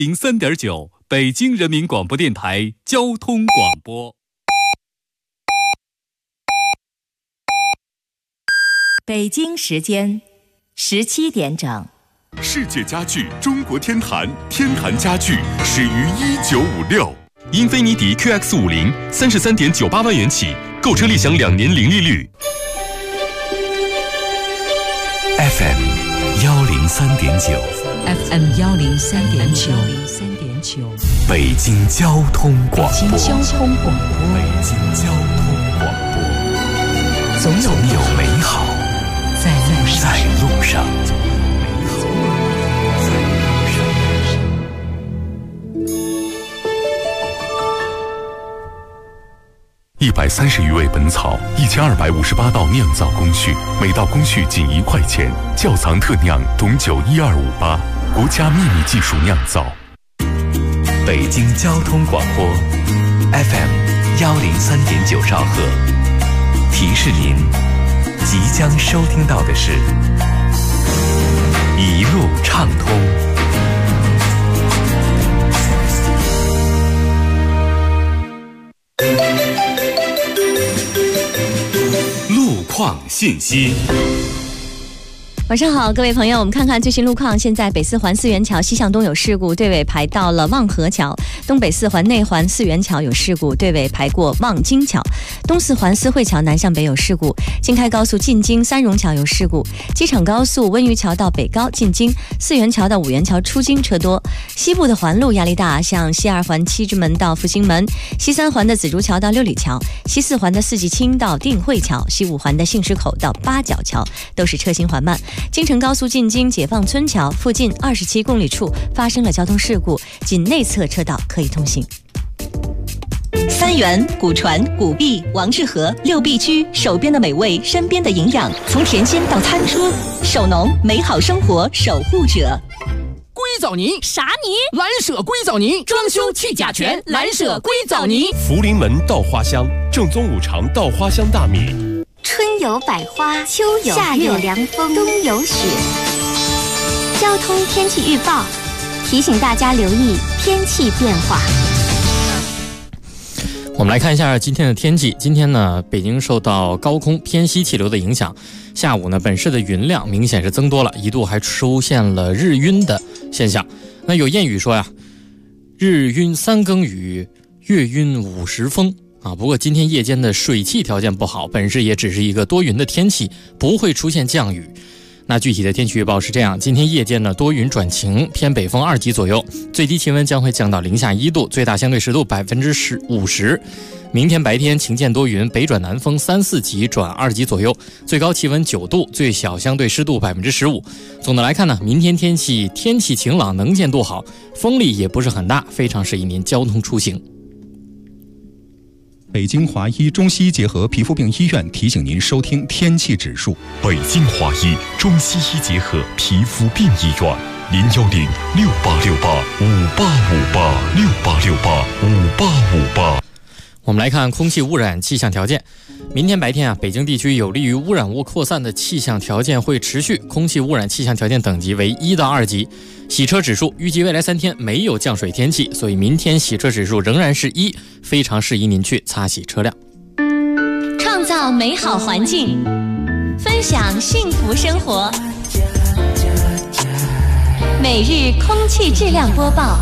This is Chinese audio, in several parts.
103.9北京人民广播电台交通广播。 北京时间17点整。 世界家具中国天坛，天坛家具始于1956。英菲尼迪 QX50 33.98万元起，购车立享2年零利率。FM 103.9，FM 103.9， 北京交通广播， 北京交通广播， 北京交通广播， 总有美好在路上。 130余味本草，1258道酿造工序，每道工序仅1块钱。窖藏特酿董酒12588，国家秘密技术酿造。 北京交通广播 FM 103.9兆赫，提示您即将收听到的是一路畅通。 路况信息。 晚上好，各位朋友，我们看看最新路况。现在北四环四元桥西向东有事故，队尾排到了望河桥；东北四环内环四元桥有事故，队尾排过望京桥；东四环思汇桥南向北有事故，京开高速进京三榕桥有事故；机场高速温榆桥到北高进京，四元桥到五元桥出京车多。西部的环路压力大，像西二环七之门到复兴门，西三环的紫竹桥到六里桥，西四环的四季青到定慧桥，西五环的杏石口到八角桥都是车行缓慢。 京承高速进京解放村桥附近27公里处发生了交通事故，仅内侧车道可以通行。 三元、古传、古壁、王致和6必居，手边的美味，身边的营养，从甜心到餐桌，手农美好生活守护者。 硅藻泥啥泥？ 蓝舍硅藻泥， 装修去甲醛，蓝舍硅藻泥。 福临门稻花香，正宗五常稻花香大米。 春有百花，秋有夏有凉风，冬有雪。交通天气预报提醒大家留意天气变化。 我们来看一下今天的天气。今天呢，北京受到高空偏西气流的影响，下午呢，本市的云量明显是增多了，一度还出现了日晕的现象。那有谚语说呀，日晕3更雨，月晕5时风。 不过今天夜间的水汽条件不好，本市也只是一个多云的天气，不会出现降雨。那具体的天气预报是这样：今天夜间呢多云转晴，偏北风2级左右，最低气温将会降到零下1度，最大相对湿度50%。明天白天晴间多云，北转南风3、4级转2级左右，最高气温9度，最小相对湿度15%。总的来看呢，明天天气晴朗，能见度好，风力也不是很大，非常适宜您交通出行。 北京华医中西医结合皮肤病医院提醒您收听天气指数。 北京华医中西医结合皮肤病医院，0106868586868685858。 我们来看空气污染气象条件。明天白天啊，北京地区有利于污染物扩散的气象条件会持续，空气污染气象条件等级为1到2级。洗车指数预计未来3天没有降水天气，所以明天洗车指数仍然是1，非常适宜您去擦洗车辆。 创造美好环境，分享幸福生活。每日空气质量播报。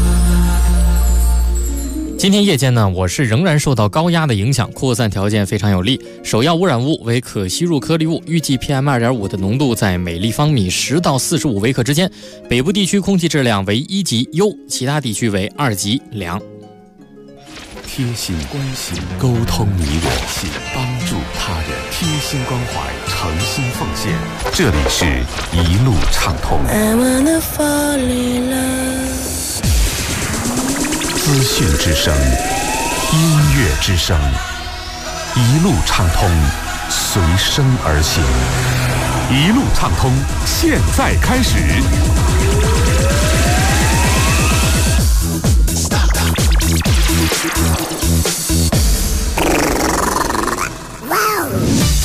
今天夜间呢，我市仍然受到高压的影响，扩散条件非常有利。首要污染物为可吸入颗粒物，预计 PM2.5 的浓度在每立方米10到45微克之间。北部地区空气质量为1级优，其他地区为2级良。 贴心关心，沟通你我心，帮助他人，贴心关怀，诚心奉献。这里是一路畅通。资讯之声，音乐之声，一路畅通，随声而行。一路畅通，现在开始。 又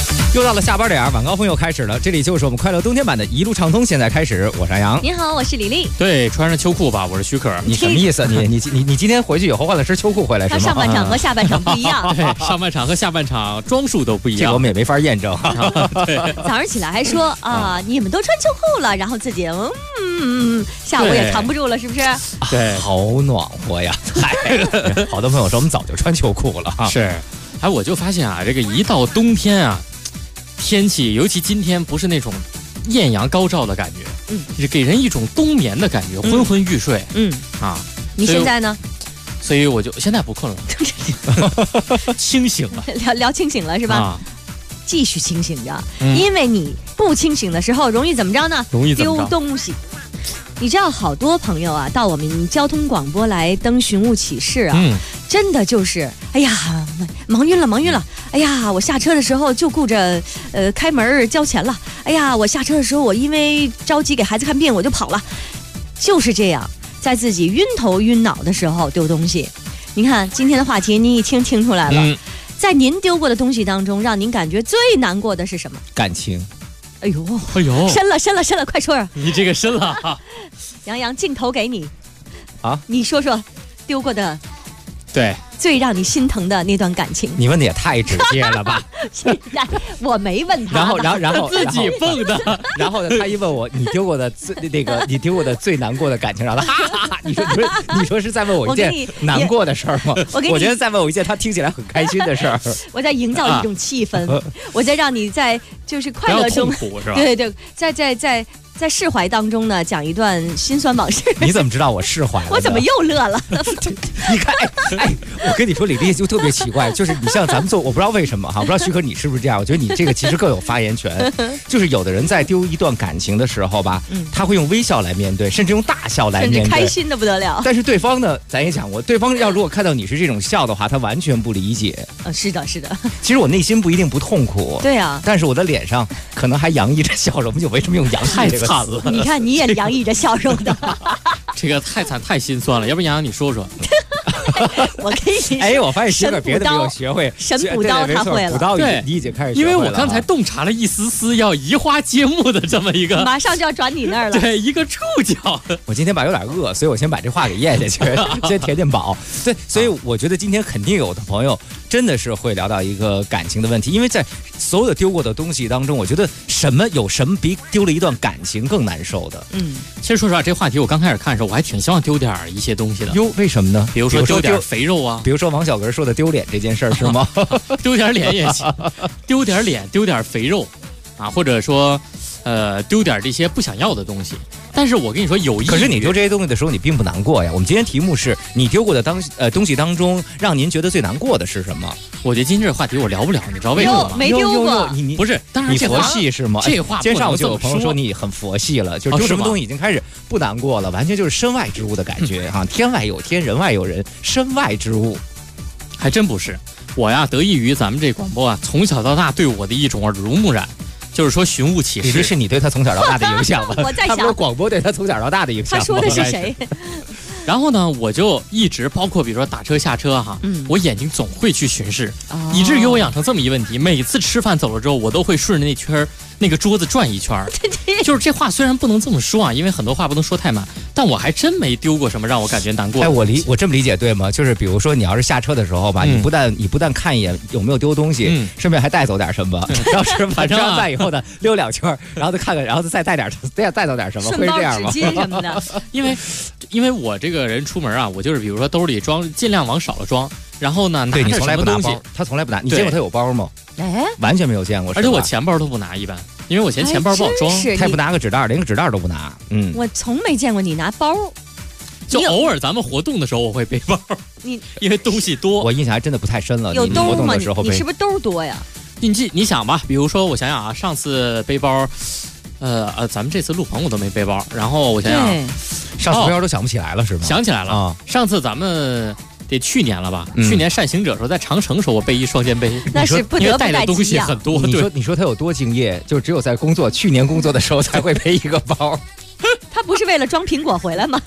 到了下班点，晚高峰又开始了。这里就是我们快乐冬天版的一路畅通，现在开始。我是安阳， 你好，我是李丽。 对，穿上秋裤吧，我是徐可。 你什么意思？你今天回去以后换了身秋裤回来是吗？ 他上半场和下半场不一样。 对，上半场和下半场装束都不一样。 这个我们也没法验证。 对， 早上起来还说啊，你们都穿秋裤了，然后自己下午也扛不住了，是不是？ 对， 好暖和呀！好多朋友说我们早就穿秋裤了哈。 是，哎，我就发现啊，这个一到冬天啊，天气尤其今天不是那种艳阳高照的感觉，是给人一种冬眠的感觉，昏昏欲睡。 你现在呢？ 所以我就现在不困了，清醒了。 聊清醒了是吧？继续清醒着，因为你不清醒的时候容易怎么着呢？ 容易怎么着？ 丢东西。你知道好多朋友啊，到我们交通广播来登寻物启事啊，真的就是，哎呀，忙晕了，哎呀，我下车的时候就顾着开门交钱了，哎呀，我下车的时候我因为着急给孩子看病我就跑了，就是这样，在自己晕头晕脑的时候丢东西。您看今天的话题，您一听出来了，在您丢过的东西当中，让您感觉最难过的是什么？ 感情。 哎呦，深了，快说说。 你这个深了。 杨镜头给你啊， 你说说丢过的对最让你心疼的那段感情。 你问的也太直接了吧？ 我没问他， 然后自己蹦的。 然后呢，他一问我你丢过的最难过的感情，然后他哈哈哈，你说是在问我一件难过的事儿吗？我觉得在问我一件他听起来很开心的事儿。 我在营造一种气氛，我在让你在就是快乐中，对，在释怀当中呢，讲一段辛酸往事。 你怎么知道我释怀了？ 我怎么又乐了？ 你看，我跟你说，李丽就特别奇怪，就是你像咱们做，我不知道为什么哈，不知道徐可你是不是这样？我觉得你这个其实更有发言权。就是有的人在丢一段感情的时候吧，他会用微笑来面对，甚至用大笑来面对， 甚至开心的不得了。 但是对方呢，咱也讲过，对方如果看到你是这种笑的话，他完全不理解。 是的。 其实我内心不一定不痛苦， 对啊， 但是我的脸上可能还洋溢着笑容。我们就为什么用洋溢这个？ 惨了， 你看你也洋溢着笑容的。 这个太惨太心酸了，要不然杨洋你说说。 我可以。 我发现学个别的没有学会， 神补刀他会了。 补刀你已经开始学会了。 因为我刚才洞察了一丝丝要移花接木的这么一个， 马上就要转你那儿了。 对，一个触角。 我今天有点饿，所以我先把这话给咽下去，先填饱。对，所以我觉得今天肯定有的朋友真的是会聊到一个感情的问题，因为在所有的丢过的东西当中，我觉得有什么比丢了一段感情更难受的？ 其实说实话，这话题我刚开始看的时候，我还挺希望丢点一些东西的。 为什么呢？ 比如说丢点肥肉啊， 比如说王小哥说的丢脸这件事儿是吗？ 丢点脸也行，丢点脸，丢点肥肉啊，或者说丢点这些不想要的东西。但是我跟你说，可是你丢这些东西的时候，你并不难过呀。我们今天题目是你丢过的东西当中，让您觉得最难过的是什么？ 我觉得今天这个话题我聊不了，你知道为什么吗？ 没丢过， 你不是，当然你佛系是吗？ 这话今天上午就有朋友说你很佛系了，就是丢什么东西已经开始不难过了，完全就是身外之物的感觉哈。天外有天，人外有人，身外之物， 还真不是。我呀，得益于咱们这广播啊，从小到大对我的一种耳濡目染。就是说寻物启事， 这是你对他从小到大的影响吧？ 我在想， 他不是广播对他从小到大的影响。 他说的是谁？ 然后呢，我就一直包括比如说打车下车哈，我眼睛总会去巡视，以至于我养成这么一问题，每次吃饭走了之后，我都会顺着那个桌子转一圈。就是这话虽然不能这么说啊，因为很多话不能说太满，但我还真没丢过什么让我感觉难过的。 我这么理解对吗？就是比如说你要是下车的时候吧，你不但看一眼有没有丢东西，顺便还带走点什么，要是反正饭以后呢溜两圈，然后再看看，然后再带走点什么，会是这样吗？ 顺包纸巾什么的。 因为我这个人出门啊，我就是比如说兜里装，尽量往少了装。然后呢， 对你从来不拿包，他从来不拿。你见过他有包吗？完全没有见过。 而且我钱包都不拿，一般，因为我钱包不好装。 他也不拿个纸袋，连个纸袋都不拿。 我从没见过你拿包。 就偶尔咱们活动的时候我会背包。因为东西多。 我印象还真的不太深了。 有兜吗？ 你是不是兜多呀？ 你想吧，比如说我想想啊，上次背包，咱们这次录棚我都没背包。然后我想想， 上次背包都想不起来了是吗？ 想起来了啊！上次咱们。得去年了吧？去年善行者的时候，在长城时候，我背一双肩背， 那是不得不带的东西很多。 你说他有多敬业？就只有在去年工作的时候才会背一个包。 他不是为了装苹果回来吗？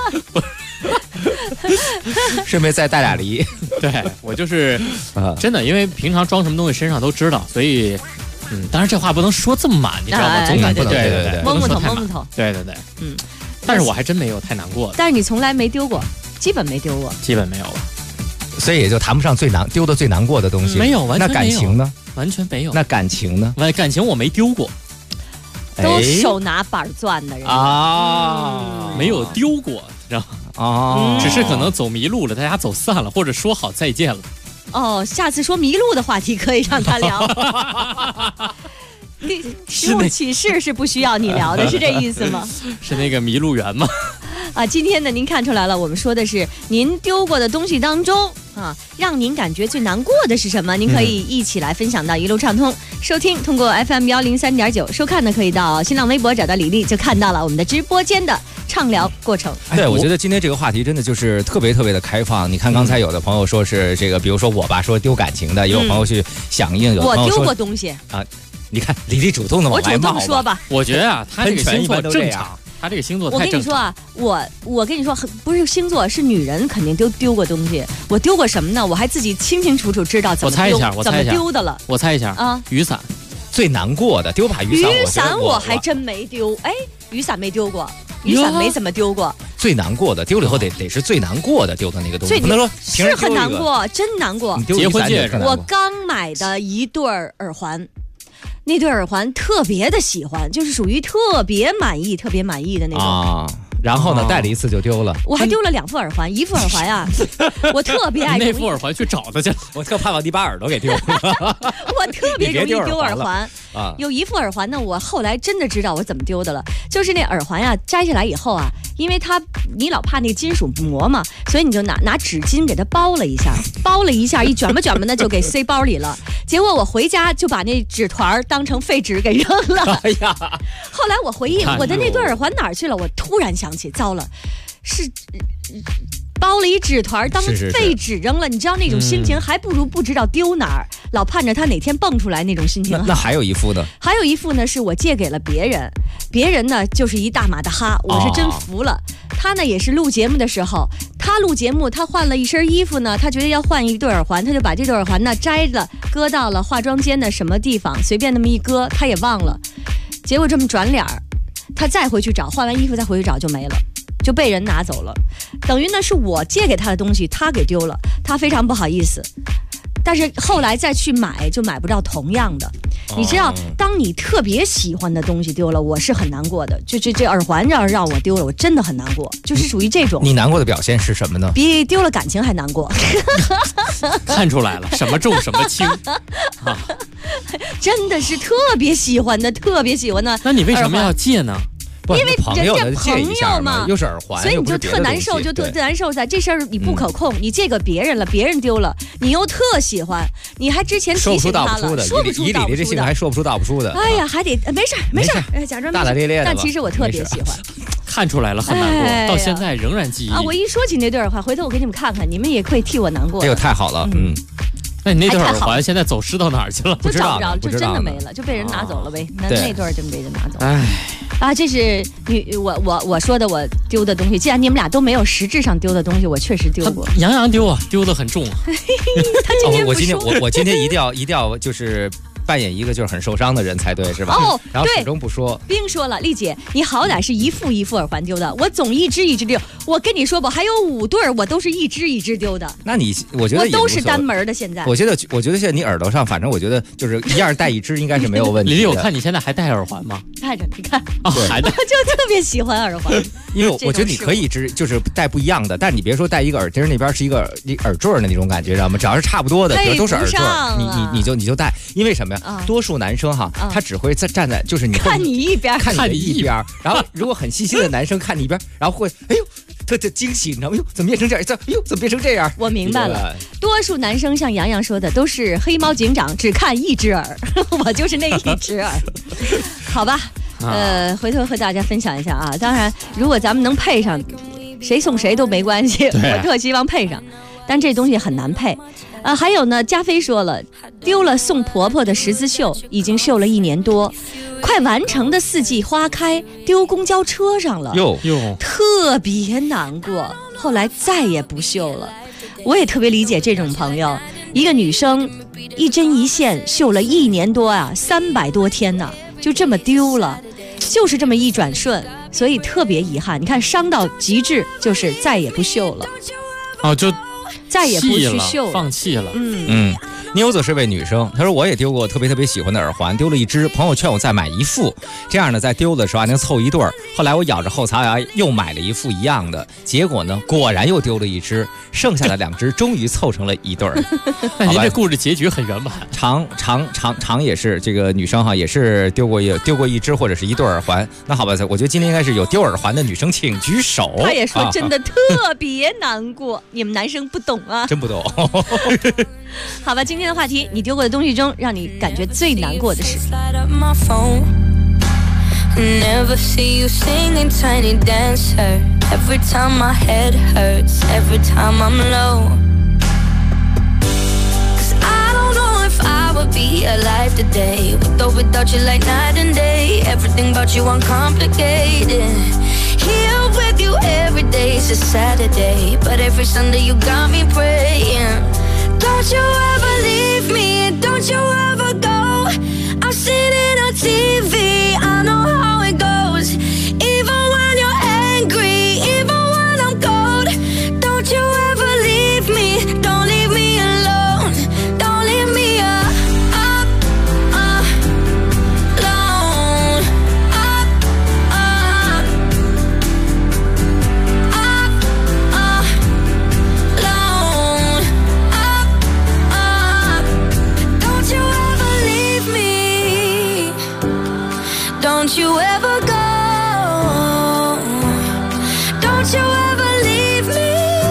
顺便再带俩梨。 对，我就是真的，因为平常装什么东西身上都知道，所以当然这话不能说这么满，你知道吗？总感觉对， 摸木头， 对，但是我还真没有太难过的。 但是你从来没丢过，基本没丢过， 基本没有了， 所以也就谈不上丢的最难过的东西。 没有，完全没有。 那感情呢？ 完全没有。 那感情呢？ 感情我没丢过， 都手拿板钻的人啊， 没有丢过，知道吗？ 哦， 只是可能走迷路了，大家走散了，或者说好再见了。 哦，下次说迷路的话题可以让他聊。实物启事是不需要你聊的，是这意思吗？ 是那个迷路园吗？ 啊，今天呢，您看出来了，我们说的是您丢过的东西当中啊，让您感觉最难过的是什么？您可以一起来分享到一路畅通，收听通过 FM 103.9，收看呢可以到新浪微博找到李丽，就看到了我们的直播间的畅聊过程。 对，我觉得今天这个话题真的就是特别的开放。你看刚才有的朋友说是这个，比如说我吧，说丢感情的，也有朋友去响应，有的朋友说我丢过东西啊。你看李丽主动的往外冒， 我主动说吧。 我觉得啊，他这个星座正常，他这个星座太正常。 我跟你说啊，我跟你说，不是星座，是女人肯定丢过东西。我丢过什么呢？我还自己清清楚楚知道怎么丢，怎么丢的了。 我猜一下啊，雨伞。 最难过的丢把雨伞， 雨伞我还真没丢。哎，雨伞没丢过，雨伞没怎么丢过。 最难过的丢了以后得是最难过的丢的那个东西，不能说是很难过，真难过。 结婚戒指， 我刚买的一对耳环。那对耳环特别的喜欢，就是属于特别满意的那种啊。然后呢，戴了一次就丢了。 我还丢了2副耳环，一副耳环啊，我特别爱。 那副耳环去找他去了， 我特怕你把耳朵给丢了。 我特别容易丢耳环啊。 有一副耳环呢，我后来真的知道我怎么丢的了，就是那耳环呀，摘下来以后啊，因为你老怕那个金属膜嘛，所以你就拿纸巾给它包了一下，一卷吧的就给塞包里了。结果我回家就把那纸团当成废纸给扔了。 哎呀！ 后来我回忆我的那对耳环哪儿去了，我突然想起，糟了，是包了一纸团当废纸扔了。你知道那种心情，还不如不知道丢哪儿，老盼着它哪天蹦出来那种心情。 那还有一副呢？ 还有一副呢，是我借给了别人呢就是一大马的哈，我是真服了。他呢也是录节目的时候，他换了一身衣服呢，他觉得要换一对耳环，他就把这对耳环呢摘了，搁到了化妆间的什么地方，随便那么一搁，他也忘了。结果这么转脸，他再回去找，换完衣服再回去找就没了，就被人拿走了。等于呢是我借给他的东西他给丢了，他非常不好意思。但是后来再去买就买不到同样的。你知道，当你特别喜欢的东西丢了，我是很难过的。就这耳环让我丢了，我真的很难过，就是属于这种。 你难过的表现是什么呢？ 比丢了感情还难过。 看出来了，什么重什么轻啊！ 真的是特别喜欢的。 那你为什么要借呢？ 因为人家朋友嘛，又是耳环， 所以你就特难受，特难受在这事儿你不可控，你借给别人了，别人丢了，你又特喜欢，你还之前提醒他了，说不出道不出的， 这性还说不出道不出的。 哎呀，还得没事，假装大大咧咧的。 但其实我特别喜欢， 看出来了，很难过，到现在仍然记忆啊！我一说起那对耳环，回头我给你们看看，你们也会替我难过。 哎呦，太好了， 那你那对耳环现在走失到哪儿去了？ 就找不着，就真的没了，就被人拿走了呗。那对真被人拿走了。 哎， 啊，这是我说的我丢的东西。既然你们俩都没有实质上丢的东西，我确实丢过。 杨洋丢啊，丢的很重啊。 他今天不说。 我今天一定要就是扮演一个就是很受伤的人才对，是吧？ 哦， 然后始终不说。 冰说了，丽姐，你好歹是一副耳环丢的，我总一只丢。我跟你说吧，还有5对我都是一只丢的。 那我觉得我都是单门的。现在我觉得现在你耳朵上，反正我觉得就是一样戴一只应该是没有问题的。 李丽，我看你现在还戴耳环吗？ 戴着，你看， 还戴， 就特别喜欢耳环。 因为我觉得你可以就是戴不一样的，但你别说戴一个耳钉，那边是一个耳坠的那种感觉，知道吗？只要是差不多的，都是耳坠，你就戴。因为什么呀？多数男生哈，他只会站在就是你看你一边， 然后如果很细心的男生看你一边，然后会哎呦特惊喜，你知道吗？哟，怎么变成这样？哎呦，怎么变成这样？ 我明白了，多数男生像杨洋说的，都是黑猫警长，只看一只耳，我就是那一只耳，好吧？回头和大家分享一下啊。当然，如果咱们能配上，谁送谁都没关系，我特希望配上，但这东西很难配。还有呢，加菲说了，丢了送婆婆的十字绣，已经绣了1年多，快完成的4季花开丢公交车上了，特别难过，后来再也不绣了。我也特别理解这种朋友， 一个女生一针一线绣了1年多啊，300多天呢，就这么丢了，就是这么一转瞬，所以特别遗憾。你看伤到极致，就是再也不绣了。 哦，就再也不去绣了， 放弃了。 妞子是位女生，她说我也丢过特别喜欢的耳环，丢了1只，朋友劝我再买1副，这样呢在丢的时候还能凑1对儿。后来我咬着后槽牙又买了1副一样的，结果呢果然又丢了1只，剩下的2只终于凑成了1对儿。 那您这故事结局很圆满。 常也是这个女生哈，也是丢过1只或者是1对耳环。那好吧，我觉得今天应该是有丢耳环的女生请举手。 她也说真的特别难过，你们男生不懂啊， 真不懂。 好吧，今天的话题，你丢过的东西中，让你感觉最难过的是。 Never see you singing Tiny Dancer. Every time my head hurts, every time I'm low. 'Cause I don't know if I would be alive today, with or without you like night and day. Everything about you uncomplicated. Here with you every day is a Saturday, but every Sunday you got me praying. Don't you ever leave me, don't you ever go. I've seen it on TV, I know how it goes. Even when you're angry, even when I'm cold. Don't you ever leave me, don't leave me alone. Don't leave me alone. Don't you ever leave me, don't you ever go. Don't you ever leave me.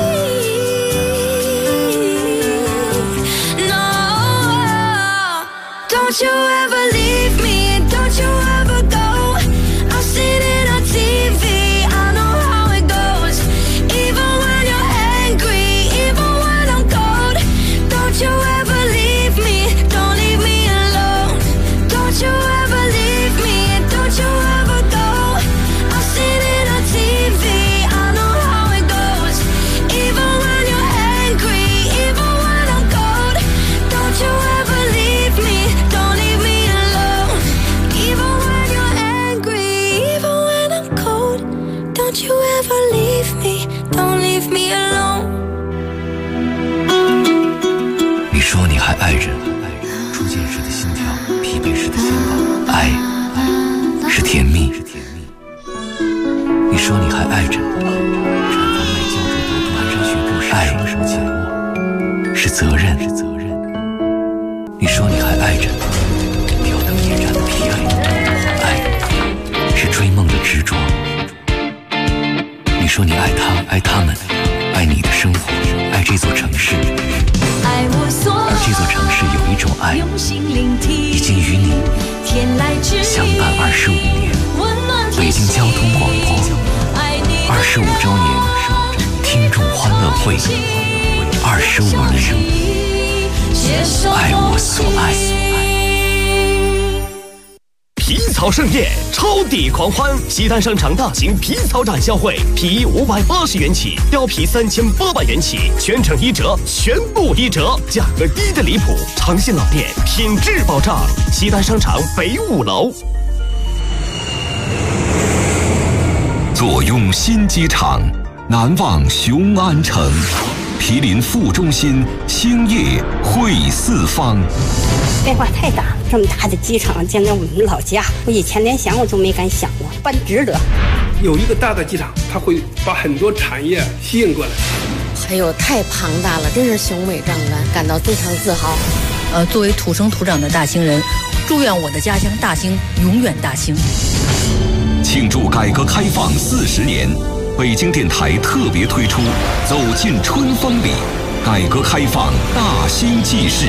No. Don't you ever leave me. Don't you ever go. I've seen it on TV, I know how it goes. Even when you're angry, even when I'm cold. Don't you ever leave me, don't leave me alone. Don't you ever leave me, don't you ever go. I've seen it on TV, I know how it goes. Even when you're angry, even when I'm cold. Don't you ever leave me, don't leave me alone. Even when you're angry, even when I'm cold. Don't you ever leave me, don't leave me alone. 你说你还爱着，初见时的心跳，疲惫时的心跳，爱是甜蜜。你说你还爱着，产房内胶着毒蟠山学步时爱什么紧握，是责任。你说你还爱着，吊灯夜战的疲惫，爱是追梦的执着。你说你爱他，爱他们，爱你的生活，爱这座城市。而这座城市有一种爱，已经与你相伴25年。北京交通广播25周年听众欢乐会，25年，爱我所爱。 皮草盛宴，超抵狂欢！西单商场大型皮草展销会，皮衣580元起，貂皮3800元起，全程1折，全部1折，价格低的离谱。长信老店，品质保障。西单商场北5楼。 坐拥新机场，难忘雄安城。毗邻副中心，兴业汇四方。 变化太大了，这么大的机场建在我们老家，我以前连想我都没敢想过，办值得。 有一个大的机场，它会把很多产业吸引过来。 哎呦，太庞大了，真是雄伟壮观，感到非常自豪。 作为土生土长的大兴人，祝愿我的家乡大兴永远大兴。 庆祝改革开放40年，北京电台特别推出《走进春风里》，改革开放大兴纪事。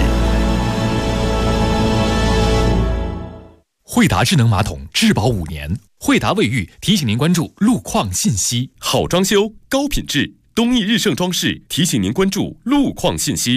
惠达智能马桶质保5年，惠达卫浴提醒您关注路况信息。 好装修，高品质，东义日盛装饰提醒您关注路况信息。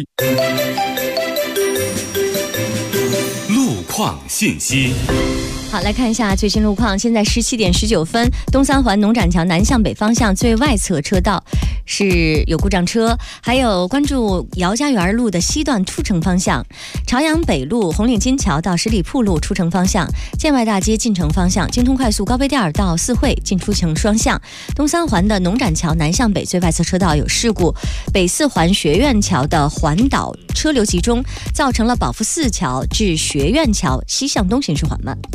路况信息。 好，来看一下最新路况。现在17点19分，东三环农展桥南向北方向最外侧车道是有故障车，还有关注姚家园路的西段出城方向，朝阳北路红岭金桥到十里铺路出城方向，建外大街进城方向，京通快速高碑店到四惠进出城双向，东三环的农展桥南向北最外侧车道有事故，北四环学院桥的环岛车流集中，造成了宝福寺桥至学院桥西向东行驶缓慢。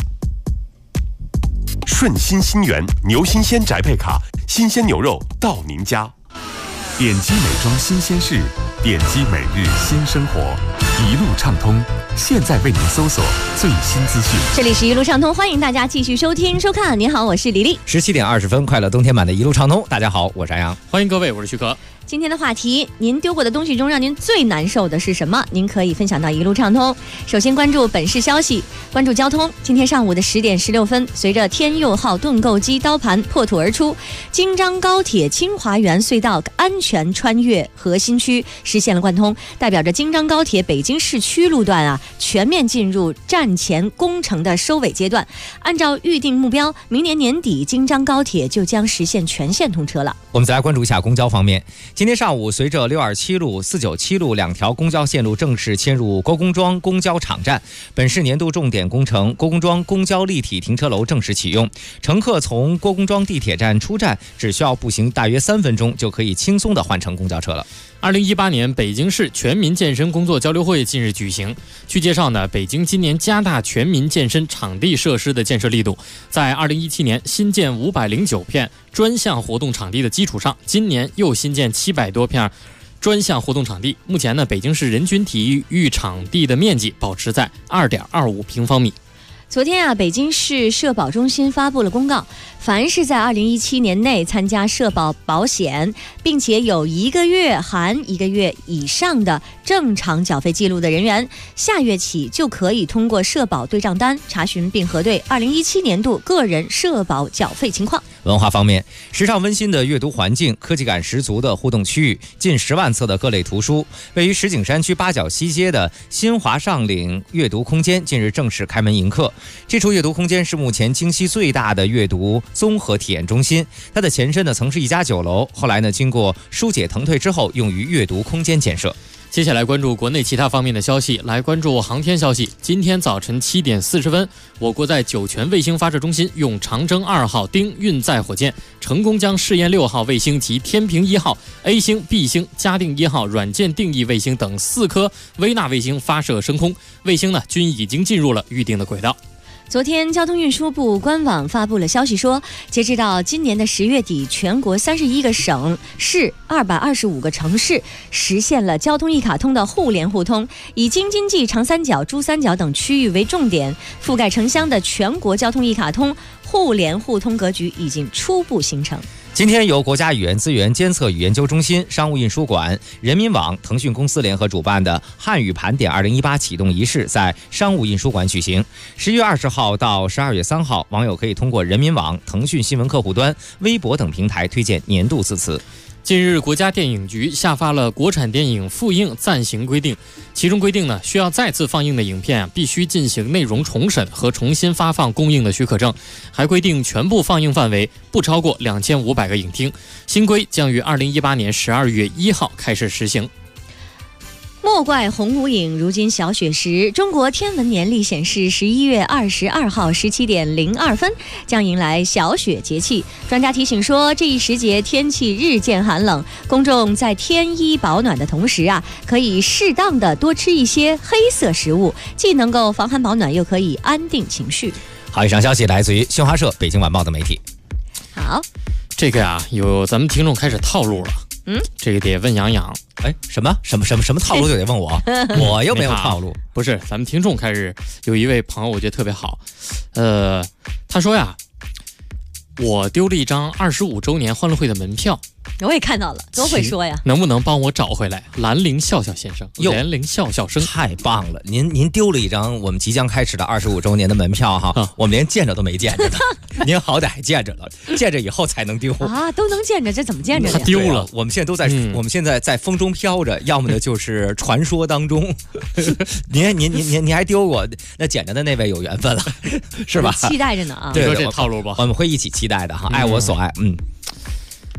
顺心新源牛新鲜宅配卡，新鲜牛肉到您家。点击美妆新鲜事，点击每日新生活，一路畅通。现在为您搜索最新资讯。 这里是一路畅通，欢迎大家继续收听收看。您好，我是李丽。 17点20分，快乐冬天版的一路畅通。大家好，我是安阳， 欢迎各位，我是徐可。 今天的话题，您丢过的东西中让您最难受的是什么？您可以分享到一路畅通。首先关注本市消息，关注交通。今天上午的10点16分，随着天佑号盾构机刀盘破土而出，京张高铁清华园隧道安全穿越核心区实现了贯通，代表着京张高铁北京市区路段全面进入战前工程的收尾阶段。按照预定目标，明年年底京张高铁就将实现全线通车了。 我们再来关注一下公交方面。今天上午，随着627路、497路两条公交线路正式迁入郭公庄公交场站，本市年度重点工程郭公庄公交立体停车楼正式启用。乘客从郭公庄地铁站出站，只需要步行大约3分钟，就可以轻松地换乘公交车了。 2018年北京市全民健身工作交流会近日举行。据介绍呢，北京今年加大全民健身场地设施的建设力度，在2017年新建509片专项活动场地的基础上，今年又新建700多片专项活动场地。目前呢，北京市人均体育场地的面积保持在2.25平方米。 昨天北京市社保中心发布了公告，凡是在2017年内参加社保保险，并且有1个月含1个月以上的正常缴费记录的人员，下月起就可以通过社保对账单查询并核对2017年度个人社保缴费情况。 文化方面，时尚温馨的阅读环境，科技感十足的互动区域，近10万册的各类图书。位于石景山区八角西街的新华上岭阅读空间近日正式开门迎客。这处阅读空间是目前京西最大的阅读综合体验中心，它的前身呢曾是一家酒楼，后来呢经过疏解腾退之后，用于阅读空间建设。 接下来关注国内其他方面的消息，来关注航天消息。今天早晨7点40分，我国在酒泉卫星发射中心用长征2号丁运载火箭，成功将试验6号卫星及天平1号、A 星、B 星、嘉定1号软件定义卫星等4颗微纳卫星发射升空，卫星呢均已经进入了预定的轨道。 昨天，交通运输部官网发布了消息说，截至到今年的10月底，全国31个省市、225个城市实现了交通一卡通的互联互通，以京津冀、长三角、珠三角等区域为重点，覆盖城乡的全国交通一卡通互联互通格局已经初步形成。 今天由国家语言资源监测与研究中心、商务印书馆、人民网、腾讯公司联合主办的汉语盘点2018启动仪式在商务印书馆举行。10月20号到12月3号，网友可以通过人民网、腾讯新闻客户端、微博等平台推荐年度字词。 近日，国家电影局下发了国产电影复映暂行规定，其中规定呢，需要再次放映的影片必须进行内容重审和重新发放公映的许可证，还规定全部放映范围不超过2500个影厅。新规将于2018年12月1号开始实行。 莫怪红无影，如今小雪时。中国天文年历显示，11月22号17点02分将迎来小雪节气。专家提醒说，这一时节天气日渐寒冷，公众在添衣保暖的同时可以适当的多吃一些黑色食物，既能够防寒保暖，又可以安定情绪。 好，以上消息来自于新华社、北京晚报的媒体。 好， 这个有咱们听众开始套路了。这个得问杨洋。 什么套路就得问我？我又没有套路。 不是，咱们听众开始有一位朋友，我觉得特别好。他说呀，我丢了一张25周年欢乐会的门票。 我也看到了，都会说呀。 能不能帮我找回来？兰陵笑笑先生，兰陵笑笑生， 太棒了！您丢了一张我们即将开始的25周年的门票哈，我们连见着都没见着呢。您好歹见着了，见着以后才能丢啊，都能见着，这怎么见着呀？ 他丢了， 我们现在都在，我们现在在风中飘着，要么呢就是传说当中。您还丢过，那捡着的那位有缘分了，是吧？ 期待着呢啊！ 你说这套路吧， 我们会一起期待的哈，爱我所爱，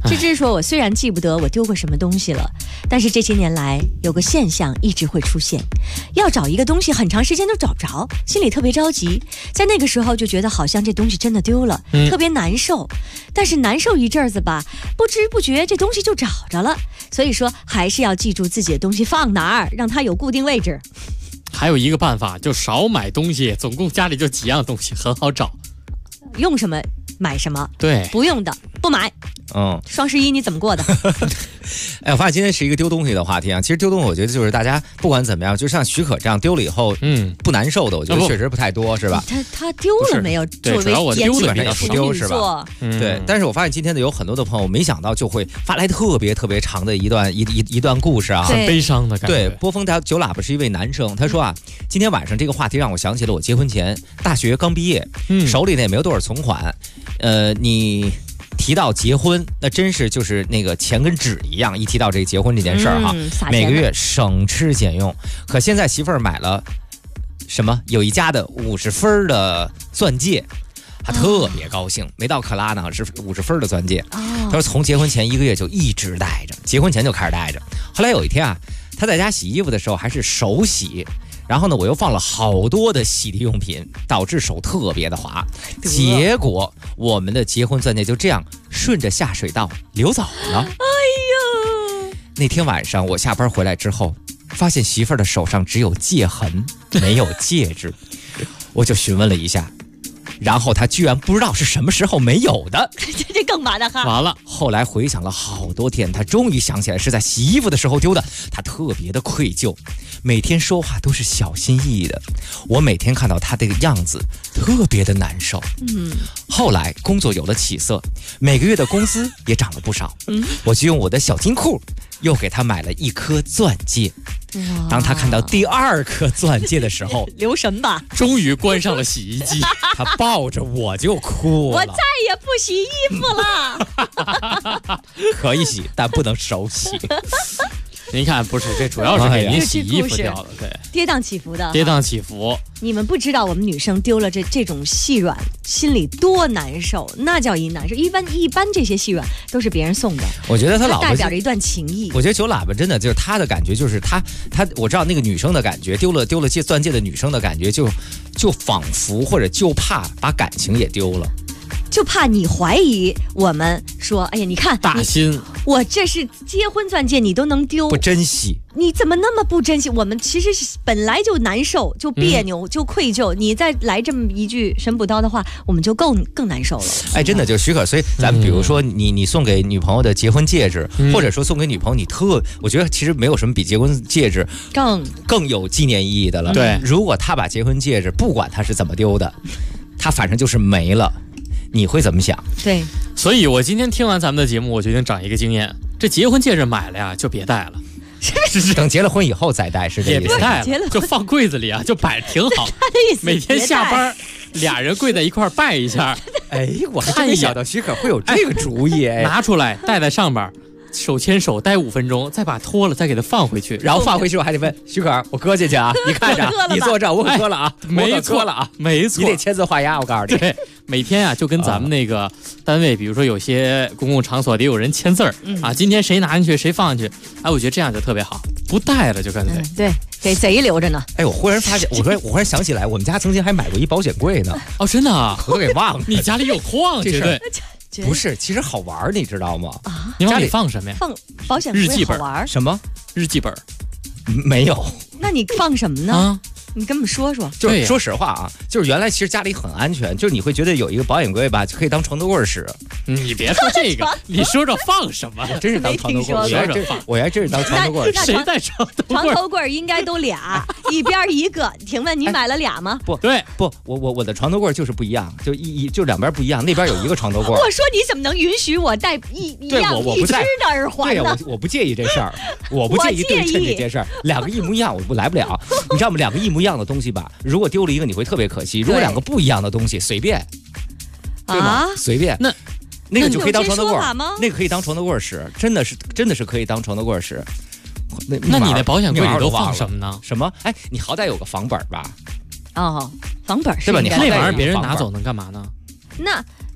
芝芝说：“我虽然记不得我丢过什么东西了，但是这些年来有个现象一直会出现，要找一个东西很长时间都找不着，心里特别着急。在那个时候就觉得好像这东西真的丢了，特别难受。但是难受一阵子吧，不知不觉这东西就找着了。所以说还是要记住自己的东西放哪儿，让它有固定位置。 还有一个办法，就少买东西，总共家里就几样东西，很好找。 用什么买什么， 对， 不用的不买。双11你怎么过的？ 哎，我发现今天是一个丢东西的话题啊。其实丢东西，我觉得就是大家不管怎么样，就像许可这样丢了以后，不难受的，我觉得确实不太多，是吧？ 他丢了没有？ 对，主要我丢的比较不丢，是吧？对。但是我发现今天的有很多的朋友，没想到就会发来特别特别长的一段故事啊， 很悲伤的感觉。 对，波峰酒喇叭是一位男生，他说啊，今天晚上这个话题让我想起了我结婚前，大学刚毕业，手里呢也没有多少存款，你提到结婚，那真是就是那个钱跟纸一样，一提到这个结婚这件事儿哈，每个月省吃俭用。可现在媳妇儿买了什么？有一家的50分的钻戒，他特别高兴，没到克拉呢，是50分的钻戒。他说从结婚前1个月就一直戴着，结婚前就开始戴着。后来有一天啊，他在家洗衣服的时候还是手洗。然后呢，我又放了好多的洗涤用品，导致手特别的滑。结果我们的结婚钻戒就这样顺着下水道流走了。哎呦！那天晚上我下班回来之后，发现媳妇儿的手上只有戒痕，没有戒指。我就询问了一下，然后他居然不知道是什么时候没有的。 这更麻的哈。 完了。 后来回想了好多天，他终于想起来是在洗衣服的时候丢的。他特别的愧疚，每天说话都是小心翼翼的。我每天看到他这个样子，特别的难受。后来工作有了起色，每个月的工资也涨了不少。我就用我的小金库又给他买了1颗钻戒。当他看到第2颗钻戒的时候， 留神吧， 终于关上了洗衣机， 他抱着我就哭了。 我再也不洗衣服了。 可以洗，但不能手洗。 您看，不是，这主要是给您洗衣服掉的，对， 跌宕起伏的， 跌宕起伏。 你们不知道我们女生丢了这种细软，心里多难受，那叫一难受。一般这些细软都是别人送的， 我觉得他老婆代表着一段情谊。 我觉得酒喇叭真的就是他的感觉，就是他，我知道那个女生的感觉，丢了钻戒的女生的感觉，就仿佛或者就怕把感情也丢了。 就怕你怀疑我们说，哎呀，你看大心， 我这是结婚钻戒，你都能丢， 不珍惜， 你怎么那么不珍惜？我们其实本来就难受，就别扭，就愧疚，你再来这么一句神补刀的话，我们就更难受了。 哎，真的就是许可，所以咱们比如说你送给女朋友的结婚戒指，或者说送给女朋友我觉得其实没有什么比结婚戒指更有纪念意义的了。 对， 如果他把结婚戒指不管他是怎么丢的，他反正就是没了。你会怎么想？ 对， 所以我今天听完咱们的节目，我决定长一个经验，这结婚戒指买了呀，就别戴了， 等结了婚以后再戴，是这意思？ 也别戴了，就放柜子里啊，就摆着挺好。每天下班，俩人跪在一块拜一下。 哎，我还没想到许可会有这个主意， 拿出来戴在上边。手牵手待5分钟，再把脱了，再给它放回去， 然后放回去我还得问许可，我搁进去啊，你看着，你坐这，我可搁了啊， 没错了啊，没错， 你得签字画押，我告诉你。 对，每天啊就跟咱们那个单位，比如说有些公共场所得有人签字啊，今天谁拿进去谁放进去，哎，我觉得这样就特别好，不带了就干脆。 对，给贼留着呢。 哎，我忽然发现，我忽然想起来，我们家曾经还买过一保险柜呢。 哦，真的啊， 我都给忘了。 你家里有矿，绝对。 不是，其实好玩，你知道吗？ 啊， 你往里放什么呀？ 放保险柜好玩？ 什么日记本？ 没有。 那你放什么呢？你跟我们说说。 就是说实话啊，就是原来其实家里很安全，就是你会觉得有一个保险柜吧，就可以当床头柜使。 你别说这个，你说说放什么？ 真是当床头柜，我还真是当床头柜。 谁带床头柜？ 床头柜应该都俩，一边一个。请问你买了俩吗？ 不对，不，我的床头柜就是不一样，就两边不一样，那边有一个床头柜。 我说你怎么能允许我戴一样一只的耳环呢？ 对呀，我不介意这事儿，我不介意对称这件事儿，两个一模一样我不来不了。你知道吗？两个一模一样的东西吧，如果丢了一个你会特别可惜，如果两个不一样的东西随便，对吗？随便那个就可以当床头柜，那个可以当床头柜使，真的是可以当床头柜使。 那你的保险柜里都放什么呢？ 什么？哎，你好歹有个房本吧？ 哦，房本是对吧？你那玩意儿别人拿走能干嘛呢？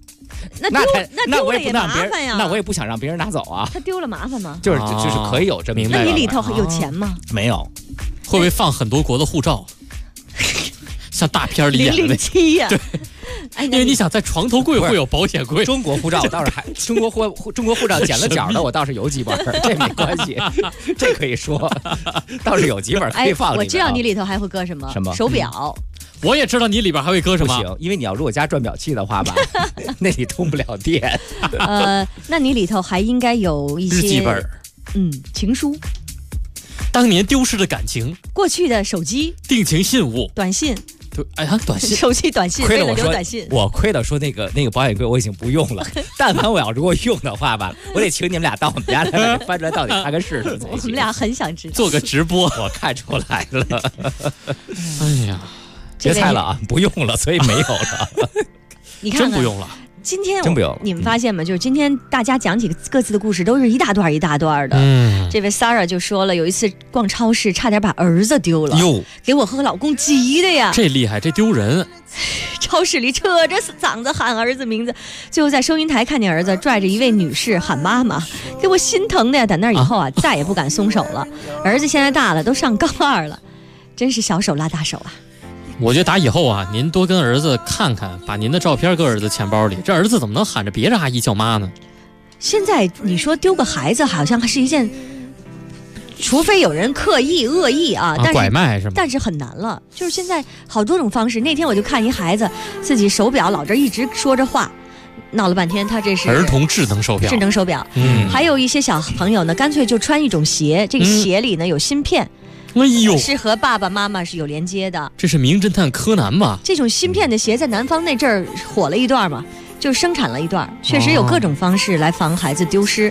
那我也不让别人麻烦呀， 那我也不想让别人拿走啊。 他丢了麻烦吗？ 就是可以有这么明白。 那你里头有钱吗？ 没有。 会不会放很多国的护照？像大片里演的 007呀。 对。因为你想在床头柜会有保险柜， 中国护照倒是还中国护照剪了角的，我倒是有几本，这没关系，这可以说，倒是有几本可以放里面。 我知道你里头还会搁什么？ 什么手表？ 我也知道你里边还会搁什么？ 不行，因为你要如果加转表器的话吧，那里通不了电。 那你里头还应该有一些日记本， 情书， 当年丢失的感情， 过去的手机， 定情信物， 短信。 短信， 手机短信， 亏了我说短信， 我亏了说那个保险柜我已经不用了。但凡我要如果用的话吧，我得请你们俩到我们家来，把翻出来到底看个试试。 我们俩很想知道， 做个直播， 我看出来了。 哎呀， 别猜了啊，不用了，所以没有了。 你看看， 真不用了。 今天真不用， 你们发现吗？就是今天大家讲起各自的故事，都是一大段一大段的。这位 Sarah 就说了，有一次逛超市，差点把儿子丢了，给我和老公急的呀。 这厉害，这丢人！ 超市里扯着嗓子喊儿子名字，最后在收银台看见儿子拽着一位女士喊妈妈，给我心疼的呀。打那以后啊，再也不敢松手了。儿子现在大了，都上高2了，真是小手拉大手啊。 我觉得打以后啊，您多跟儿子看看，把您的照片搁儿子钱包里。这儿子怎么能喊着别人阿姨叫妈呢？ 现在你说丢个孩子，好像还是一件，除非有人刻意恶意啊，但是拐卖是吗？ 但是很难了。就是现在好多种方式。那天我就看一孩子自己手表老这一直说着话，闹了半天，他这是儿童智能手表。 智能手表，还有一些小朋友呢，干脆就穿一种鞋，这个鞋里呢有芯片。 哎呦， 是和爸爸妈妈是有连接的。 这是名侦探柯南吧？ 这种芯片的鞋在南方那阵儿火了一段嘛，就生产了一段，确实有各种方式来防孩子丢失。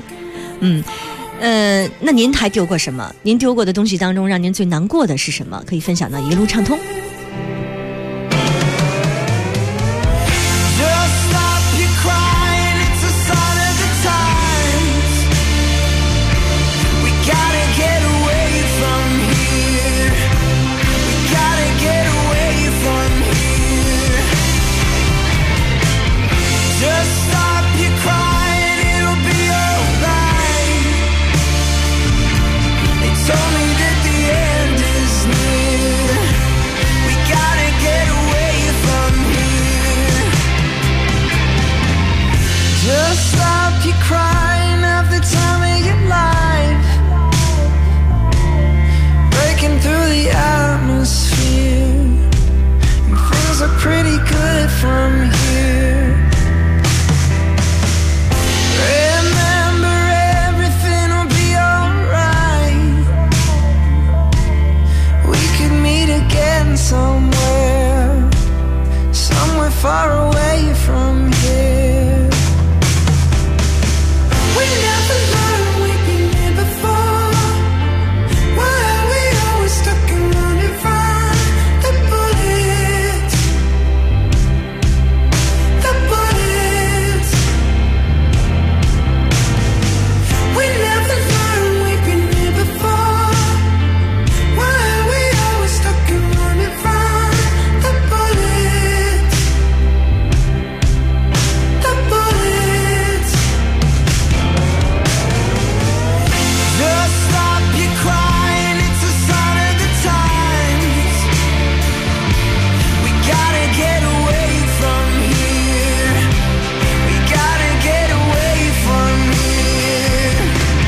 那您还丢过什么？您丢过的东西当中，让您最难过的是什么？可以分享到一路畅通。 Pretty good from here. Remember, everything will be alright. We could meet again somewhere far away from here. We never learned we've been here before. Why are we always stuck and running from the bullets? The bullets. We never learned we've been here before. Why are we always stuck and running from the bullets? The bullets. Just stop your crying, it's a sign of the times. We gotta get away from here. We gotta get away from here.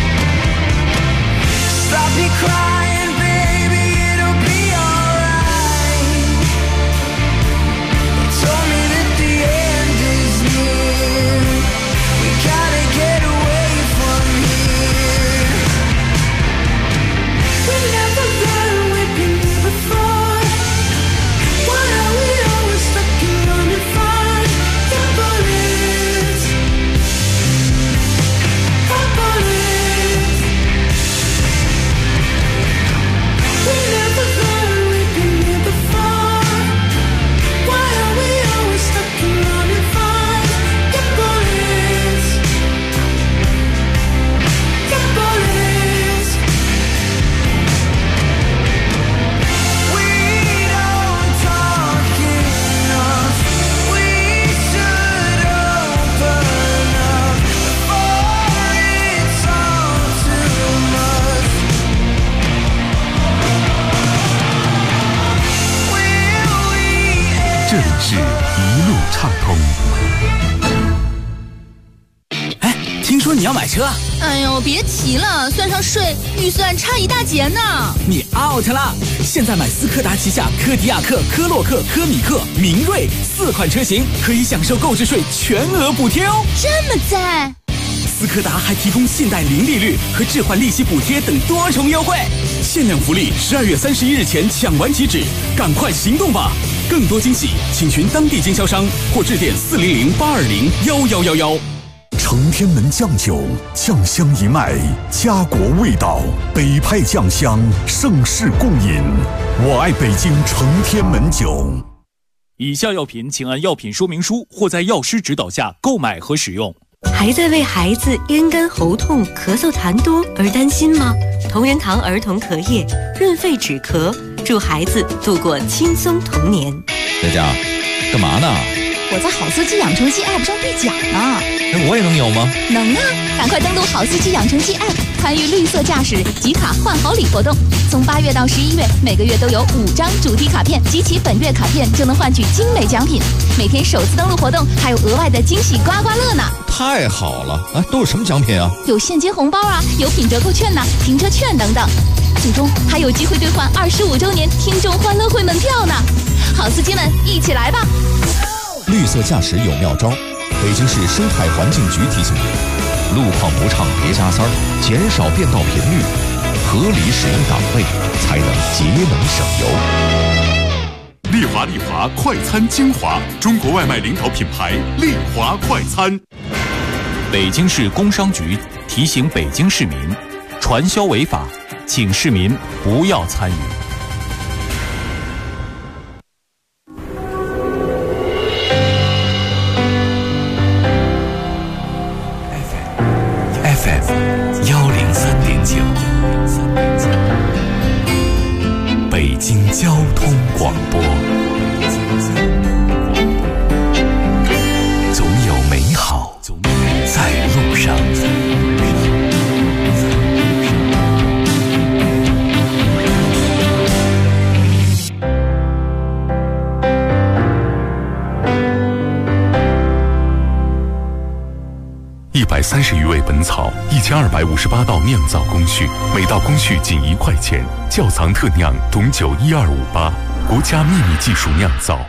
Stop your crying, baby, it'll be alright. They told me that the end is near. We gotta get away from here. We never learned we've been here before. Why are we always stuck and running from the bullets? The bullets. 是一路畅通。 哎，听说你要买车？ 哎呦，别提了，算上税，预算差一大截呢。 你 out 了！现在买斯柯达旗下柯迪亚克、科洛克、科米克、明锐4款车型，可以享受购置税全额补贴哦。 这么赞！ 斯柯达还提供信贷零利率和置换利息补贴等多重优惠，限量福利，12月31日前抢完即止，赶快行动吧！更多惊喜，请寻当地经销商或致电400-820-1111。 承天门酱酒，酱香一脉，家国味道，北派酱香，盛世共饮。我爱北京承天门酒。 以下药品请按药品说明书或在药师指导下购买和使用。 还在为孩子咽干喉痛、咳嗽痰多而担心吗？同仁堂儿童咳液润肺止咳，助孩子度过轻松童年。 佳佳，干嘛呢？ 我在好司机养成记 App 上兑奖呢。 我也能有吗？ 能啊！赶快登录好司机养成记 App， 参与绿色驾驶集卡换好礼活动。从8月到11月，每个月都有5张主题卡片，集齐本月卡片就能换取精美奖品。每天首次登录活动还有额外的惊喜刮刮乐呢！ 太好了！啊，都有什么奖品啊？ 有现金红包啊，有品折扣券呐、停车券等等。最终还有机会兑换25周年听众欢乐会门票呢！好司机们，一起来吧！ 绿色驾驶有妙招，北京市生态环境局提醒您：路况不畅别加塞儿，减少变道频率，合理使用档位，才能节能省油。 丽华快餐精华，中国外卖领导品牌丽华快餐。 北京市工商局提醒北京市民，传销违法，请市民不要参与。 103.9，北京交通广播。总有美好在路上。 130余味本草，1258道酿造工序，每道工序仅1块钱。窖藏特酿董酒12588，国家秘密技术酿造。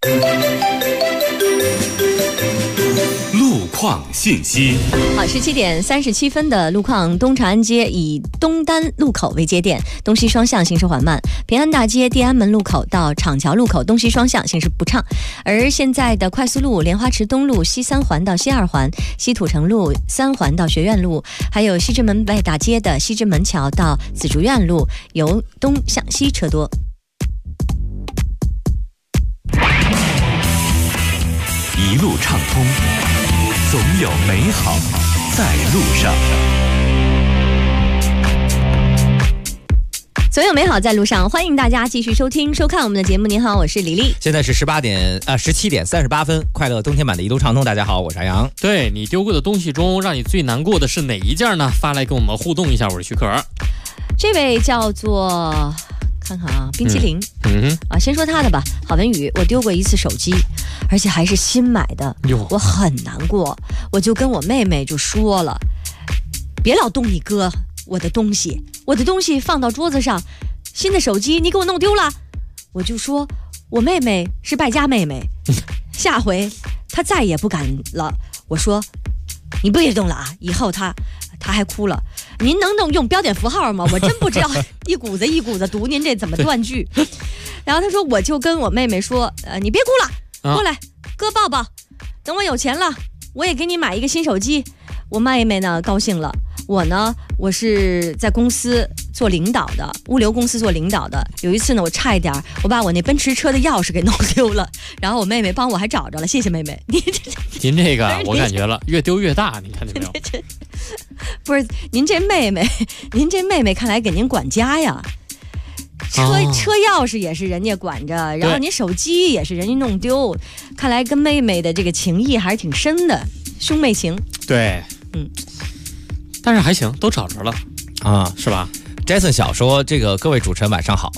路况信息。 好，17点37分的路况，东长安街以东单路口为节点，东西双向行驶缓慢；平安大街地安门路口到厂桥路口东西双向行驶不畅。而现在的快速路莲花池东路西3环到西2环，西土城路3环到学院路，还有西直门外大街的西直门桥到紫竹院路，由东向西车多。 一路畅通，总有美好在路上。 总有美好在路上，欢迎大家继续收听收看我们的节目。您好，我是李丽。 现在是17点38分，快乐冬天版的一路畅通。大家好，我是杨洋。 对，你丢过的东西中，让你最难过的是哪一件呢？发来跟我们互动一下。我是徐可儿。 这位叫做看看啊，冰淇淋。先说他的吧。郝文宇，我丢过一次手机，而且还是新买的，我很难过，我就跟我妹妹就说了，别老动你哥我的东西，我的东西放到桌子上，新的手机你给我弄丢了。我就说我妹妹是败家妹妹，下回她再也不敢了。我说你别动了啊，以后她还哭了。您能用标点符号吗？我真不知道一股子一股子读您这怎么断句。然后他说我就跟我妹妹说，你别哭了，过来哥抱抱，等我有钱了我也给你买一个新手机。我妹妹呢高兴了，我呢我是在公司做领导的，物流公司做领导的。有一次呢我差一点我把我那奔驰车的钥匙给弄丢了，然后我妹妹帮我还找着了，谢谢妹妹。 您这个我感觉了，越丢越大，你看见没有？ 不是您这妹妹看来给您管家呀。车钥匙也是人家管着，然后您手机也是人家弄丢，看来跟妹妹的这个情谊还是挺深的，兄妹情。 对，但是还行，都找着了啊， 是吧？ Jason 小说，这个各位主持人晚上好，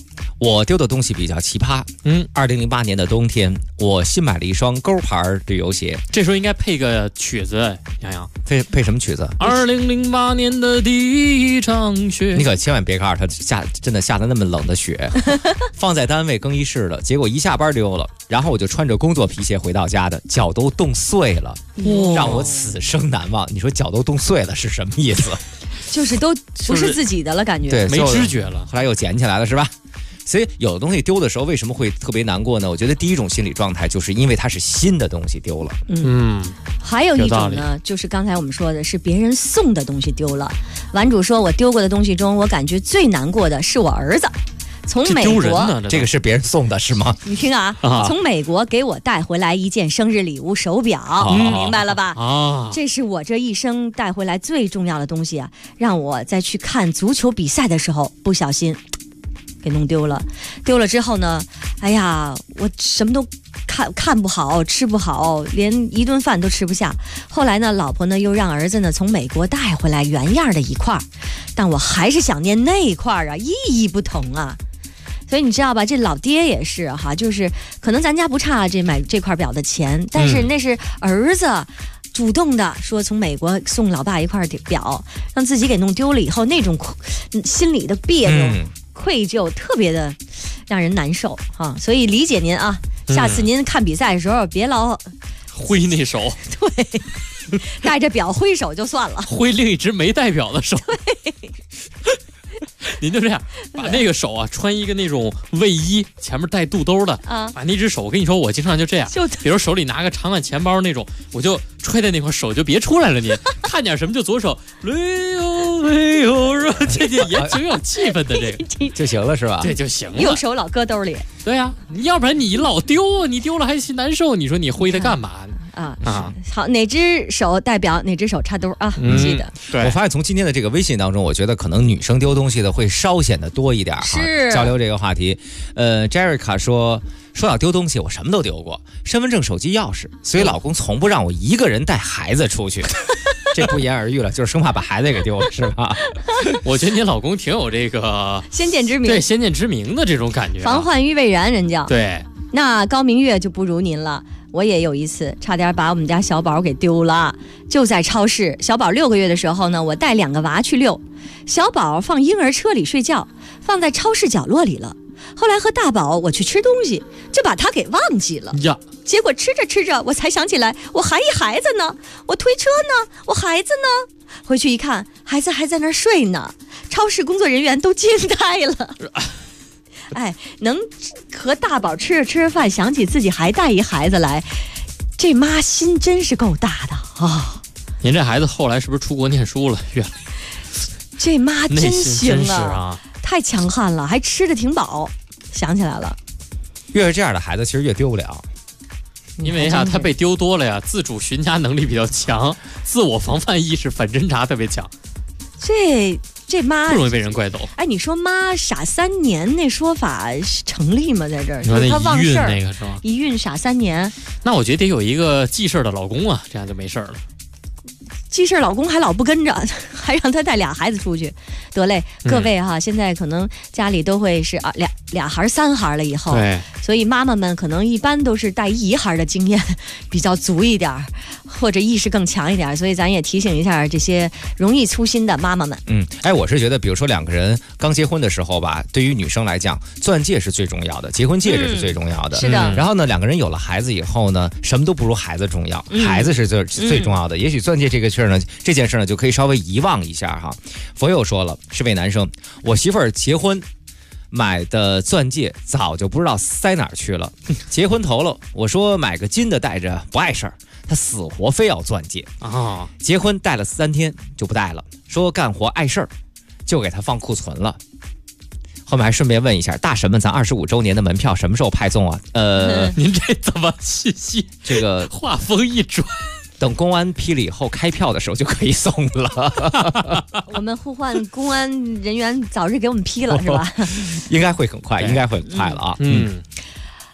我丢的东西比较奇葩。2008年的冬天，我新买了一双勾牌旅游鞋。 这时候应该配个曲子，洋洋。 配什么曲子 ？2008年的第一场雪。 你可千万别告诉他真的下的那么冷的雪，放在单位更衣室了。结果一下班丢了，然后我就穿着工作皮鞋回到家的，脚都冻碎了，让我此生难忘。你说脚都冻碎了是什么意思？ 就是都不是自己的了，感觉对， 没知觉了。 后来又捡起来了，是吧？所以有的东西丢的时候为什么会特别难过呢？我觉得第一种心理状态就是因为它是新的东西丢了。 还有一种呢，就是刚才我们说的是别人送的东西丢了。丸主说，我丢过的东西中，我感觉最难过的是我儿子。从美国， 这个是别人送的是吗？ 你听啊，从美国给我带回来一件生日礼物手表，明白了吧？这是我这一生带回来最重要的东西啊！让我在去看足球比赛的时候不小心给弄丢了。丢了之后呢，哎呀，我什么都看不好，吃不好，连一顿饭都吃不下。后来呢，老婆呢又让儿子呢从美国带回来原样的一块，但我还是想念那一块啊，意义不同啊。所以你知道吧，这老爹也是哈，就是可能咱家不差买这块表的钱，但是那是儿子主动的说从美国送老爸一块表，让自己给弄丢了以后，那种心里的别扭、愧疚，特别的让人难受哈。所以理解您啊，下次您看比赛的时候别老挥那手， 对，带着表挥手就算了， 挥另一只没带表的手。 对。 您就这样把那个手啊穿一个那种卫衣，前面带肚兜的把那只手，我跟你说，我经常就这样，比如手里拿个长款钱包那种，我就揣在那块，手就别出来了。您看点什么就左手，没有，这也挺有气氛的，这个就行了是吧？ 对，就行了。 右手老搁兜里。 对呀，要不然你老丢，你丢了还难受，你说你挥它干嘛呢？ 好，哪只手代表哪只手插兜啊？记得。 我发现从今天的这个微信当中，我觉得可能女生丢东西的会稍显得多一点哈。 是交流这个话题。Jerica 说到丢东西，我什么都丢过，身份证、手机、钥匙，所以老公从不让我一个人带孩子出去。这不言而喻了，就是生怕把孩子给丢了，是吧？ 我觉得你老公挺有这个先见之明， 对先见之明的这种感觉， 防患于未然，人家。 对， 那高明月就不如您了。我也有一次差点把我们家小宝给丢了，就在超市。小宝6个月的时候呢，我带2个娃去遛，小宝放婴儿车里睡觉，放在超市角落里了。后来和大宝我去吃东西，就把他给忘记了呀。 结果吃着吃着，我才想起来，我还一孩子呢，我推车呢，我孩子呢。回去一看，孩子还在那儿睡呢。超市工作人员都惊呆了。哎，能和大宝吃着吃着饭，想起自己还带一孩子来，这妈心真是够大的啊！ 您这孩子后来是不是出国念书了？原来这妈真行啊， 太强悍了，还吃得挺饱。想起来了， 越是这样的孩子，其实越丢不了， 因为他被丢多了呀，自主寻家能力比较强，自我防范意识、反侦查特别强。 这妈不容易被人怪走。 哎，你说妈傻3年那说法成立吗？在这儿， 就是他忘事儿那个是吧？ 一孕傻3年， 那我觉得得有一个记事儿的老公啊，这样就没事了。 记事老公还老不跟着，还让他带2孩子出去，得嘞，各位哈，现在可能家里都会是俩孩3孩了以后， 对， 所以妈妈们可能一般都是带1孩的经验比较足一点，或者意识更强一点，所以咱也提醒一下这些容易粗心的妈妈们。 我是觉得，比如说2个人刚结婚的时候吧，对于女生来讲，钻戒是最重要的，结婚戒指是最重要的。 是的。 然后呢，2个人有了孩子以后呢，什么都不如孩子重要，孩子是最重要的。也许钻戒这件事呢，就可以稍微遗忘一下哈。佛友说了，是位男生，我媳妇儿结婚买的钻戒早就不知道塞哪儿去了。结婚头了，我说买个金的戴着不碍事儿，他死活非要钻戒啊。结婚戴了3天就不戴了，说干活碍事儿，就给他放库存了。后面还顺便问一下大神们，咱25周年的门票什么时候派送啊？ 您这怎么信息？ 这个话锋一转。 等公安批了以后，开票的时候就可以送了。 我们呼唤公安人员早日给我们批了，是吧？ 应该会很快，应该会很快了啊。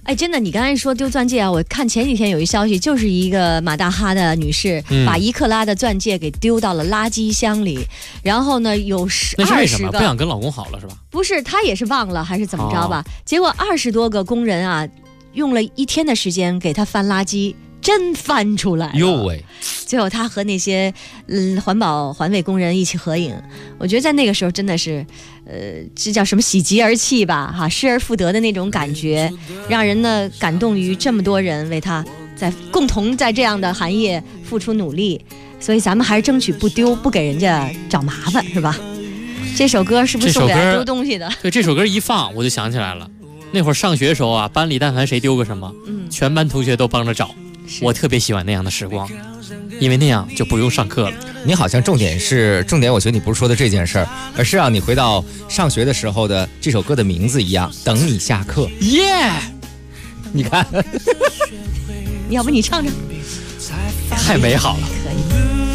哎，真的，你刚才说丢钻戒啊，我看前几天有一消息，就是一个马大哈的女士把1克拉的钻戒给丢到了垃圾箱里，然后呢有那是为什 20 么？ 个， 不想跟老公好了是吧？ 不是，她也是忘了还是怎么着吧？结果20多个工人啊，用了1天的时间给她翻垃圾。真翻出来了！ 哟喂！ 最后他和那些环卫工人一起合影，我觉得在那个时候真的是，这叫什么喜极而泣吧，哈，失而复得的那种感觉，让人呢感动于这么多人为他共同在这样的行业付出努力，所以咱们还是争取不丢，不给人家找麻烦，是吧？这首歌是不是送给爱丢东西的？ 对，这首歌一放我就想起来了，那会儿上学的时候啊，班里但凡谁丢个什么，全班同学都帮着找。我特别喜欢那样的时光，因为那样就不用上课了。 你好像重点，我觉得你不是说的这件事儿，而是让你回到上学的时候的这首歌的名字一样，等你下课。 耶！ 你看， 要不你唱唱？ 太美好了。 可以。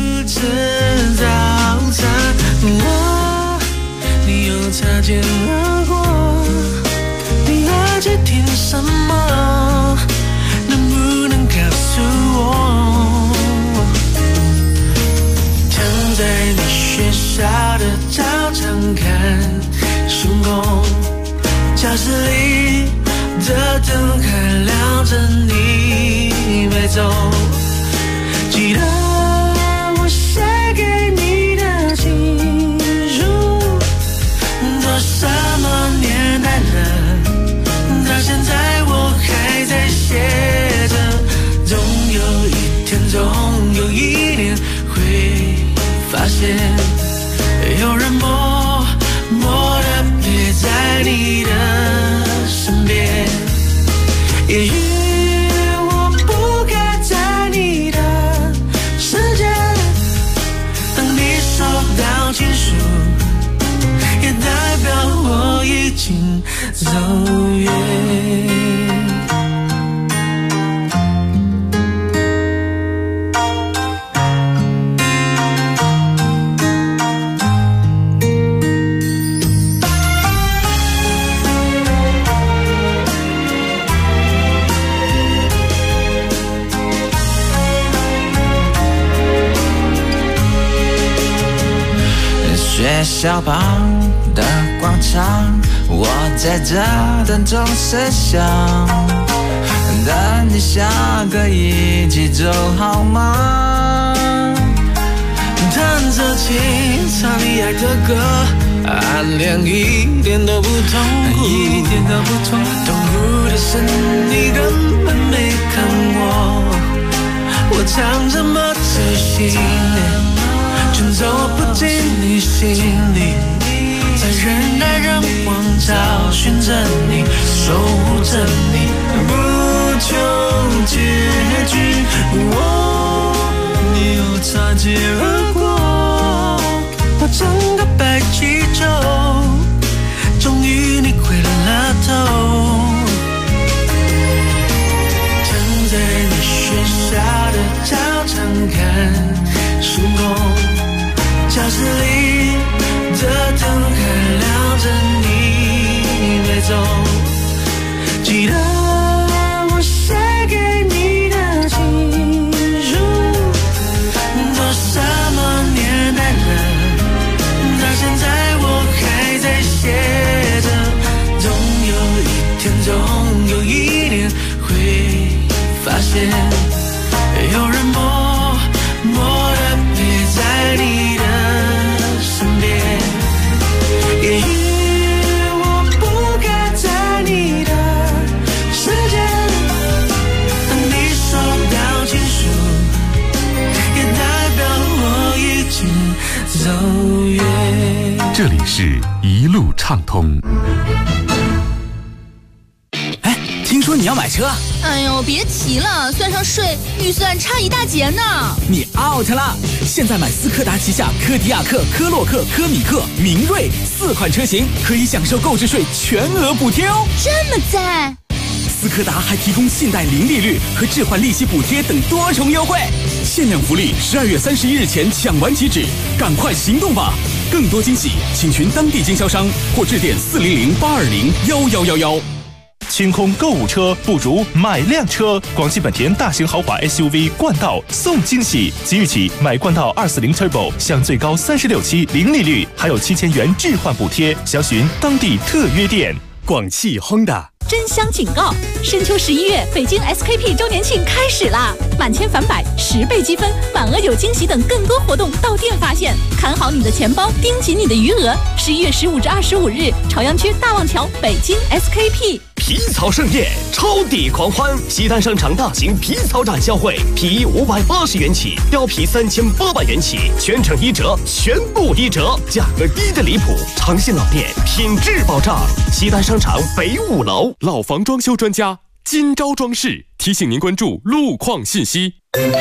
你又擦肩而过，你爱着听什么？能不能告诉我？躺在你学校的操场看星空，教室里的灯还亮着，你没走。记得我写给你的情书，都什么年代了，到现在我还在写着。总有一天，总有一年会发现，有人默默地陪在你的身边。也许我不该在你的世界，当你收到情书，也代表我已经走远。学校旁的广场，我在这等钟声响，等你下课一起走好吗？弹着琴，唱你爱的歌，暗恋一点都不痛苦，一点都不痛苦。痛苦的是你根本没看我唱这么仔细，却走不进你心里，在人来人往找寻着你，守护着你，不求结局。你又擦肩而过，我整个白气球，终于你回了头。站在你学校的操场看星空，教室里的灯还亮着，你没走。记得我写给你的情书，都什么年代了，到现在我还在写着。总有一天，总有一年会发现，有人默默地陪在你的身边。也许我不该在你的世界，当你收到情书，也代表我已经走远。 这里是一路畅通。 听说你要买车？ 哎呦，别提了，算上税，预算差一大截呢。 你 out 了！现在买斯柯达旗下柯迪亚克、科洛克、科米克、明锐4款车型，可以享受购置税全额补贴哦。 这么赞！ 斯柯达还提供信贷零利率和置换利息补贴等多重优惠，限量福利，12月31日前抢完即止，赶快行动吧！更多惊喜，请询当地经销商或致电400-820-1111。 清空购物车，不如买辆车。广汽本田大型豪华 SUV 冠道送惊喜，即日起买冠道240 Turbo 享最高36期零利率，还有7000元置换补贴。详询当地特约店。 广汽 Honda。 真香警告！深秋11月，北京 SKP 周年庆开始啦！满千返百，10倍积分，满额有惊喜等更多活动到店发现。看好你的钱包，盯紧你的余额。11月15至25日，朝阳区大望桥北京 SKP。 皮草盛宴，超抵狂欢！西单商场大型皮草展销会，皮衣580元起，貂皮3800元起，全程1折，全部1折，价格低得离谱。长线老店，品质保障。西单商场北5楼。 老房装修专家金招装饰提醒您关注路况信息。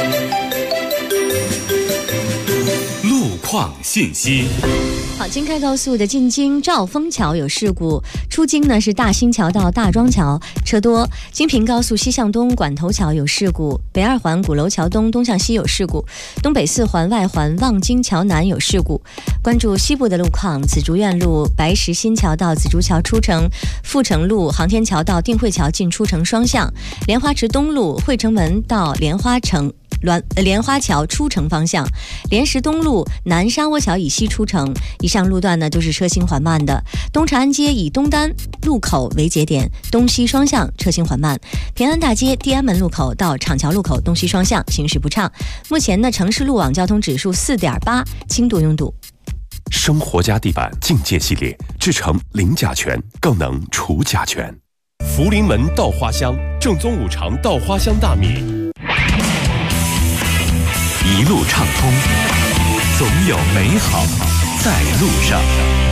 路况信息。 好，京开高速的进京兆丰桥有事故，出京呢是大兴桥到大庄桥车多。京平高速西向东管头桥有事故，北二环鼓楼桥东东向西有事故，东北四环外环望京桥南有事故。关注西部的路况，紫竹院路白石新桥到紫竹桥出城，阜成路航天桥到定慧桥进出城双向，莲花池东路汇成门到莲花桥出城方向，莲石东路南沙窝桥以西出城，以上路段呢都是车行缓慢的。东长安街以东单路口为节点，东西双向车行缓慢。平安大街地安门路口到厂桥路口东西双向行驶不畅。目前呢，城市路网交通指数4.8，轻度拥堵。 生活家地板境界系列，制成零甲醛，更能除甲醛。 福临门稻花香，正宗五常稻花香大米。 一路畅通，总有美好在路上。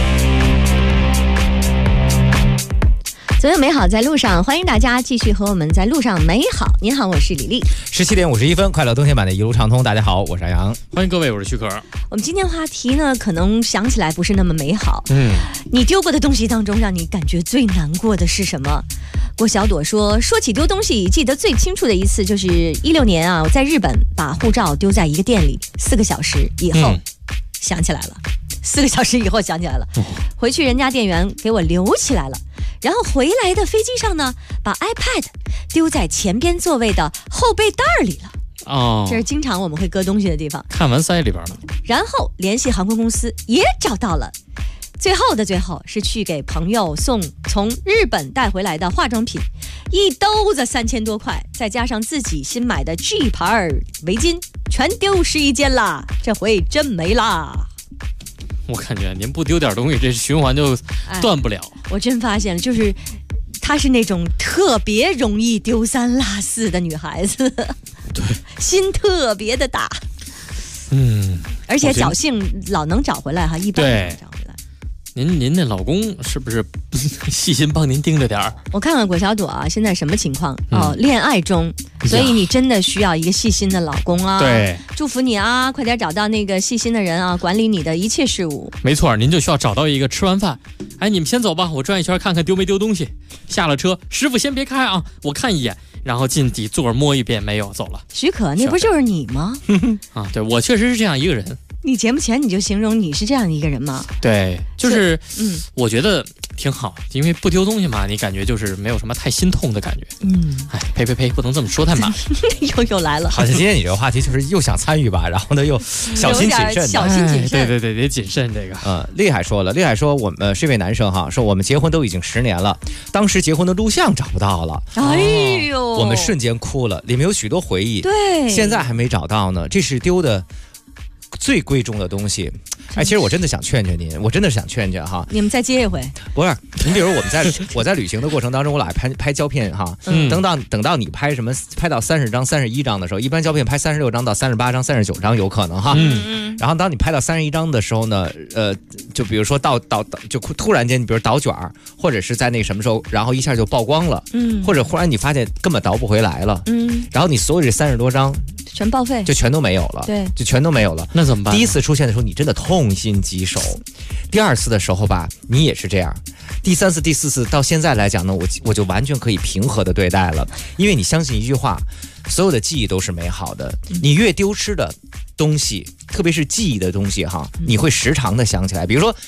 总有美好在路上，欢迎大家继续和我们在路上美好。您好，我是李丽。 17点51分，快乐冬天版的一路畅通。大家好，我是阿阳， 欢迎各位，我是徐可。 我们今天话题呢，可能想起来不是那么美好。你丢过的东西当中，让你感觉最难过的是什么？郭小朵说起丢东西，记得最清楚的一次就是16年啊，我在日本把护照丢在一个店里，4个小时以后想起来了，4个小时以后想起来了，回去人家店员给我留起来了，然后回来的飞机上呢，把 iPad 丢在前边座位的后背袋里了。这是经常我们会搁东西的地方， 看完塞里边了。 然后联系航空公司也找到了。最后的最后是去给朋友送从日本带回来的化妆品，一兜子3000多块，再加上自己新买的 G 牌围巾，全丢11件啦，这回真没啦。 我感觉您不丢点东西，这循环就断不了。 我真发现了，就是她是那种特别容易丢三落四的女孩子， 对， 心特别的大，而且侥幸老能找回来哈，一般能找回来。 您那老公是不是细心帮您盯着点儿？ 我看看果小朵啊，现在什么情况？恋爱中，所以你真的需要一个细心的老公啊！ 对， 祝福你啊，快点找到那个细心的人啊，管理你的一切事务。 没错，您就需要找到一个吃完饭，你们先走吧，我转一圈看看丢没丢东西。下了车，师傅先别开啊，我看一眼，然后进底座摸一遍，没有，走了。 许可，那不就是你吗？ 对，我确实是这样一个人。 你节目前你就形容你是这样的一个人吗？ 对，就是我觉得挺好，因为不丢东西嘛，你感觉就是没有什么太心痛的感觉。呸，不能这么说太满。 又来了。 好像今天你这个话题就是又想参与吧，然后呢又小心谨慎。 小心谨慎。 对，得谨慎这个。 厉害说我们是一位男生哈，说我们结婚都已经10年了，当时结婚的录像找不到了。 哎呦， 我们瞬间哭了，里面有许多回忆。 对， 现在还没找到呢，这是丢的最贵重的东西。其实我真的想劝劝您，我真的想劝劝哈。 你们再接一回。 不是，你比如我在旅行的过程当中，我俩拍胶片哈，等到你拍到30张、31张的时候，一般胶片拍36张到38张、39张有可能哈。然后当你拍到31张的时候呢，就比如说就突然间，你比如倒卷儿，或者是在那什么时候，然后一下就曝光了，或者忽然你发现根本倒不回来了，然后你所有这30多张全报废， 就全都没有了， 对， 就全都没有了。 那怎么办？ 第一次出现的时候，你真的痛心疾首；第二次的时候吧，你也是这样；第3次、第4次，到现在来讲呢，我就完全可以平和的对待了，因为你相信一句话，所有的记忆都是美好的。你越丢失的东西，特别是记忆的东西哈，你会时常的想起来。比如说，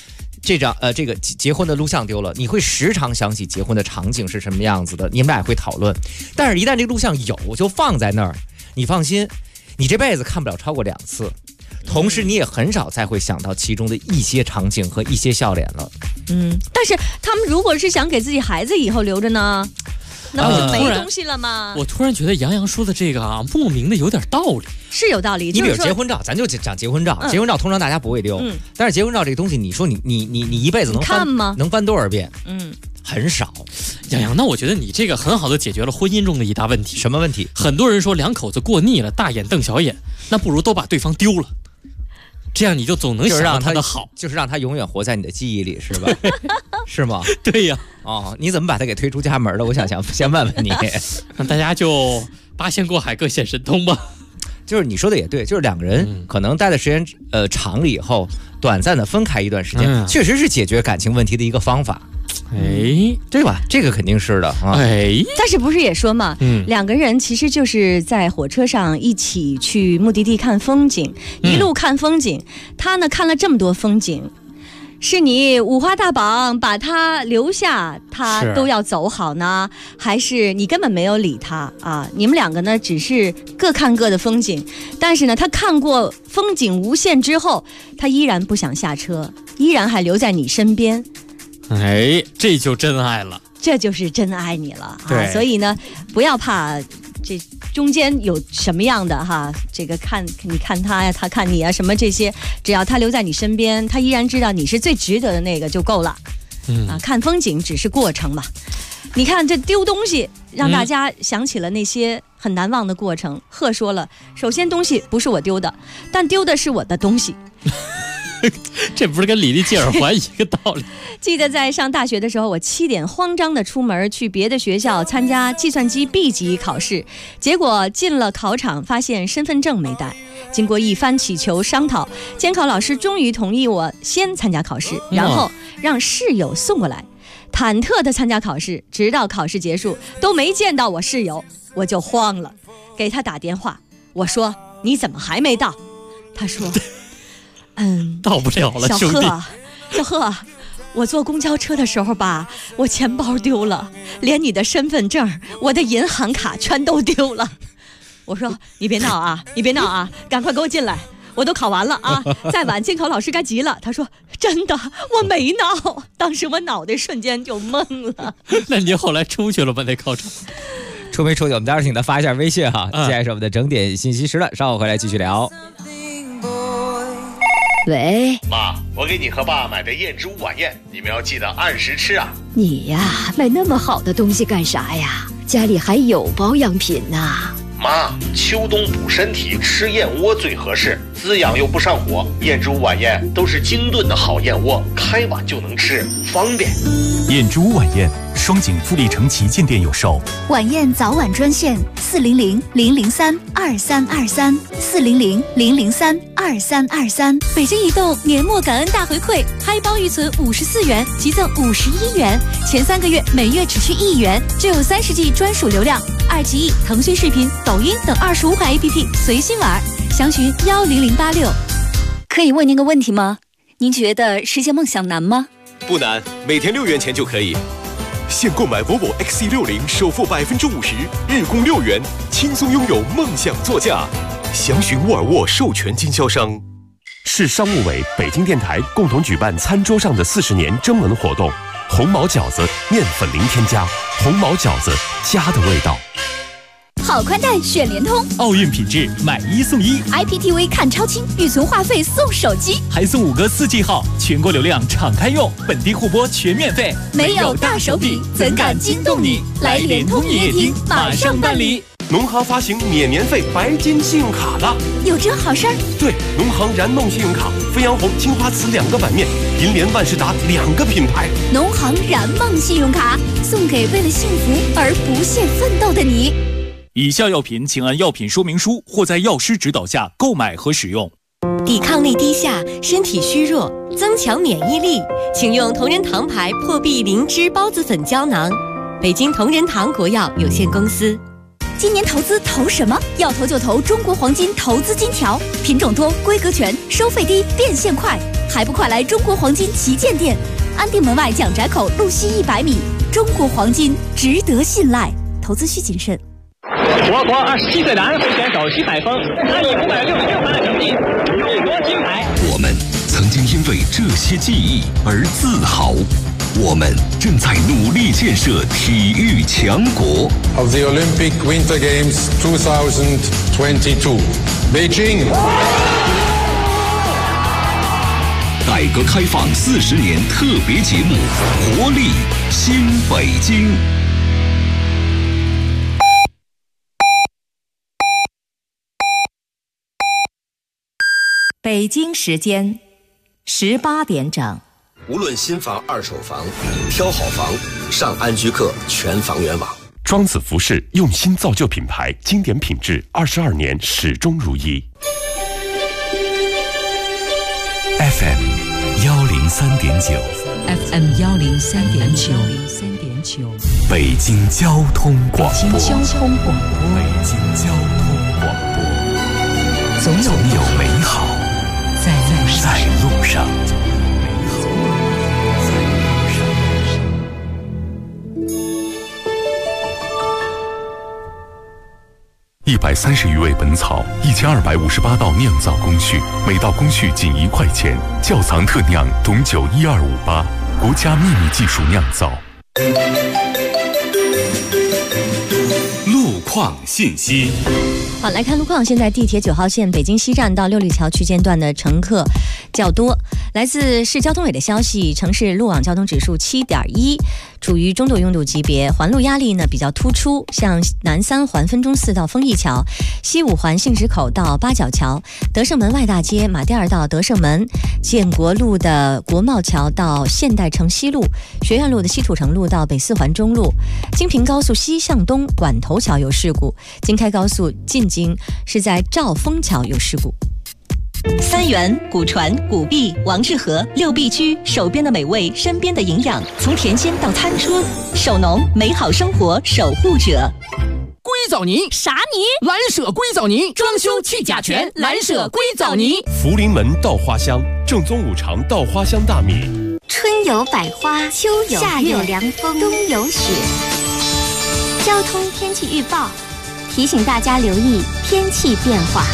这个结婚的录像丢了，你会时常想起结婚的场景是什么样子的，你们俩也会讨论。但是一旦这个录像有，就放在那儿，你放心，你这辈子看不了超过2次，同时你也很少再会想到其中的一些场景和一些笑脸了。 但是他们如果是想给自己孩子以后留着呢，那不就没东西了吗？ 我突然觉得杨洋说的这个莫名的有点道理， 是有道理。 你比如结婚照，咱就讲结婚照，结婚照通常大家不会丢，但是结婚照这个东西，你说你一辈子能看吗？ 能翻多少遍？很少。 杨洋，那我觉得你这个很好的解决了婚姻中的一大问题。 什么问题？ 很多人说两口子过腻了，大眼瞪小眼，那不如都把对方丢了。这样你就总能想到他的好， 就是让他永远活在你的记忆里，是吧？是吗？ 对呀。 你怎么把他给推出家门了？我想先问问你， 让大家就八仙过海各显神通吧。 就是你说的也对，就是两个人可能待的时间长了以后，短暂的分开一段时间，确实是解决感情问题的一个方法。对吧？这个肯定是的啊。 但是不是也说嘛，两个人其实就是在火车上一起去目的地看风景，一路看风景。他呢看了这么多风景，是你五花大绑把他留下，他都要走好呢，还是你根本没有理他啊？你们两个呢只是各看各的风景，但是呢他看过风景无限之后，他依然不想下车，依然还留在你身边。 这就真爱了， 这就是真爱你了啊！所以呢，不要怕这中间有什么样的这个你看他呀，他看你啊，什么这些，只要他留在你身边，他依然知道你是最值得的那个就够了。看风景只是过程嘛。你看这丢东西，让大家想起了那些很难忘的过程。贺说了，首先东西不是我丢的，但丢的是我的东西。 这不是跟李丽借耳环一个道理？ 记得在上大学的时候，我7点慌张的出门去别的学校参加计算机 B 级考试，结果进了考场发现身份证没带。经过一番祈求商讨，监考老师终于同意我先参加考试，然后让室友送过来。忐忑的参加考试，直到考试结束都没见到我室友，我就慌了，给他打电话，我说你怎么还没到？他说到不了了，兄弟。 小贺，我坐公交车的时候吧，我钱包丢了，连你的身份证、我的银行卡全都丢了。我说你别闹啊，你别闹啊，赶快给我进来，我都考完了啊，再晚监考老师该急了。他说真的，我没闹。当时我脑袋瞬间就懵了。 那你后来出去了吗？那考场出没出去？我们待会儿请他发一下微信哈。接下来是我们的整点信息时了，稍后回来继续聊。 喂， 妈，我给你和爸买的燕之屋晚宴，你们要记得按时吃啊。 你呀，买那么好的东西干啥呀？家里还有保养品呢。 妈，秋冬补身体，吃燕窝最合适，滋养又不上火。燕之屋晚宴都是精炖的好燕窝，开碗就能吃，方便。 燕之屋晚宴，双井富力城旗舰店有售。 晚宴早晚专线400-003-2323，400-003-2323。北京移动年末感恩大回馈，嗨包预存54元，即赠51元，前3个月每月只需1元，就有30G 专属流量。爱奇艺、腾讯视频、抖音等25款 APP 随心玩，详询10086。可以问您个问题吗？您觉得实现梦想难吗？ 不难，每天6元钱就可以。现购买 Volvo XC60，首付50%，日供6元，轻松拥有梦想座驾。详询沃尔沃授权经销商。 市商务委、北京电台共同举办餐桌上的40年征文活动，红毛饺子面粉零添加，红毛饺子家的味道。 好宽带选联通， 奥运品质买1送1 ，IPTV 看超清，预存话费送手机， 还送5个4G 号，全国流量敞开用，本地互播全免费。 没有大手笔，怎敢惊动你？来联通营业厅马上办理。 农行发行免年费白金信用卡了， 有这好事儿？ 对，农行燃梦信用卡，飞扬红、青花瓷2个版面，银联、万事达2个品牌。 农行燃梦信用卡送给为了幸福而不懈奋斗的你。 以下药品请按药品说明书或在药师指导下购买和使用。 抵抗力低下，身体虚弱，增强免疫力，请用同仁堂牌破壁灵芝孢子粉胶囊。北京同仁堂国药有限公司。 今年投资投什么？要投就投中国黄金投资金条，品种多，规格全，收费低，变现快。 还不快来中国黄金旗舰店？安定门外蒋宅口路西100米，中国黄金值得信赖，投资需谨慎。 我国27岁男会选手徐采峰，他以566分的成绩勇夺金牌。 我们曾经因为这些记忆而自豪，我们正在努力建设体育强国。 Of the Olympic Winter Games 2022, Beijing。 改革开放40年特别节目《活力新北京》。 北京时间18点整。 无论新房、二手房，挑好房，上安居客全房源网。 庄子服饰用心造就品牌，经典品质，22年始终如一。 FM 103.9 FM 103.9 北京交通广播。 北京交通广播。 北京交通广播。 总有美好在路上。 130余味本草，1258道酿造工序，每道工序仅1块钱。窖藏特酿董酒12588，国家秘密技术酿造。 路况信息。 好，来看路况。现在地铁9号线北京西站到六里桥区间段的乘客较多。来自市交通委的消息，城市路网交通指数7.1，处于中度拥堵级别，环路压力呢比较突出，像南3环分钟寺到丰益桥，西5环杏直口到八角桥，德胜门外大街马甸儿到德胜门，建国路的国贸桥到现代城西路，学院路的西土城路到北4环中路，京平高速西向东管头桥有事故，京开高速进京是在兆丰桥有事故。 三元、古传、古币、王致和6必居，手边的美味，身边的营养，从甜心到餐桌，手农美好生活守护者。 硅藻泥啥泥？ 蓝舍硅藻泥，装修去甲醛，蓝舍硅藻泥。 福临门稻花香，正宗5常稻花香大米。 春有百花，秋有夏有凉风，冬有雪。交通天气预报提醒大家留意天气变化。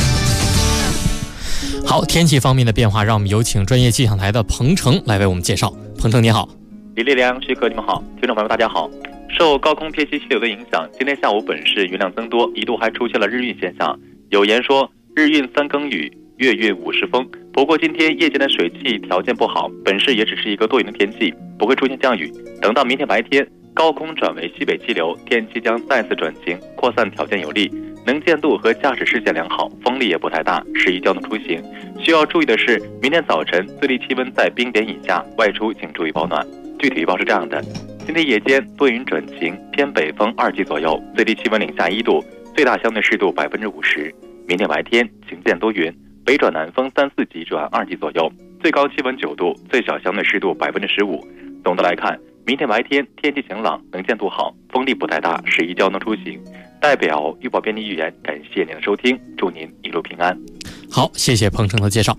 好，天气方面的变化，让我们有请专业气象台的彭程来为我们介绍。彭程你好。 李烈良、徐哥你们好，听众朋友大家好。受高空偏西气流的影响，今天下午本市云量增多，一度还出现了日晕现象。有言说日晕3更雨，月晕50风。不过今天夜间的水汽条件不好，本市也只是一个多云的天气，不会出现降雨。等到明天白天，高空转为西北气流，天气将再次转晴，扩散条件有利，能见度和驾驶视线良好，风力也不太大，适宜交通出行。需要注意的是，明天早晨最低气温在冰点以下，外出请注意保暖。具体预报是这样的：今天夜间多云转晴，偏北风2级左右，最低气温零下1度，最大相对湿度50%。明天白天晴间多云，北转南风3、4级转2级左右，最高气温9度，最小相对湿度15%。总的来看，明天白天天气晴朗，能见度好，风力不太大，适宜交通出行。代表预报编辑预言，感谢您的收听，祝您一路平安。 好，谢谢彭程的介绍。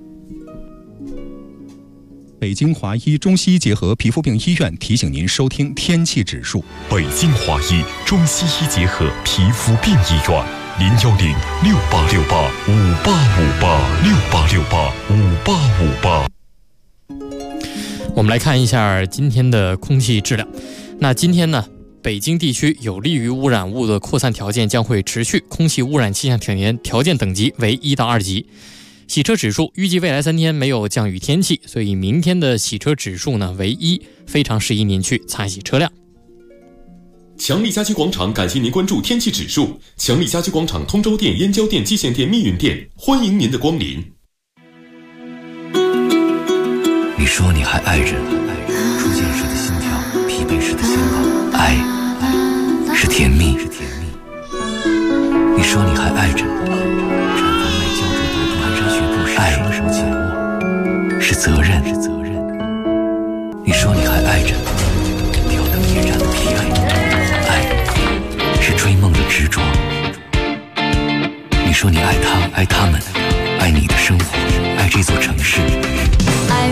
北京华医中西医结合皮肤病医院提醒您收听天气指数。 北京华医中西医结合皮肤病医院，010-6868-5858，6868-5858。 我们来看一下今天的空气质量。那今天呢，北京地区有利于污染物的扩散条件将会持续，空气污染气象条件等级为1到2级。洗车指数预计未来3天没有降雨天气，所以明天的洗车指数呢为1，非常适宜您去擦洗车辆。 强力家居广场感谢您关注天气指数。强力家居广场通州店、燕郊店、蓟县店、密云店，欢迎您的光临。 你说你还爱着初见时的心跳，疲惫时的心动，爱是甜蜜。你说你还爱着产房内胶质毒蹒跚学步时双手紧握，是责任。你说你还爱着吊灯夜战的疲惫，爱是追梦的执着。你说你爱他，爱他们，爱你的生活，爱这座城市。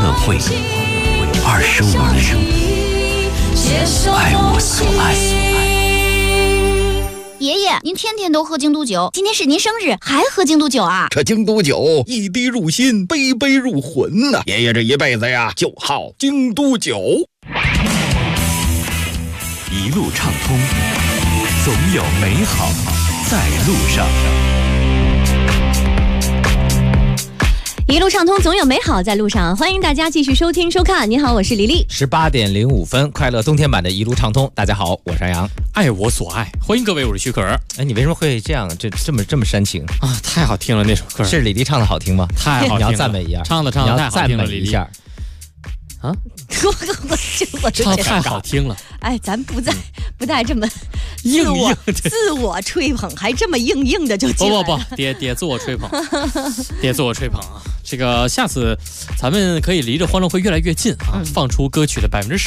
乐会，25年，爱我所爱。 爷爷，您天天都喝京都酒，今天是您生日，还喝京都酒啊？ 这京都酒一滴入心，杯杯入魂呐！爷爷这一辈子呀，就好京都酒。 一路畅通，总有美好在路上。 一路畅通，总有美好在路上。欢迎大家继续收听收看。你好，我是李丽。 18点05分，快乐冬天版的一路畅通。大家好，我是杨。 爱我所爱，欢迎各位，我是许可。 哎，你为什么会这样？这么煽情啊？太好听了，那首歌是李丽唱的好听吗？ 太好听了， 你要赞美一下， 唱的太好听了， 李丽一下。啊， 我唱的太好听了。 哎，咱不带这么硬自我吹捧，还这么硬的就进来了。 不，别自我吹捧，别自我吹捧啊！这个下次咱们可以离着欢乐会越来越近啊，放出歌曲的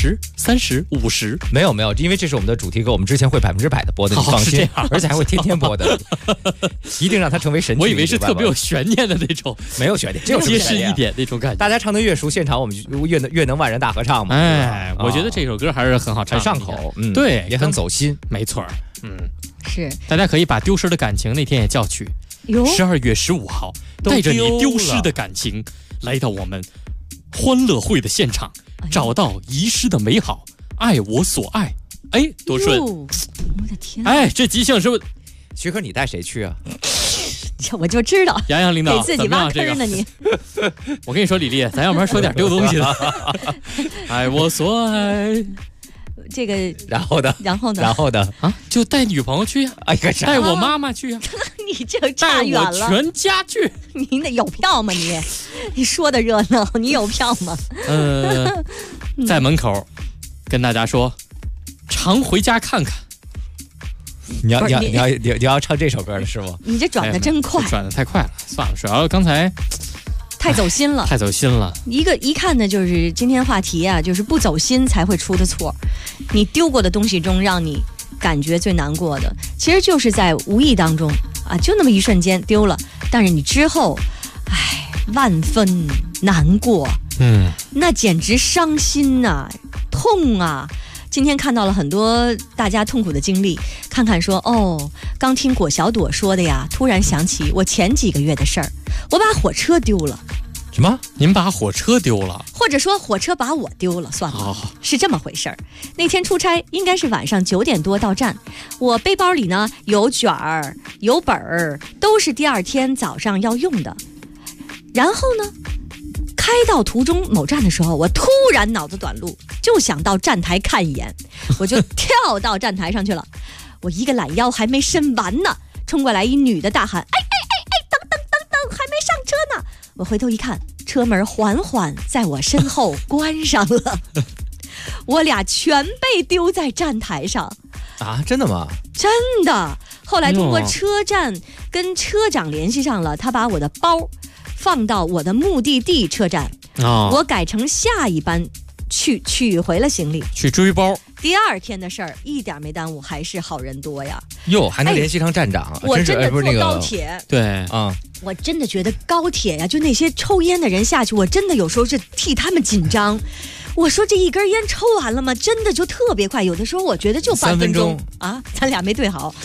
10%、30%、50%。 没有，因为这是我们的主题歌，我们之前会100%的播的，你放心，而且还会天天播的，一定让它成为神曲。 我以为是特别有悬念的那种， 没有悬念，这有揭示一点那种感觉。 大家唱得越熟，现场我们越能万人大合唱嘛。 哎，我觉得这首歌还是很好唱， 很上口， 对， 也很走心， 没错。 是， 大家可以把丢失的感情那天也叫去。12月15号，带着你丢失的感情来到我们欢乐会的现场，找到遗失的美好，爱我所爱。哎，多顺！ 我的天！ 哎，这吉祥是不是？ 徐可，你带谁去啊？ 我就知道， 杨洋领导给自己挖坑呢你。 我跟你说，李丽，咱要不然说点丢东西的。爱我所爱。 这个， 然后呢？ 啊，就带女朋友去呀！ 哎呀， 带我妈妈去呀！ 你这差远了， 带我全家去。 你那有票吗？你说的热闹，你有票吗？ 在门口跟大家说，常回家看看。 你要唱这首歌了是吗？ 你这转的真快， 转的太快了，算了，主要刚才。 太走心了， 太走心了。 一看呢，就是今天话题啊，就是不走心才会出的错。你丢过的东西中，让你感觉最难过的，其实就是在无意当中啊，就那么一瞬间丢了，但是你之后，哎，万分难过，那简直伤心呐，痛啊。今天看到了很多大家痛苦的经历，看看说刚听果小朵说的呀，突然想起我前几个月的事儿，我把火车丢了。 什么？ 您把火车丢了？ 或者说火车把我丢了？算了，是这么回事儿。那天出差应该是晚上9点多到站，我背包里呢有卷儿有本儿，都是第二天早上要用的。然后呢，开到途中某站的时候，我突然脑子短路，就想到站台看一眼，我就跳到站台上去了。我一个懒腰还没伸完呢，冲过来一女的大喊：“哎，等，还没上车呢！”我回头一看，车门缓缓在我身后关上了，我俩全被丢在站台上。 啊，真的吗？ 真的。后来通过车站跟车长联系上了，他把我的包放到我的目的地车站，我改成下一班去取回了行李， 去追包。 第二天的事儿一点没耽误，还是好人多呀。 哟，还能联系上站长。 我真的坐高铁， 对啊， 我真的觉得高铁呀，就那些抽烟的人下去，我真的有时候是替他们紧张。我说这一根烟抽完了吗？真的就特别快，有的时候我觉得就半分钟啊，咱俩没对好。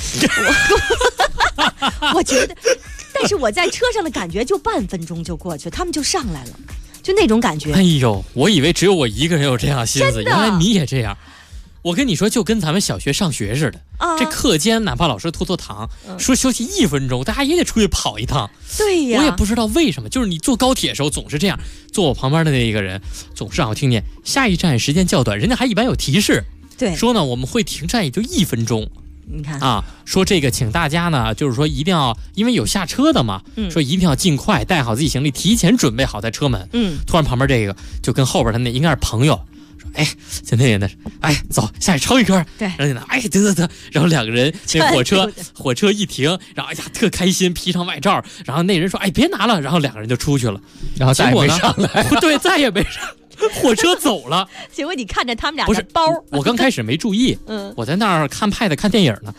我觉得，但是我在车上的感觉就半分钟就过去，他们就上来了，就那种感觉。 哎呦，我以为只有我一个人有这样心思，原来你也这样。我跟你说，就跟咱们小学上学似的，这课间哪怕老师拖堂，说休息1分钟，大家也得出去跑一趟。 对呀， 我也不知道为什么，就是你坐高铁的时候总是这样，坐我旁边的那一个人总是让我听见下一站时间较短，人家还一般有提示， 对， 说呢我们会停站也就1分钟。 你看啊，说这个请大家呢，就是说一定要，因为有下车的嘛，说一定要尽快带好自己行李，提前准备好在车门。突然旁边这个就跟后边他那应该是朋友说，哎，就那人的，哎，走下去抽一根。 对， 然后呢，哎，得，然后两个人那火车一停，然后哎呀特开心，披上外罩，然后那人说，哎，别拿了，然后两个人就出去了， 然后再也没上来， 对，再也没上。火车走了， 结果你看着他们俩的包， 我刚开始没注意，我在那儿看pad看电影呢，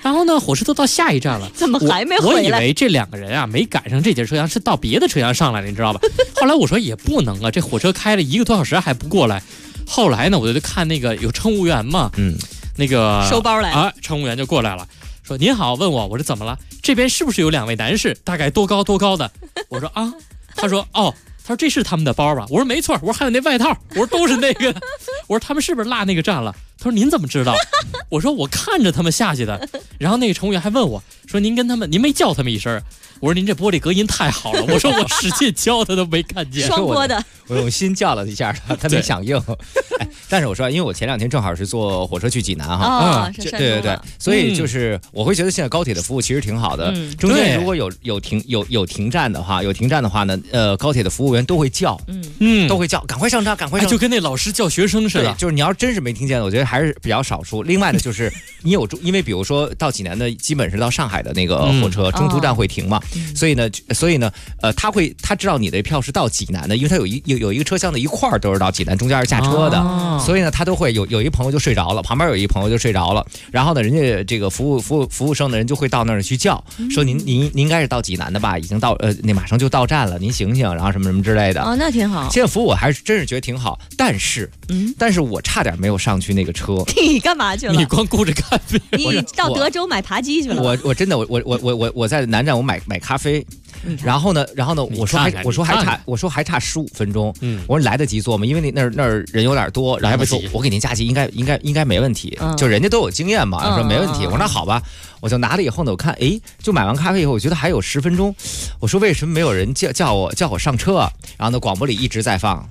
然后呢，火车都到下一站了， 怎么还没回来？ 我以为这2个人啊没赶上这节车厢，是到别的车厢上来了，你知道吧？后来我说也不能啊，这火车开了1个多小时还不过来。后来呢，我就看那个有乘务员嘛，那个收包来啊，乘务员就过来了，说您好，问我说怎么了？这边是不是有2位男士？大概多高的？我说啊，他说哦。他说这是他们的包吧？我说没错，我说还有那外套，我说都是那个，我说他们是不是落那个站了？他说您怎么知道？我说我看着他们下去的。然后那个乘务员还问我说您没叫他们一声？我说您这玻璃隔音太好了。我说我使劲叫他都没看见。 双播的， 我用心叫了一下他没响应。但是我说，因为我前2天正好是坐火车去济南哈，对，所以就是我会觉得现在高铁的服务其实挺好的。中间如果有停站的话，呢，高铁的服务员都会叫，都会叫，赶快上车，赶快上车， 就跟那老师叫学生似的。 就是你要真是没听见的，我觉得还是比较少数。另外呢，就是因为比如说到济南的，基本是到上海的那个火车，中途站会停嘛，所以呢，他知道你的票是到济南的，因为他有一个车厢的一块都是到济南，中间是下车的，所以呢，他都会有一朋友就睡着了，旁边有一朋友就睡着了，然后呢，人家这个服务生的人就会到那儿去叫，说您应该是到济南的吧，已经到那马上就到站了，您醒醒，然后什么什么之类的。 哦，那挺好。 现在服务我还是真是觉得挺好，但是我差点没有上去那个车。 你干嘛去了？ 你光顾着看病。 你到德州买扒鸡去了？ 我真的我在南站我买咖啡。然后呢，我说还差15分钟，我说来得及做吗？因为那儿人有点多，来不及。我给您加急，应该没问题，就人家都有经验嘛，说没问题。我说那好吧，我就拿了以后呢，我看就买完咖啡以后，我觉得还有10分钟，我说为什么没有人叫我上车啊？然后呢，广播里一直在放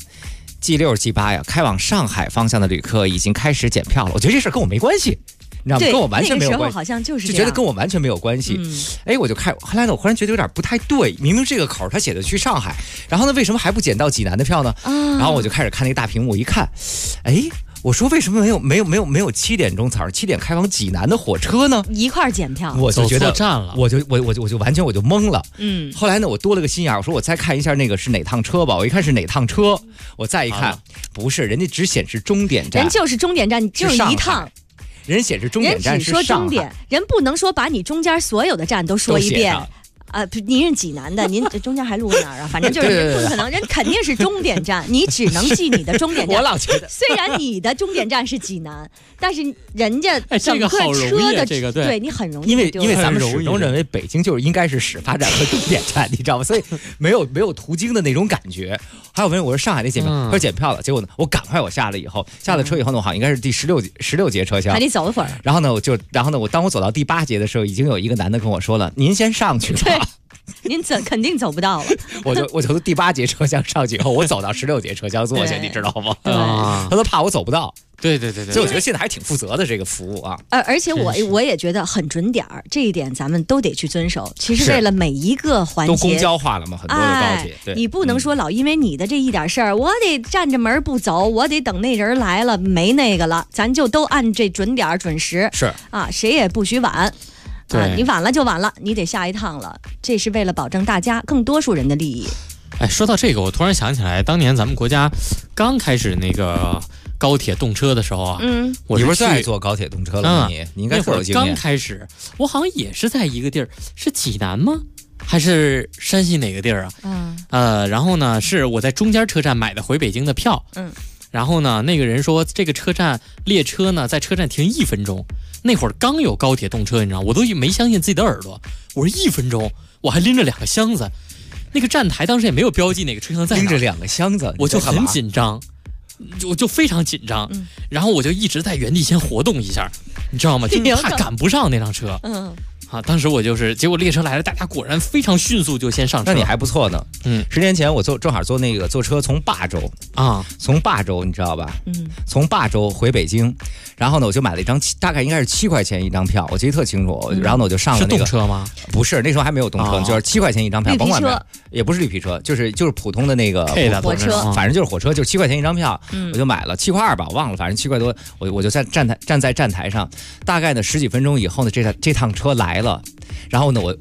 G6、G8呀，开往上海方向的旅客已经开始检票了。我觉得这事跟我没关系。你知道吗？跟我完全没有关系， 好像就觉得跟我完全没有关系。我就后来呢，我忽然觉得有点不太对，明明这个口他写的去上海，然后呢，为什么还不捡到济南的票呢？然后我就开始看那个大屏幕，一看，我说为什么没有7点钟早上7点开往济南的火车呢？ 一块检票， 我就觉得走错站了， 我就完全懵了。后来呢，我多了个心眼，我说我再看一下那个是哪趟车吧。我一看是哪趟车，我再一看，不是，人家只显示终点站， 人就是终点站，就是一趟。 人显示终点站是上海， 人只说终点，人不能说把你中间所有的站都说一遍。您是济南的，您中间还路哪儿啊？反正就是不可能，人肯定是终点站，你只能记你的终点站。 我老觉得， 虽然你的终点站是济南，但是人家整个车的对你很容易， 因为咱们始终认为北京就是应该是始发站和终点站，你知道吗？所以没有途经的那种感觉。还有朋友我说上海那检票，他说检票了，结果呢，我赶快下了车以后呢，我好像应该是第16节车厢， 还得走一会儿。 然后呢，当我走到第8节的时候，已经有一个男的跟我说了：“您先上去吧。” 您肯定走不到了。 我从第8节车厢上去以后，我走到16节车厢坐下，你知道吗？他都怕我走不到。 对， 所以我觉得现在还挺负责的这个服务啊。 而且我也觉得很准点儿，这一点咱们都得去遵守。其实为了每一个环节都公交化了嘛，很多的高铁，对， 你不能说老因为你的这一点事儿，我得站着门不走，我得等那人来了，没那个了，咱就都按这准点准时。 是啊，谁也不许晚。 对， 你晚了就晚了，你得下一趟了。这是为了保证大家更多数人的利益。 说到这个，我突然想起来，当年咱们国家刚开始那个高铁动车的时候啊， 你不是最爱坐高铁动车了吗？你应该特有经验。 刚开始，我好像也是在一个地儿，是济南吗？还是山西哪个地儿啊？然后呢，是我在中间车站买的回北京的票。然后呢，那个人说这个车站列车呢在车站停1分钟。那会儿刚有高铁动车，你知道，我都没相信自己的耳朵。我说1分钟，我还拎着2个箱子。那个站台当时也没有标记哪个车厢在哪， 拎着2个箱子， 我就很紧张，我就非常紧张。然后我就一直在原地先活动一下，你知道吗？就是怕赶不上那辆车。当时我结果列车来了，大家果然非常迅速就先上车。 那你还不错呢。10年前我正好坐车从霸州从霸州你知道吧？从霸州回北京，然后呢我就买了一张大概应该是7块钱一张票，我记得特清楚。然后呢我就上了那个。 是动车吗？ 不是，那时候还没有动车，就是7块钱一张票，甭管也不是绿皮车，就是普通的那个火车， 反正就是火车，就是7块钱一张票，我就买了7块2吧，我忘了，反正7块多，我就在站在站台上，大概呢10几分钟以后呢，这趟车来了。然后呢，我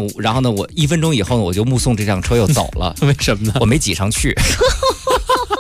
1分钟以后呢，我就目送这辆车又走了。 为什么呢？ 我没挤上去。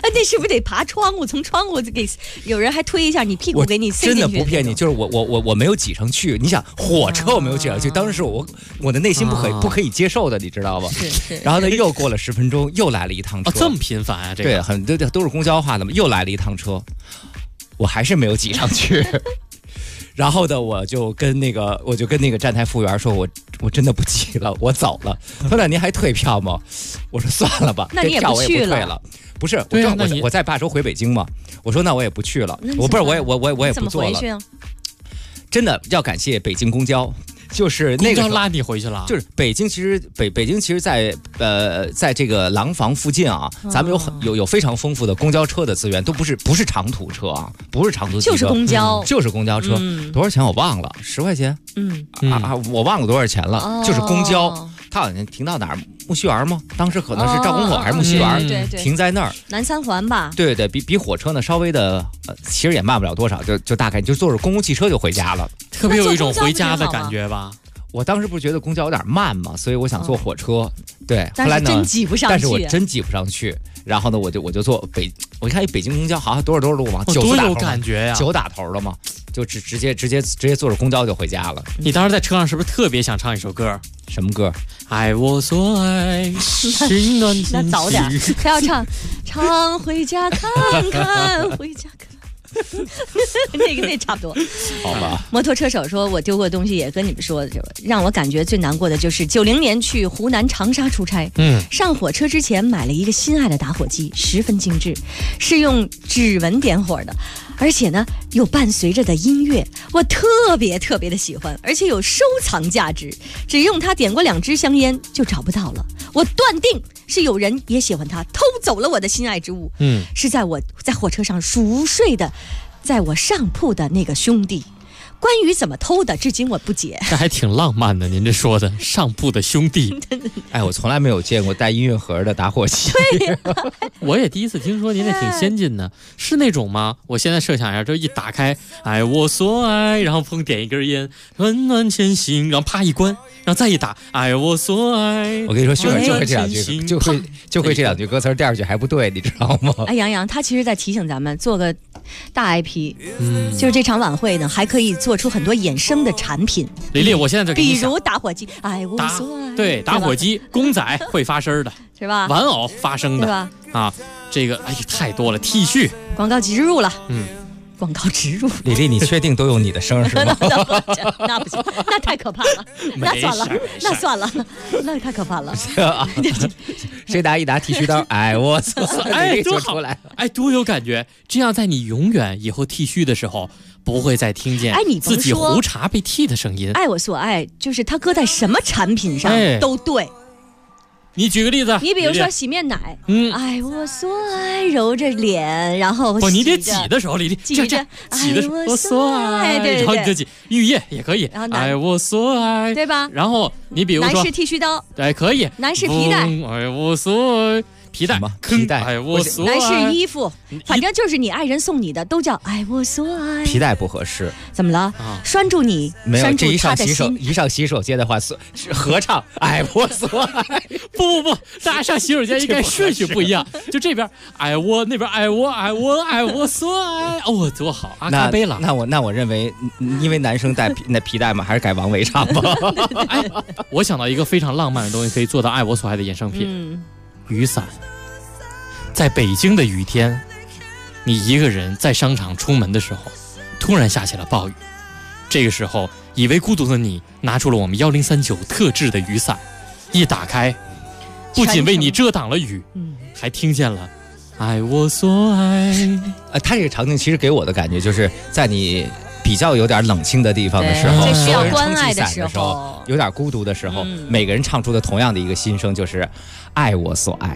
那是不是得爬窗户？从窗户给有人还推一下你屁股给你塞进去？ 真的不骗你，就是我没有挤上去。你想火车我没有挤上去，当时是我的内心不可以接受的，你知道吧？ 是。 然后呢，又过了10分钟，又来了一趟车。 这么频繁啊？这个对，都是公交化的嘛，又来了一趟车，我还是没有挤上去。然后呢，我就跟那个站台服务员说，我真的不挤了，我走了。他说您还退票吗？我说算了吧， 那你也这票我也不退了。 不是，我在霸州回北京嘛。我说那我也不去了，我也不做了。真的要感谢北京公交。就是那个公交拉你回去了。 就是北京，其实在这个廊坊附近啊，咱们有非常丰富的公交车的资源，都不是长途车啊，不是长途汽车， 就是公交， 就是公交车。多少钱我忘了，10块钱。我忘了多少钱了，就是公交。他好像停到哪儿？木樨园吗？当时可能是赵公口还是木樨园， 对， 停在那儿。 南三环吧。 对，比火车呢稍微的，其实也慢不了多少，就大概就坐着公共汽车就回家了， 特别有一种回家的感觉吧。 我当时不是觉得公交有点慢嘛，所以我想坐火车。对， 后来呢，真挤不上去。 但是我真挤不上去。然后呢，我就坐我一看北京公交好像多少路嘛，9打头， 有感觉呀 ，9打头了嘛，就直接坐着公交就回家了。 你当时在车上是不是特别想唱一首歌？ 什么歌？ 爱我所爱，心暖天气。 那早点，他要唱回家看看，回家看。那差不多， 好吧。 摩托车手说，我丢过东西也跟你们说，让我感觉最难过的就是90年去湖南长沙出差，上火车之前买了一个心爱的打火机，十分精致，是用指纹点火的，而且呢有伴随着的音乐，我特别的喜欢，而且有收藏价值。只用它点过2支香烟就找不到了，我断定是有人也喜欢它，偷走了我的心爱之物。是在我在火车上熟睡的，在我上铺的那个兄弟。关于怎么偷的，至今我不解。 这还挺浪漫的，您这说的上铺的兄弟。 哎，我从来没有见过带音乐盒的打火机。 对我也第一次听说，您这挺先进的，是那种吗？我现在设想一下，就一打开，爱我所爱，然后砰点一根烟，暖暖前行，然后啪一关，然后再一打，爱我所爱。 我跟你说，旭儿就会这2句，就会这2句歌词，第2句还不对，你知道吗？ 哎，杨洋，他其实在提醒咱们做个大 IP，就是这场晚会呢，还可以做出很多衍生的产品。 李丽，我现在就给你比如打火机，爱我所爱。 对，打火机，公仔会发声的， 是吧？ 玩偶发声的， 是吧？ 啊，这个哎呀太多了。T 恤广告植入了，广告植入。 李丽，你确定都有你的声是吗？ 那不行，那太可怕了。那算了，那太可怕了。 谁拿一拿剃须刀，哎，我操！ 哎，多好，哎，多有感觉。这样，在你永远以后剃须的时候，不会再听见自己胡茬被剃的声音。 爱我所爱，就是它搁在什么产品上都对。 你举个例子， 你比如说洗面奶，爱我所爱，揉着脸，然后不，你得挤的时候，你挤着挤的时候，我所爱，对，然后你就挤浴液也可以，爱我所爱， 对吧？ 然后你比如说男士剃须刀， 哎，可以， 男士皮带， 爱我所爱。皮带，爱我所爱。 男士衣服，反正就是你爱人送你的，都叫爱我所爱。 皮带不合适， 怎么了？拴住你， 没有。这一上洗手间的话，合唱爱我所爱。 不，大家上洗手间应该顺序不一样。就这边爱我，那边爱我所爱。哦，多好，阿卡贝拉。 那我认为，因为男生带那皮带嘛，还是改王维唱吧。 哎，我想到一个非常浪漫的东西，可以做到爱我所爱的衍生品。雨伞。在北京的雨天，你一个人在商场出门的时候，突然下起了暴雨。这个时候，以为孤独的你拿出了我们1039特制的雨伞，一打开，不仅为你遮挡了雨，还听见了爱我所爱。 他这个场景其实给我的感觉就是在你比较有点冷清的地方的时候， 需要关爱的时候， 有点孤独的时候，每个人唱出的同样的一个心声，就是爱我所爱。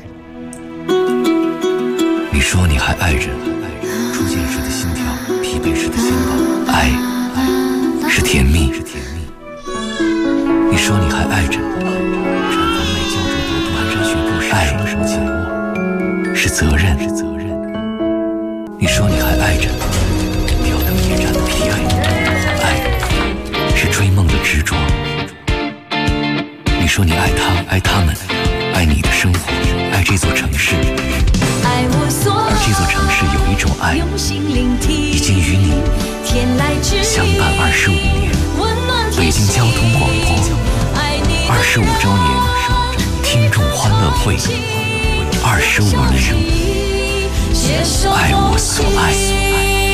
你说你还爱着，初见时的心跳，疲惫时的心跳，爱是甜蜜。你说你还爱着，绽放美娇皱朵朵，蹒跚学步时双手紧握，是责任。你说你还爱着，吊灯夜战的疲惫，爱是追梦的执着。你说你爱他，爱他们，爱你的生活。 爱这座城市，而这座城市有一种爱，已经与你相伴25年。北京交通广播25周年听众欢乐会，25年，爱我所爱。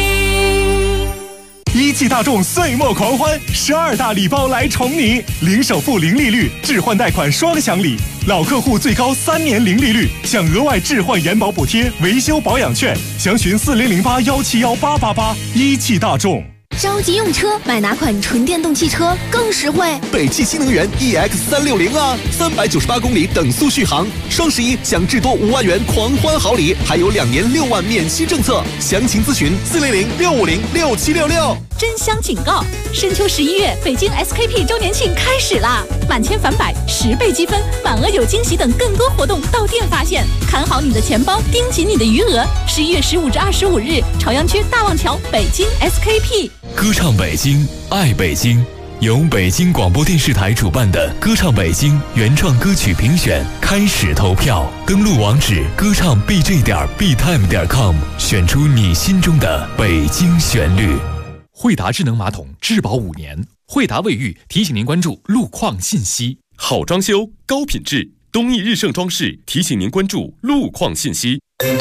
一汽大众岁末狂欢，12大礼包来宠你，零首付、零利率，置换贷款双享礼，老客户最高3年零利率，享额外置换延保补贴、维修保养券，详询4008171888。一汽大众。 着急用车，买哪款纯电动汽车更实惠？ 北汽新能源 EX360啊，398公里等速续航，双11享至多5万元狂欢好礼，还有2年6万免息政策，详情咨询400-650-6766。 真香警告！深秋11月，北京 SKP 周年庆开始啦！满千返百，10倍积分，满额有惊喜等更多活动到店发现。看好你的钱包，盯紧你的余额。11月15至25日，朝阳区大望桥北京 SKP。 歌唱北京，爱北京，由北京广播电视台主办的歌唱北京原创歌曲评选开始投票，登录网址歌唱 bj.btime.com， 选出你心中的北京旋律。 惠达智能马桶质保5年，惠达卫浴提醒您关注路况信息。好装修，高品质，东益日盛装饰提醒您关注路况信息。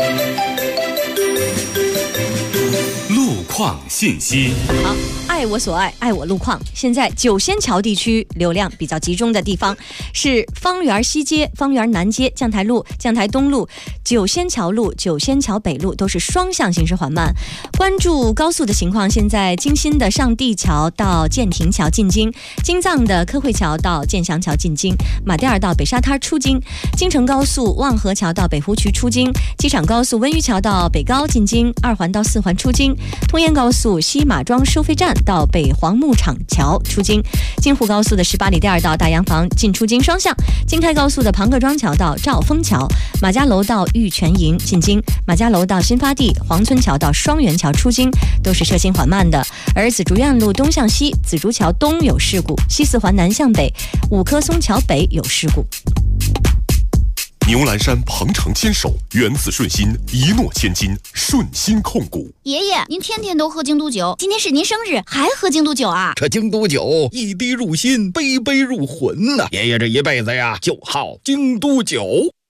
路况信息。 好，爱我所爱，爱我路况。现在九仙桥地区流量比较集中的地方是方圆西街、方圆南街、将台路、将台东路、九仙桥路、九仙桥北路都是双向行驶缓慢。关注高速的情况，现在京新的上地桥到建亭桥进京，京藏的科惠桥到建祥桥进京，马甸尔到北沙滩出京，京承高速望河桥到北湖渠出京，机场高速温榆桥到北高进京，2环到4环出京，通燕高速西马庄收费站到北黄牧场桥出京，京沪高速的18里第2道大洋房进出京双向，京开高速的庞各庄桥到兆丰桥，马家楼到玉泉营进京，马家楼到新发地、黄村桥到双元桥出京都是车行缓慢的。而紫竹院路东向西、紫竹桥东有事故，西4环南向北、五棵松桥北有事故。 牛栏山鹏程牵手，原子顺心，一诺千金，顺心控股。 爷爷，您天天都喝京都酒，今天是您生日，还喝京都酒啊？ 这京都酒一滴入心，杯杯入魂呐！爷爷这一辈子呀，就好京都酒。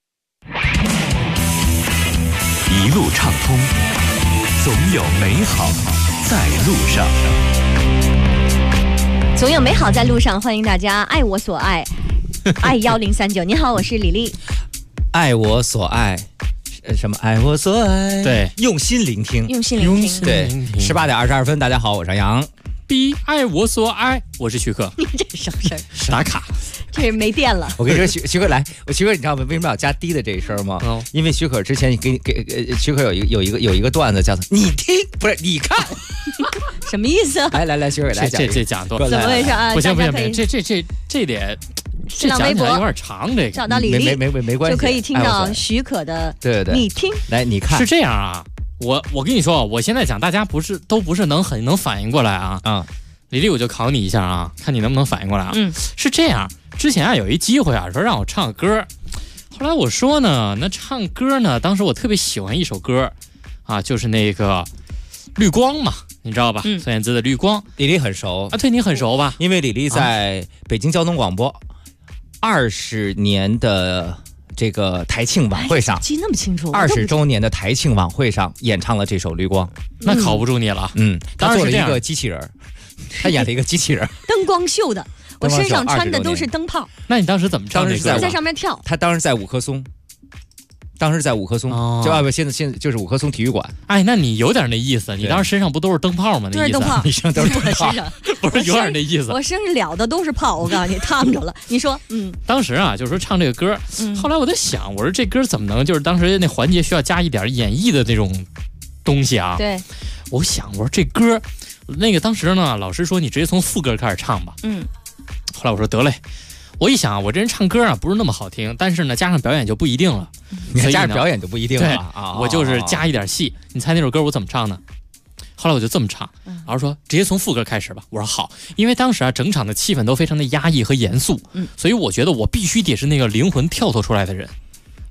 一路畅通，总有美好在路上。 总有美好在路上，欢迎大家爱我所爱，爱1039。你好，我是李丽。 爱我所爱，什么爱我所爱？ 对， 用心聆听， 用心聆听。 对，18点22分，大家好，我是杨。 B 爱我所爱，我是徐克。 你这是什么事儿？ 打卡， 这没电了。 我跟你说，徐克来，徐克，你知道为什么要加低的这一声吗？因为徐克之前给徐克有一个段子叫做你听，不是你看， 什么意思？ 来，徐克来讲这讲段子， 怎么回事啊？ 不行，这得。 这讲起来有点长，这个找到李丽没关系， 就可以听到许可的。 对， 你听， 来你看， 是这样啊。我跟你说，我现在讲，大家都不是能反应过来啊。李丽，我就考你一下啊，看你能不能反应过来啊。是这样，之前啊有一机会啊，说让我唱歌，后来我说呢，那唱歌呢，当时我特别喜欢一首歌啊，就是那个绿光嘛。你知道吧？孙燕姿的《绿光》， 李丽很熟啊，对你很熟吧？ 因为李丽在北京交通广播20年的这个台庆晚会上， 记那么清楚 ，20周年的台庆晚会上演唱了这首《绿光》， 那考不住你了。 他做了一个机器人，他演了一个机器人， 灯光秀的，我身上穿的都是灯泡。 那你当时怎么唱？ 当时在上面跳。 他当时在五棵松。就现在就是五棵松体育馆。 哎，那你有点那意思，你当时身上不都是灯泡吗？那意思， 你身上都是灯泡， 不是有点那意思？ 我身上了的都是泡，我告诉你，烫着了。你说， 当时啊，就是说唱这个歌，后来我在想，我说这歌怎么能就是当时那环节需要加一点演绎的那种东西啊？ 对， 我想我说这歌，那个当时呢，老师说你直接从副歌开始唱吧。后来我说得嘞。我一想，我这人唱歌啊不是那么好听，但是呢加上表演就不一定了。 你加上表演就不一定了啊！我就是加一点戏。你猜那首歌我怎么唱呢？后来我就这么唱，老师说直接从副歌开始吧。我说好，因为当时啊整场的气氛都非常的压抑和严肃，所以我觉得我必须得是那个灵魂跳脱出来的人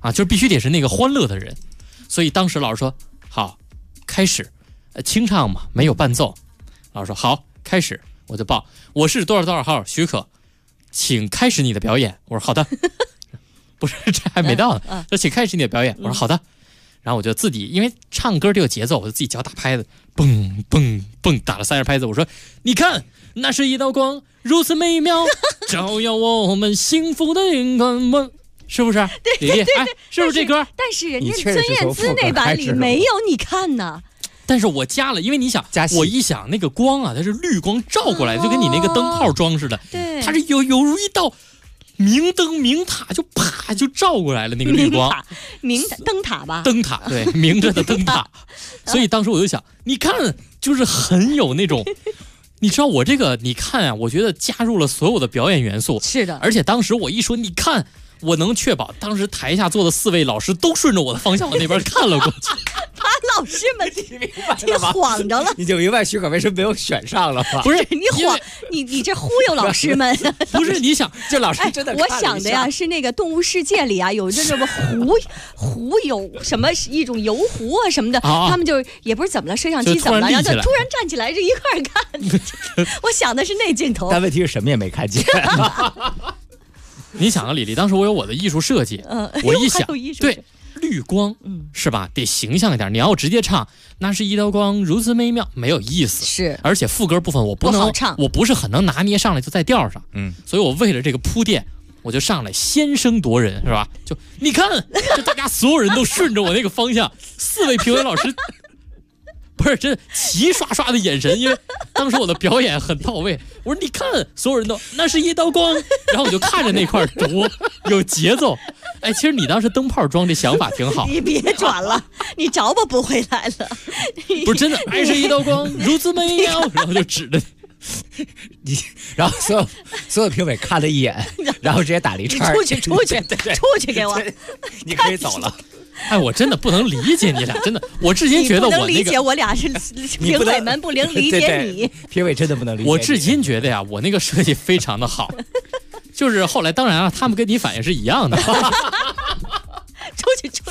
啊，就是必须得是那个欢乐的人。所以当时老师说好，开始，清唱嘛，没有伴奏。老师说好，开始，我就报，我是多少多少号许可，请开始你的表演。我说好的，不是这还没到呢，说请开始你的表演。我说好的，然后我就自己因为唱歌就有节奏，我就自己脚打拍子，蹦蹦蹦打了3下拍子。我说你看，那是一道光，如此美妙，照耀我们幸福的灵魂。是不是？ 对对对， 是不是这歌？ 但是人家孙燕姿那版里没有，你看呢。 但是我加了，因为你想，我一想那个光啊，它是绿光照过来，就跟你那个灯泡装似的， 对， 它是有如一道明灯明塔，就啪就照过来了那个绿光， 灯塔吧？ 灯塔，对，明着的灯塔。所以当时我就想，你看，就是很有那种。你知道我这个，你看啊，我觉得加入了所有的表演元素， 是的。 而且当时我一说，你看。我能确保当时台下坐的4位老师都顺着我的方向往那边看了过去。 把老师们你晃着了， 你就明白许可为什么没有选上了吧？ 不是你这忽悠老师们。 不是你想， 这老师真的我想的呀是那个动物世界里啊，有这么狐有什么一种游狐啊什么的，他们就也不是怎么了，摄像机怎么了，然后就突然站起来就一块儿看。我想的是那镜头， 但问题是什么也没看见。 你想啊，李丽，当时我有我的艺术设计，我一想，对，绿光，是吧？得形象一点。你要我直接唱，那是一道光，如此美妙，没有意思。 是， 而且副歌部分我不能唱， 我不是很能拿捏上来就在调上。所以我为了这个铺垫，我就上来先声夺人，是吧？就你看，就大家所有人都顺着我那个方向，4位评委老师。不是真齐刷刷的眼神，因为当时我的表演很到位。我说你看，所有人都那是一道光，然后我就看着那块多有节奏。哎，其实你当时灯泡装这想法挺好。 你别转了，你着吧不回来了。 不是真的，爱是一道光，如此美妙，然后就指着你，然后所有评委看了一眼，然后直接打了一叉。 出去给我， 你可以走了。 哎，我真的不能理解你俩，真的，我至今觉得我那个， 不能理解我俩是评委们不能理解你， 评委真的不能理解你。 我至今觉得呀，我那个设计非常的好，就是后来当然啊，他们跟你反应是一样的。 出去。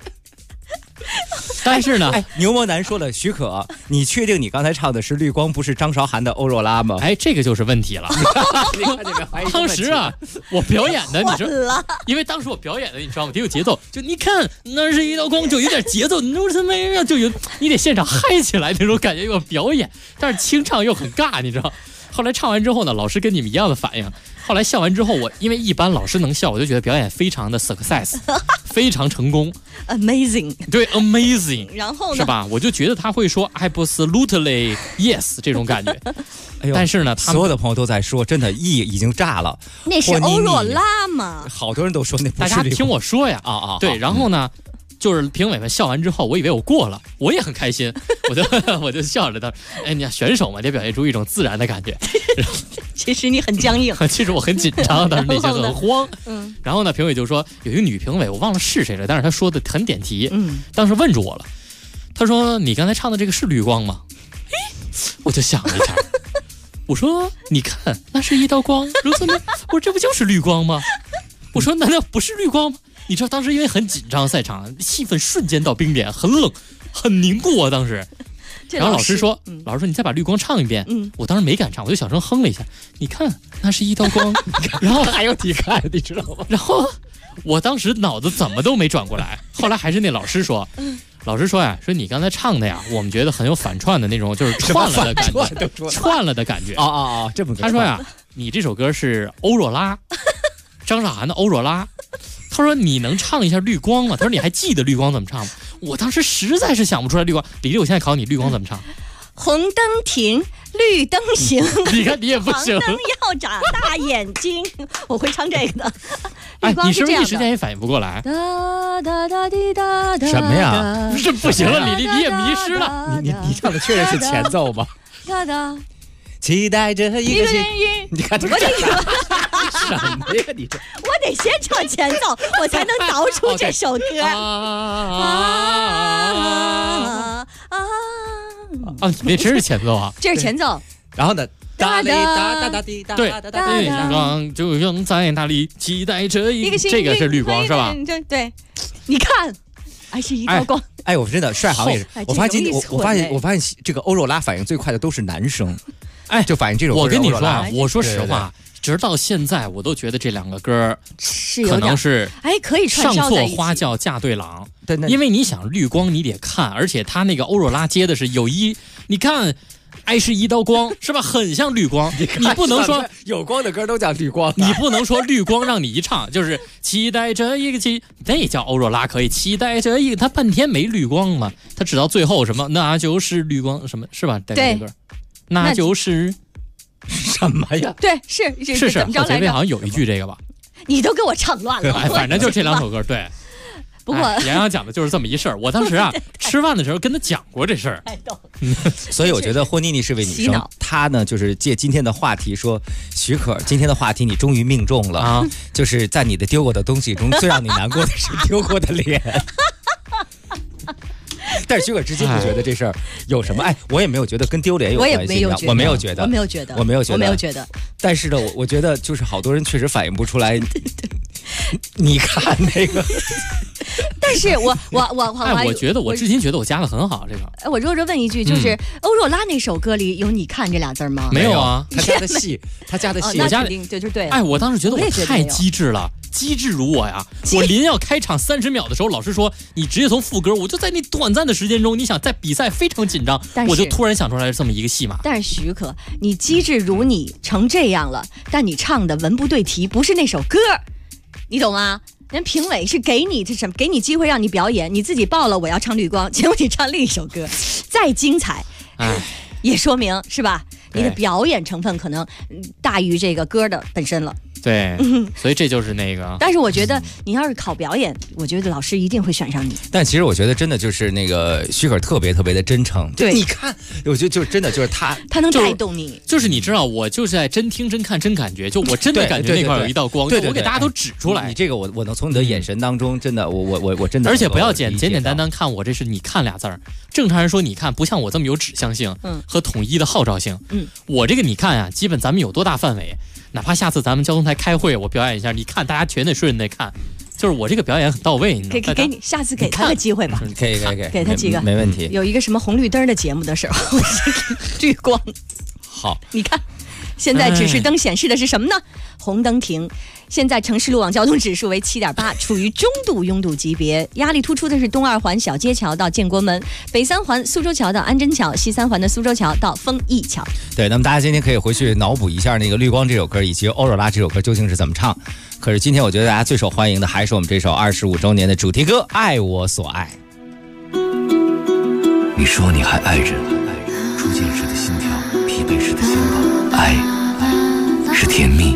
但是呢， 牛魔男说了，许可，你确定你刚才唱的是绿光，不是张韶涵的欧若拉吗？ 哎，这个就是问题了。当时啊，我表演的，你知道，因为当时我表演的，你知道吗？得有节奏，就你看，那是一道光，就有点节奏，那是没人就有，你得现场嗨起来那种感觉，有表演，但是清唱又很尬，你知道。后来唱完之后呢，老师跟你们一样的反应。后来笑完之后，我因为一般老师能笑，我就觉得表演非常的 success， 非常成功 ，amazing， 对 amazing， 然后呢， 是吧？我就觉得他会说 absolutely yes 这种感觉。哎呦，但是呢，他们所有的朋友都在说，真的已经炸了。 那是欧若拉吗？ 好多人都说那不是。 大家听我说呀，对，然后呢？就是评委们笑完之后，我以为我过了，我也很开心，我就笑着他，哎，你选手嘛，得表现出一种自然的感觉。 其实你很僵硬， 其实我很紧张，当时内心很慌。然后呢，评委就说有一个女评委，我忘了是谁了，但是她说的很点题。当时问住我了，她说你刚才唱的这个是绿光吗？我就想了一下，我说你看，那是一道光，如此美。我说这不就是绿光吗？我说难道不是绿光吗？你知道当时因为很紧张，赛场气氛瞬间到冰点，很冷，很凝固啊。当时，然后老师说，你再把绿光唱一遍。我当时没敢唱，我就小声哼了一下。你看，那是一道光，然后还有你看，你知道吗？ 然后我当时脑子怎么都没转过来。后来还是那老师说，呀，说你刚才唱的呀，我们觉得很有反串的那种，就是串了的感觉，串了的感觉。 这么他说呀，你这首歌是欧若拉，张韶涵的欧若拉。他说你能唱一下绿光吗？他说你还记得绿光怎么唱吗？我当时实在是想不出来绿光。李丽，我现在考你，绿光怎么唱？ 红灯停，绿灯行。 你看你也不行。 黄灯要眨大眼睛，我会唱这个的。 哎，你是不是一时间也反应不过来？ 什么呀？ 是不行了，李丽，你也迷失了。 你唱的确实是前奏吧？期待着一个幸运，你看这个什么呀？你这我得先唱前奏，我才能导出这首歌。 你那真是前奏啊？ 这是前奏。 然后呢， 哒哩哒哒哒滴哒对， 哒哒哒。 绿光就用在那里，期待着一个这个是绿光是吧？ 对，你看，还是一道光。 哎，我真的帅航也是。我发现这个欧若拉反应最快的都是男生。哎，就反映这首歌。 我跟你说啊，我说实话，直到现在我都觉得这两个歌可能是可以串上错花轿嫁对郎。对，因为你想绿光你得看，而且他那个欧若拉接的是你看。爱是一道光，是吧？很像绿光，你不能说有光的歌都叫绿光， 你不能说绿光让你一唱就是期待着一个那叫欧若拉可以，期待着一个，他半天没绿光嘛，他直到最后什么那就是绿光什么是吧？ 对， 那就是什么呀？ 对，是我前面好像有一句这个吧？ 你都给我唱乱了， 反正就这两首歌，对。 不过洋洋讲的就是这么一事儿，我当时啊吃饭的时候跟他讲过这事儿， 所以我觉得霍妮妮是位女生，她呢就是借今天的话题说，许可今天的话题你终于命中了啊，就是在你的丢过的东西中，最让你难过的是丢过的脸。但是许可至今不觉得这事儿有什么，我也没有觉得跟丢脸有关系，我没有觉得。但是呢，我觉得就是好多人确实反应不出来。你看那个， 但是我觉得我至今觉得我加的很好。这个， 我热问一句，就是欧若拉那首歌里有“你看”这俩字吗？ 没有啊， 他加的戏， 我加的对。 我当时觉得我太机智了，机智如我呀！我临要开场30秒的时候，老师说你直接从副歌，我就在那短暂的时间中，你想在比赛非常紧张，我就突然想出来这么一个戏码。 但是许可，你机智如你成这样了，但你唱的文不对题，不是那首歌。你懂吗？人评委是给你机会让你表演，你自己报了我要唱绿光，结果你唱另一首歌，再精彩，也说明是吧？你的表演成分可能大于这个歌的本身了。 对，所以这就是那个。 但是我觉得你要是考表演，我觉得老师一定会选上你。 但其实我觉得真的就是那个许可特别特别的真诚。 对， 你看，我觉得就真的就是他能带动你。 就是你知道，我就是在真听真看真感觉，就我真的感觉那块有一道光，我给大家都指出来。 你这个我能从你的眼神当中真的，我真的。 而且不要简单看我这是你看俩字儿。正常人说你看不像我这么有指向性和统一的号召性。我这个你看啊，基本咱们有多大范围？哪怕下次咱们交通台开会，我表演一下，你看大家全得顺着那看，就是我这个表演很到位。 给你下次给他个机会吧， 可以给他几个没问题。 有一个什么红绿灯的节目的时候，绿光。 好， 你看，现在指示灯显示的是什么呢？红灯停。现在城市路网交通指数为7.8，处于中度拥堵级别。压力突出的是东2环小街桥到建国门，北3环苏州桥到安贞桥，西3环的苏州桥到丰益桥。 对，那么大家今天可以回去脑补一下那个《绿光》这首歌以及欧若拉这首歌究竟是怎么唱。可是今天我觉得大家最受欢迎的还是我们这首25周年的主题歌《爱我所爱》。 你说你还爱着初见时的心跳，疲惫时的心跳，爱是甜蜜。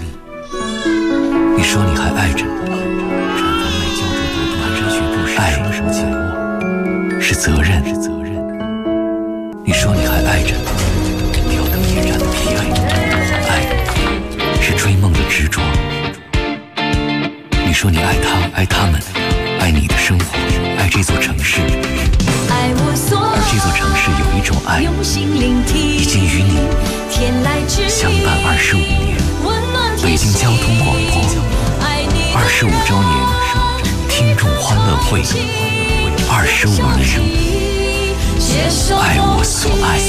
你说你还爱着产房内胶着多度，寒山雪度是什么紧握，是责任。你说你还爱着挑灯夜战的疲惫，爱是追梦的执着。你说你爱他，爱他们，爱你的生活，爱这座城市，而这座城市有一种爱已经与你相伴25年。北京交通广播25周年听众欢乐会，25年，爱我所爱。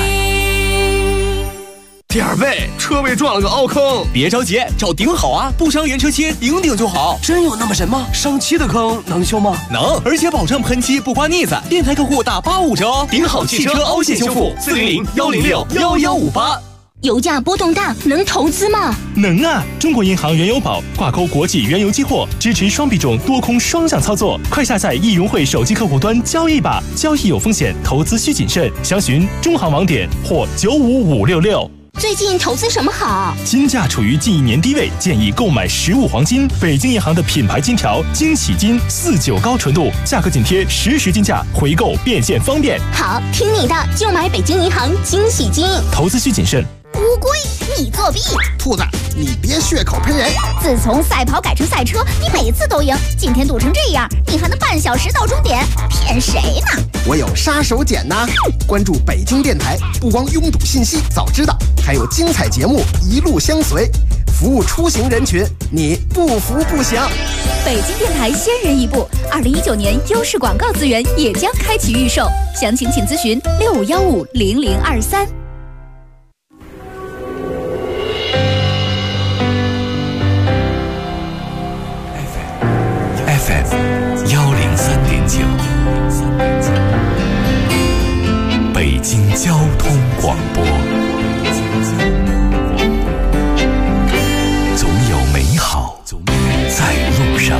第二位，车位撞了个凹坑，别着急，找顶好啊，不伤原车漆，顶就好。真有那么神吗？上漆的坑能修吗？能，而且保证喷漆不刮腻子。电台客户打85折哦！顶好汽车凹陷修复，400-106-1158。 油价波动大，能投资吗？ 能啊！中国银行原油宝挂钩国际原油期货，支持双币种多空双向操作。快下载易融汇手机客户端交易吧，交易有风险，投资需谨慎。详询中行网点或95566。 最近投资什么好？ 金价处于近1年低位，建议购买实物黄金。北京银行的品牌金条惊喜金49高纯度，价格紧贴实时金价，回购变现方便。 好，听你的，就买北京银行惊喜金。 投资需谨慎。 乌龟，你作弊！ 兔子，你别血口喷人！ 自从赛跑改成赛车，你每次都赢，今天赌成这样，你还能半小时到终点？骗谁呢？ 我有杀手锏呐！关注北京电台，不光拥堵信息早知道，还有精彩节目一路相随，服务出行人群，你不服不行。 北京电台先人一步，2019年优势广告资源也将开启预售，详情请咨询65150023。 FM103.9，北京交通广播。总有美好在路上。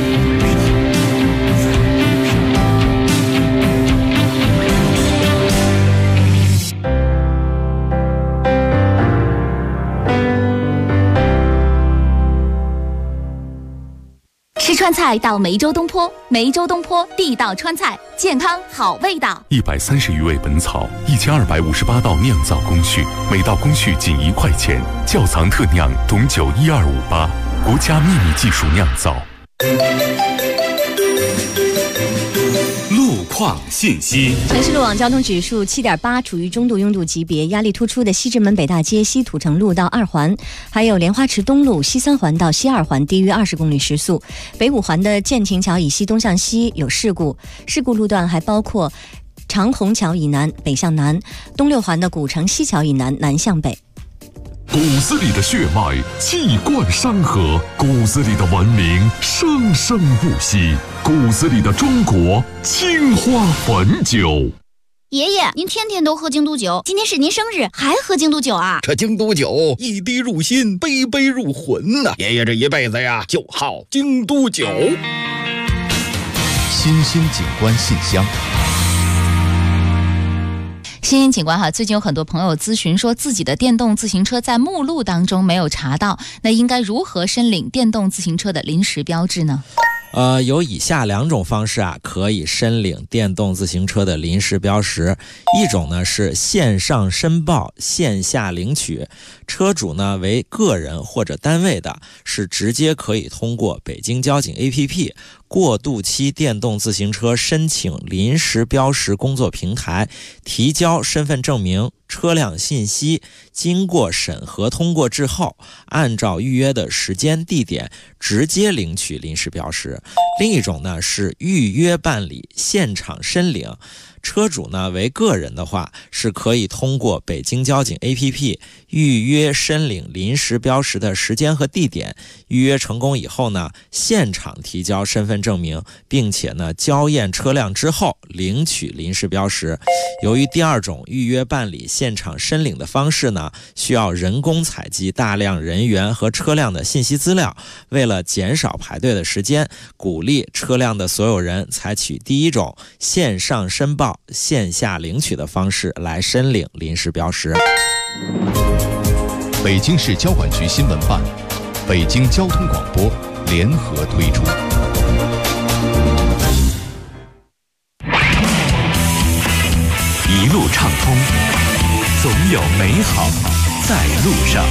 吃川菜到梅州东坡，梅州东坡地道川菜，健康好味道。 130余味本草，1258道酿造工序，每道工序仅1块钱。窖藏特酿董酒12588，国家秘密技术酿造。 路况信息： 城市路网交通指数7.8，处于中度拥堵级别，压力突出的西直门北大街西土城路到2环，还有莲花池东路西3环到西2环低于20公里时速。北5环的建亭桥以西东向西有事故，事故路段还包括长虹桥以南北向南，东6环的古城西桥以南南向北。 骨子里的血脉气贯山河，骨子里的文明生生不息，骨子里的中国青花汾酒。 爷爷，您天天都喝京都酒，今天是您生日还喝京都酒啊？ 这京都酒一滴入心，杯杯入魂呐！爷爷这一辈子呀，就好京都酒。 新兴景观信箱。 新兴景观哈，最近有很多朋友咨询说自己的电动自行车在目录当中没有查到，那应该如何申领电动自行车的临时标志呢？ 有以下2种方式啊，可以申领电动自行车的临时标识。一种呢是线上申报，线下领取，车主呢为个人或者单位的，是直接可以通过北京交警 APP 过渡期电动自行车申请临时标识工作平台提交身份证明、车辆信息，经过审核通过之后，按照预约的时间地点直接领取临时标识。另一种呢是预约办理，现场申领。车主呢为个人的话，是可以通过北京交警 APP 预约申领临时标识的时间和地点，预约成功以后呢，现场提交身份证明，并且呢交验车辆之后领取临时标识。由于第2种预约办理现场申领的方式呢，需要人工采集大量人员和车辆的信息资料，为了减少排队的时间，鼓励车辆的所有人采取第1种线上申报、线下领取的方式来申领临时标识。 北京市交管局新闻办、北京交通广播联合推出。 一路畅通，总有美好在路上。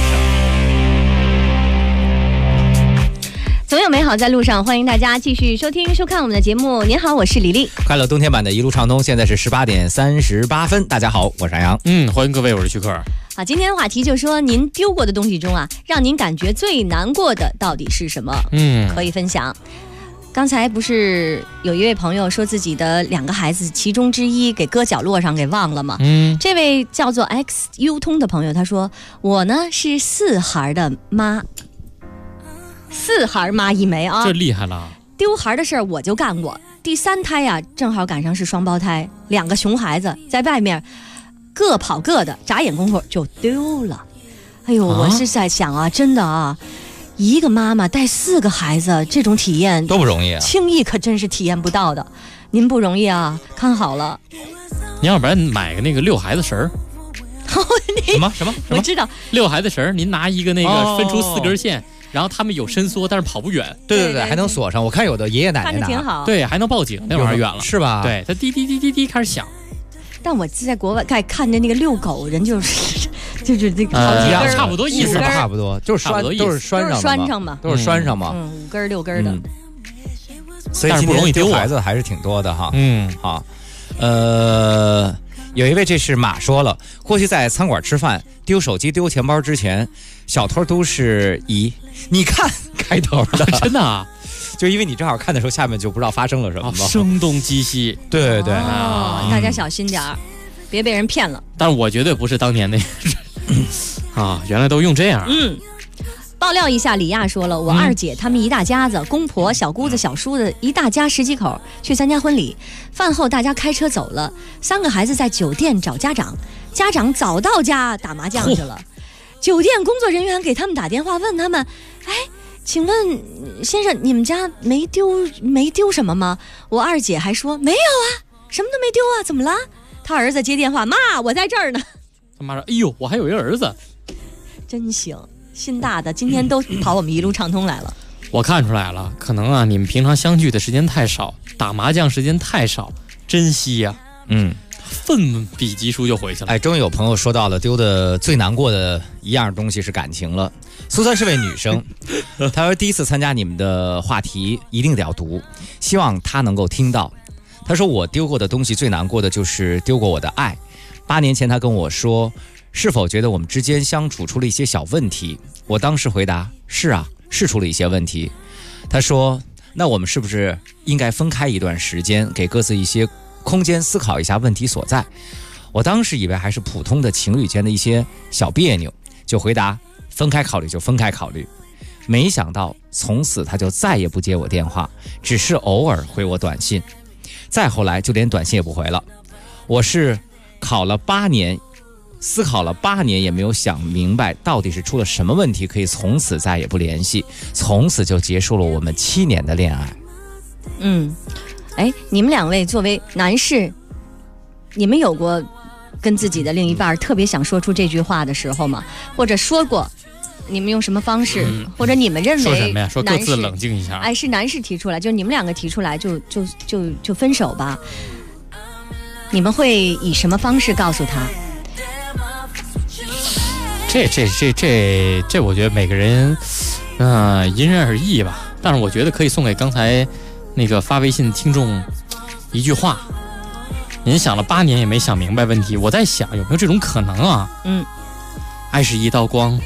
总有美好在路上，欢迎大家继续收听收看我们的节目。您好，我是李丽。 快乐冬天版的一路畅通，现在是18点38分。大家好，我是安阳。 欢迎各位，我是徐克。 好，今天的话题就是说，您丢过的东西中啊，让您感觉最难过的到底是什么？可以分享。刚才不是有一位朋友说自己的2个孩子其中之一给搁角落上给忘了吗？这位叫做 XU 通的朋友他说，我呢是4孩的妈，4孩妈一枚啊， 这厉害了。 丢孩的事儿我就干过，第3胎呀，正好赶上是双胞胎，2个熊孩子在外面各跑各的，眨眼功夫就丢了。哎呦，我是在想啊，真的啊，一个妈妈带4个孩子，这种体验多不容易啊， 轻易可真是体验不到的。您不容易啊，看好了。 您要不然买个那个遛孩子绳儿。什么？ 我知道遛孩子绳儿，您拿一个那个分出4根线。然后他们有伸缩，但是跑不远。 对，还能锁上。我看有的爷爷奶奶拿， 挺好。 对，还能报警，那玩意儿远了， 是吧？ 对，它滴滴滴滴滴开始响。 但我在国外看着那个遛狗人就是那个好几根， 差不多意思， 差不多就是都是拴上嘛，都是拴上嘛 ，5根6根的。 所以今天丢孩子还是挺多的哈。好。 有一位这是马说了，过去在餐馆吃饭丢手机丢钱包之前，小偷都是以你看开头的。 真的啊？ 就因为你正好看的时候，下面就不知道发生了什么吗？ 声东击西。 对对大家小心点儿，别被人骗了。 但是我绝对不是当年那啊，原来都用这样。 爆料一下，李亚说了，我二姐他们一大家子，公婆、小姑子、小叔子，一大家10几口去参加婚礼。饭后大家开车走了，3个孩子在酒店找家长，家长早到家打麻将去了。酒店工作人员给他们打电话，问他们：“哎，请问先生，你们家没丢什么吗？”我二姐还说：“没有啊，什么都没丢啊，怎么了？”他儿子接电话：“妈，我在这儿呢。” 他妈说：“哎呦，我还有一个儿子， 真行。”心大的今天都跑我们一路畅通来了。 我看出来了，可能啊，你们平常相聚的时间太少，打麻将时间太少，珍惜呀。奋笔疾书就回去了。 哎，终于有朋友说到了丢的最难过的一样东西是感情了。苏珊是位女生，她说第一次参加你们的话题一定得要读，希望她能够听到。她说我丢过的东西最难过的就是丢过我的爱。8年前她跟我说，是否觉得我们之间相处出了一些小问题？我当时回答：是啊，是出了一些问题。他说：那我们是不是应该分开一段时间，给各自一些空间思考一下问题所在？我当时以为还是普通的情侣间的一些小别扭，就回答：分开考虑就分开考虑。没想到从此他就再也不接我电话，只是偶尔回我短信，再后来就连短信也不回了。我是考了8年，思考了8年也没有想明白到底是出了什么问题，可以从此再也不联系，从此就结束了我们7年的恋爱。 你们2位作为男士，你们有过跟自己的另一半特别想说出这句话的时候吗？或者说过，你们用什么方式？或者你们认为说什么呀？说各自冷静一下。 是男士提出来，就你们2个提出来就分手吧。你们会以什么方式告诉他？ 这我觉得每个人因人而异吧。但是我觉得可以送给刚才那个发微信的听众一句话：您想了8年也没想明白问题，我在想有没有这种可能啊？爱是一道光。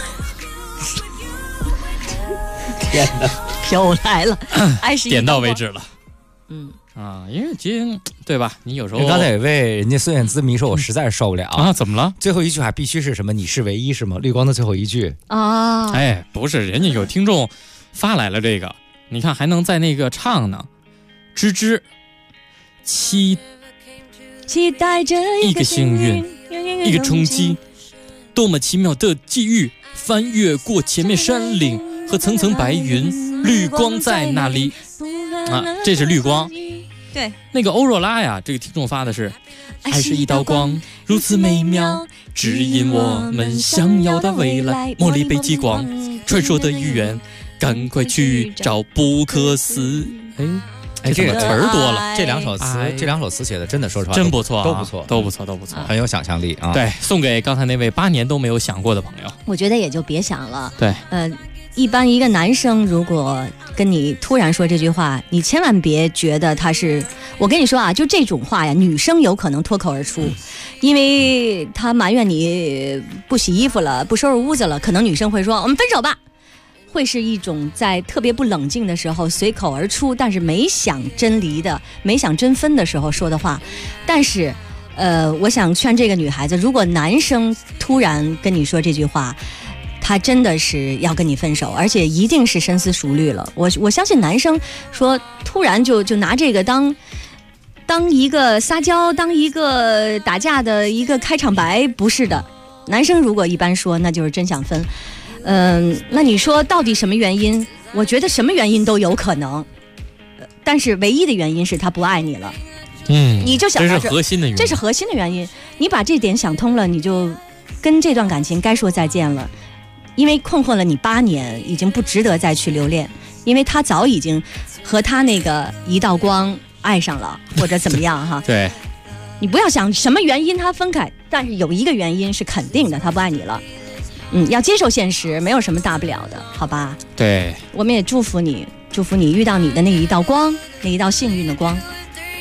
天哪，又来了，爱是一道光， 点到为止了。因为对吧？你有时候刚才有位人家孙燕姿迷说，我实在是受不了啊！怎么了？ 最后一句还必须是什么？你是唯一是吗？绿光的最后一句啊！ 不是，人家有听众发来了这个，你看还能在那个唱呢，吱吱，期待着一个幸运，一个冲击，多么奇妙的际遇，翻越过前面山岭和层层白云，绿光在那里这是绿光。 对， 那个欧若拉呀，这个听众发的是爱是一道光，如此美妙，指引我们想要的未来，茉莉北极光，传说的语言，赶快去找不可思。这个词儿多了。 这两首词写的真的说实话真不错， 都不错，很有想象力啊。 对，送给刚才那位8年都没有想过的朋友。 我觉得也就别想了。 对， 一般一个男生如果跟你突然说这句话，你千万别觉得他是，我跟你说啊，就这种话呀，女生有可能脱口而出，因为他埋怨你不洗衣服了，不收拾屋子了，可能女生会说我们分手吧，会是一种在特别不冷静的时候随口而出，但是没想真离的，没想真分的时候说的话。但是我想劝这个女孩子，如果男生突然跟你说这句话，他真的是要跟你分手，而且一定是深思熟虑了。我相信男生说突然就拿这个当一个撒娇，当一个打架的一个开场白，不是的。男生如果一般说，那就是真想分。那你说到底什么原因？我觉得什么原因都有可能，但是唯一的原因是他不爱你了。你就想到这是核心的原因， 这是核心的原因。你把这点想通了，你就跟这段感情该说再见了。因为困惑了你8年，已经不值得再去留恋，因为他早已经和他那个一道光爱上了，或者怎么样哈。 对， 你不要想什么原因他分开，但是有一个原因是肯定的，他不爱你了。要接受现实，没有什么大不了的，好吧？ 对， 我们也祝福你遇到你的那一道光，那一道幸运的光。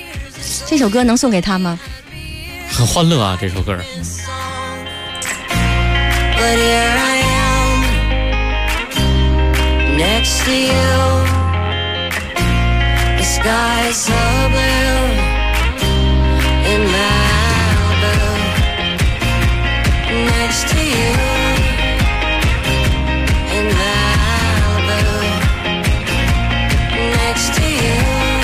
这首歌能送给他吗？ 很欢乐啊，这首歌。 But here I am, next to you. The sky is so blue in Malibu. Next to you in Malibu. Next to you.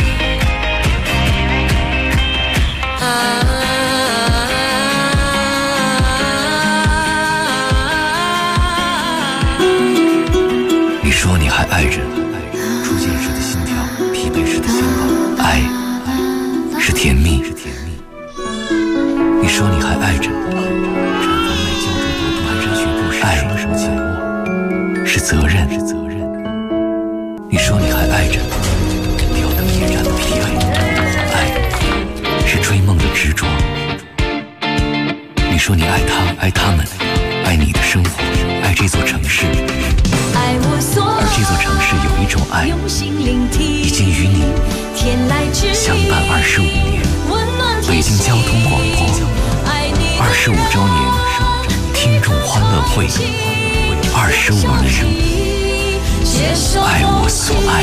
你说你还爱着，初见时的心跳，疲惫时的想法，爱是甜蜜。你说你还爱着，绽放美娇着朵朵，盘山雪布时双手紧握，是责任。你说你还爱着，吊灯夜战的疲惫，爱是追梦的执着。你说你爱他，爱他们，爱你的生活，爱这座城市。而这座城市有一种爱，已经与你相伴25年。北京交通广播25周年听众欢乐会，25年，爱我所爱。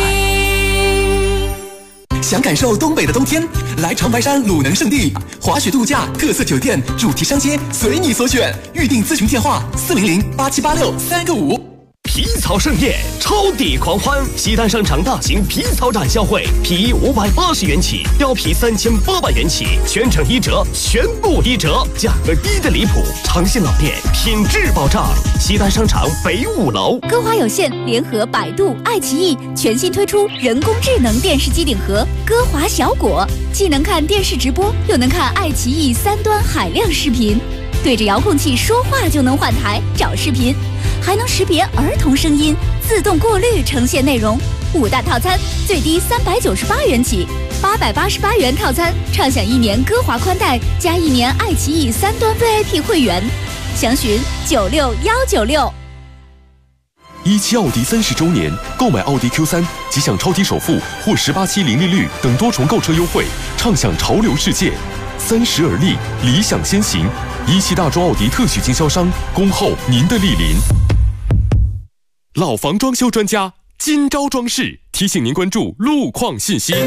想感受东北的冬天，来长白山鲁能胜地滑雪度假特色酒店主题商街，随你所选。预订咨询电话400-8786-3个5。 皮草盛宴，超抵狂欢！西单商场大型皮草展销会，皮衣580元起，貂皮3800元起，全程1折，全部1折，价格低的离谱，长线老店，品质保障。西单商场北5楼。 歌华有线联合百度、爱奇艺全新推出人工智能电视机顶盒歌华小果，既能看电视直播，又能看爱奇艺3端海量视频，对着遥控器说话就能换台找视频，还能识别儿童声音，自动过滤呈现内容。5大套餐最低398元起，888元套餐畅享1年歌华宽带加1年爱奇艺3端 VIP 会员，详询96196。 17奥迪30周年，购买奥迪 Q3 即享超低首付或18期零利率等多重购车优惠，畅享潮流世界。30而立，理想先行。17大众奥迪特许经销商，恭候您的莅临。老房装修专家金招装饰提醒您关注路况信息。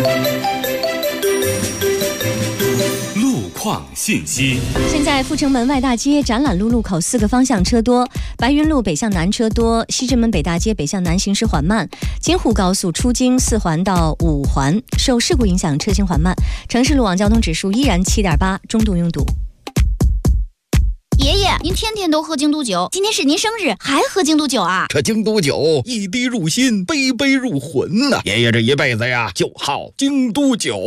路况信息。 现在阜成门外大街展览路路口4个方向车多，白云路北向南车多，西直门北大街北向南行驶缓慢，京沪高速出京4环到5环受事故影响车行缓慢，城市路网交通指数依然7.8，中度拥堵。 爷爷，您天天都喝京都酒，今天是您生日，还喝京都酒啊？ 这京都酒一滴入心，杯杯入魂呐！爷爷这一辈子呀，就好京都酒。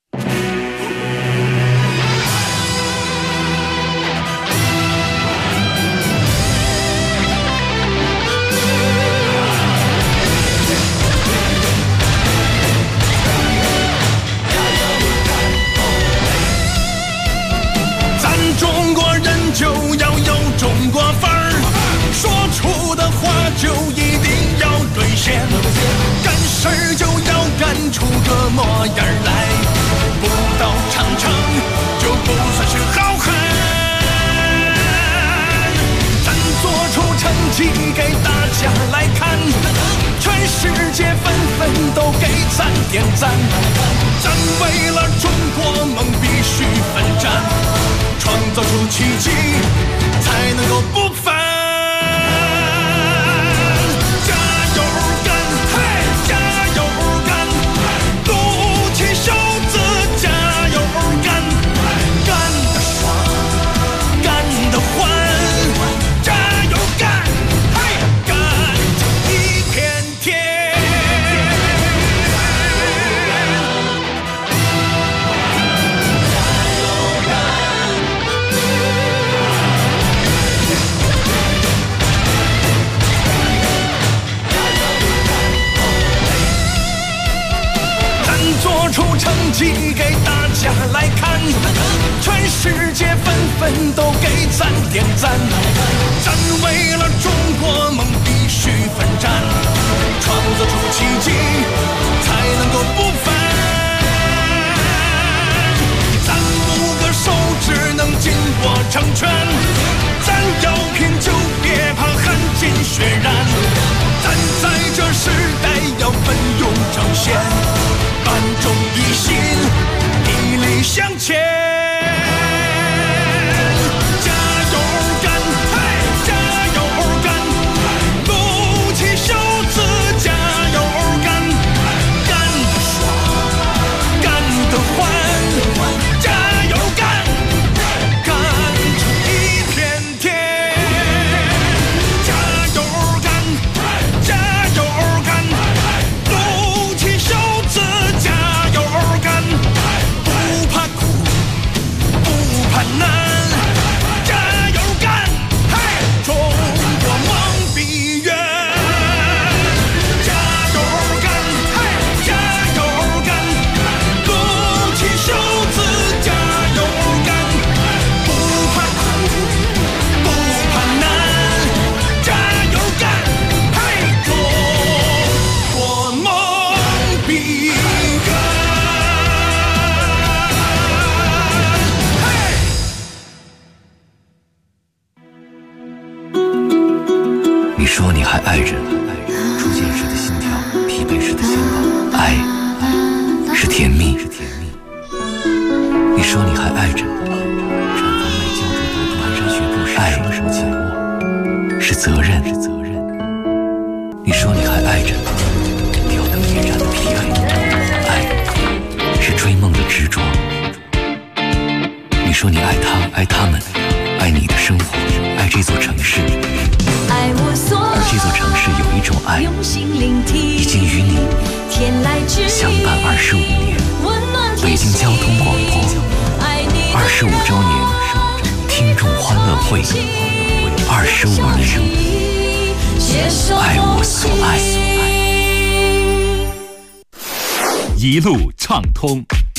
中国人就要有中国范儿，说出的话就一定要兑现，干事儿就要干出个模样来，不到长城就不算是好汉。咱做出成绩给大家来看，全世界纷纷都给咱点赞，咱为了中国梦必须奋战，创造出奇迹，才能够不凡。加油干，嘿，加油干，撸起袖子，加油干，干得爽，干得欢，加油干，嘿，干一片天。做出成绩给大家来看，全世界纷纷都给咱点赞，咱为了中国梦必须奋战，创造出奇迹，才能够不凡。 现，万众一心，砥砺向前。 你说你还爱着初见时的心跳，疲惫时的心跳，爱是甜蜜。你说你还爱着绽放麦焦灼朵朵蹒跚学步时双手紧握，是责任。你说你还爱着吊灯夜战的疲惫，爱是追梦的执着。你说你爱他，爱他们，爱你的生活，爱这座城市。而这座城市有一种爱，已经与你相伴25年。北京交通广播25周年听众欢乐会，25年，爱我所爱。 一路畅通。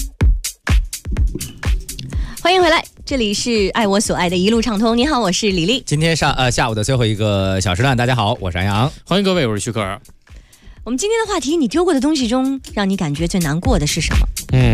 欢迎回来，这里是爱我所爱的一路畅通。你好，我是李丽。 今天下午的最后一个小时段，大家好，我是安阳， 欢迎各位，我是徐克尔。 我们今天的话题，你丢过的东西中，让你感觉最难过的是什么？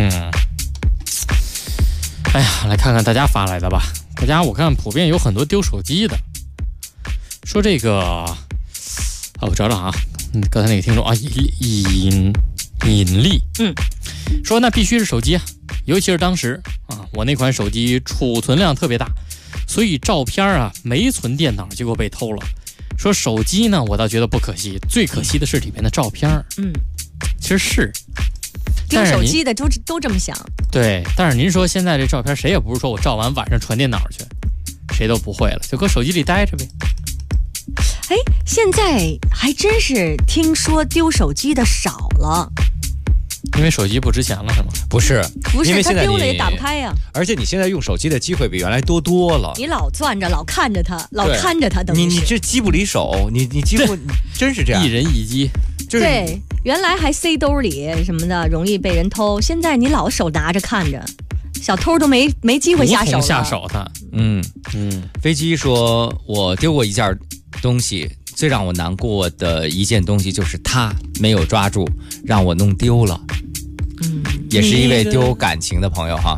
哎呀，来看看大家发来的吧。大家我看普遍有很多丢手机的，说这个我找找啊，刚才那个听众啊，引力，说那必须是手机啊，尤其是当时啊，我那款手机储存量特别大，所以照片啊没存电脑，结果被偷了。说手机呢，我倒觉得不可惜，最可惜的是里面的照片。其实是丢手机的都这么想。 对，但是您说现在这照片，谁也不是说我照完晚上传电脑去，谁都不会了，就搁手机里待着呗。 哎，现在还真是听说丢手机的少了。 因为手机不值钱了是吗？ 不是，因为现在他丢了也打不开呀。 而且你现在用手机的机会比原来多了。 你老攥着，老看着它，老看着它，等于你这机不离手，你几乎真是这样。 一人一机， 对，原来还塞兜里什么的，容易被人偷。现在你老手拿着看着，小偷都没机会下手了。 下手他。 飞机说，我丢过一件东西，最让我难过的一件东西就是他没有抓住，让我弄丢了。也是一位丢感情的朋友哈。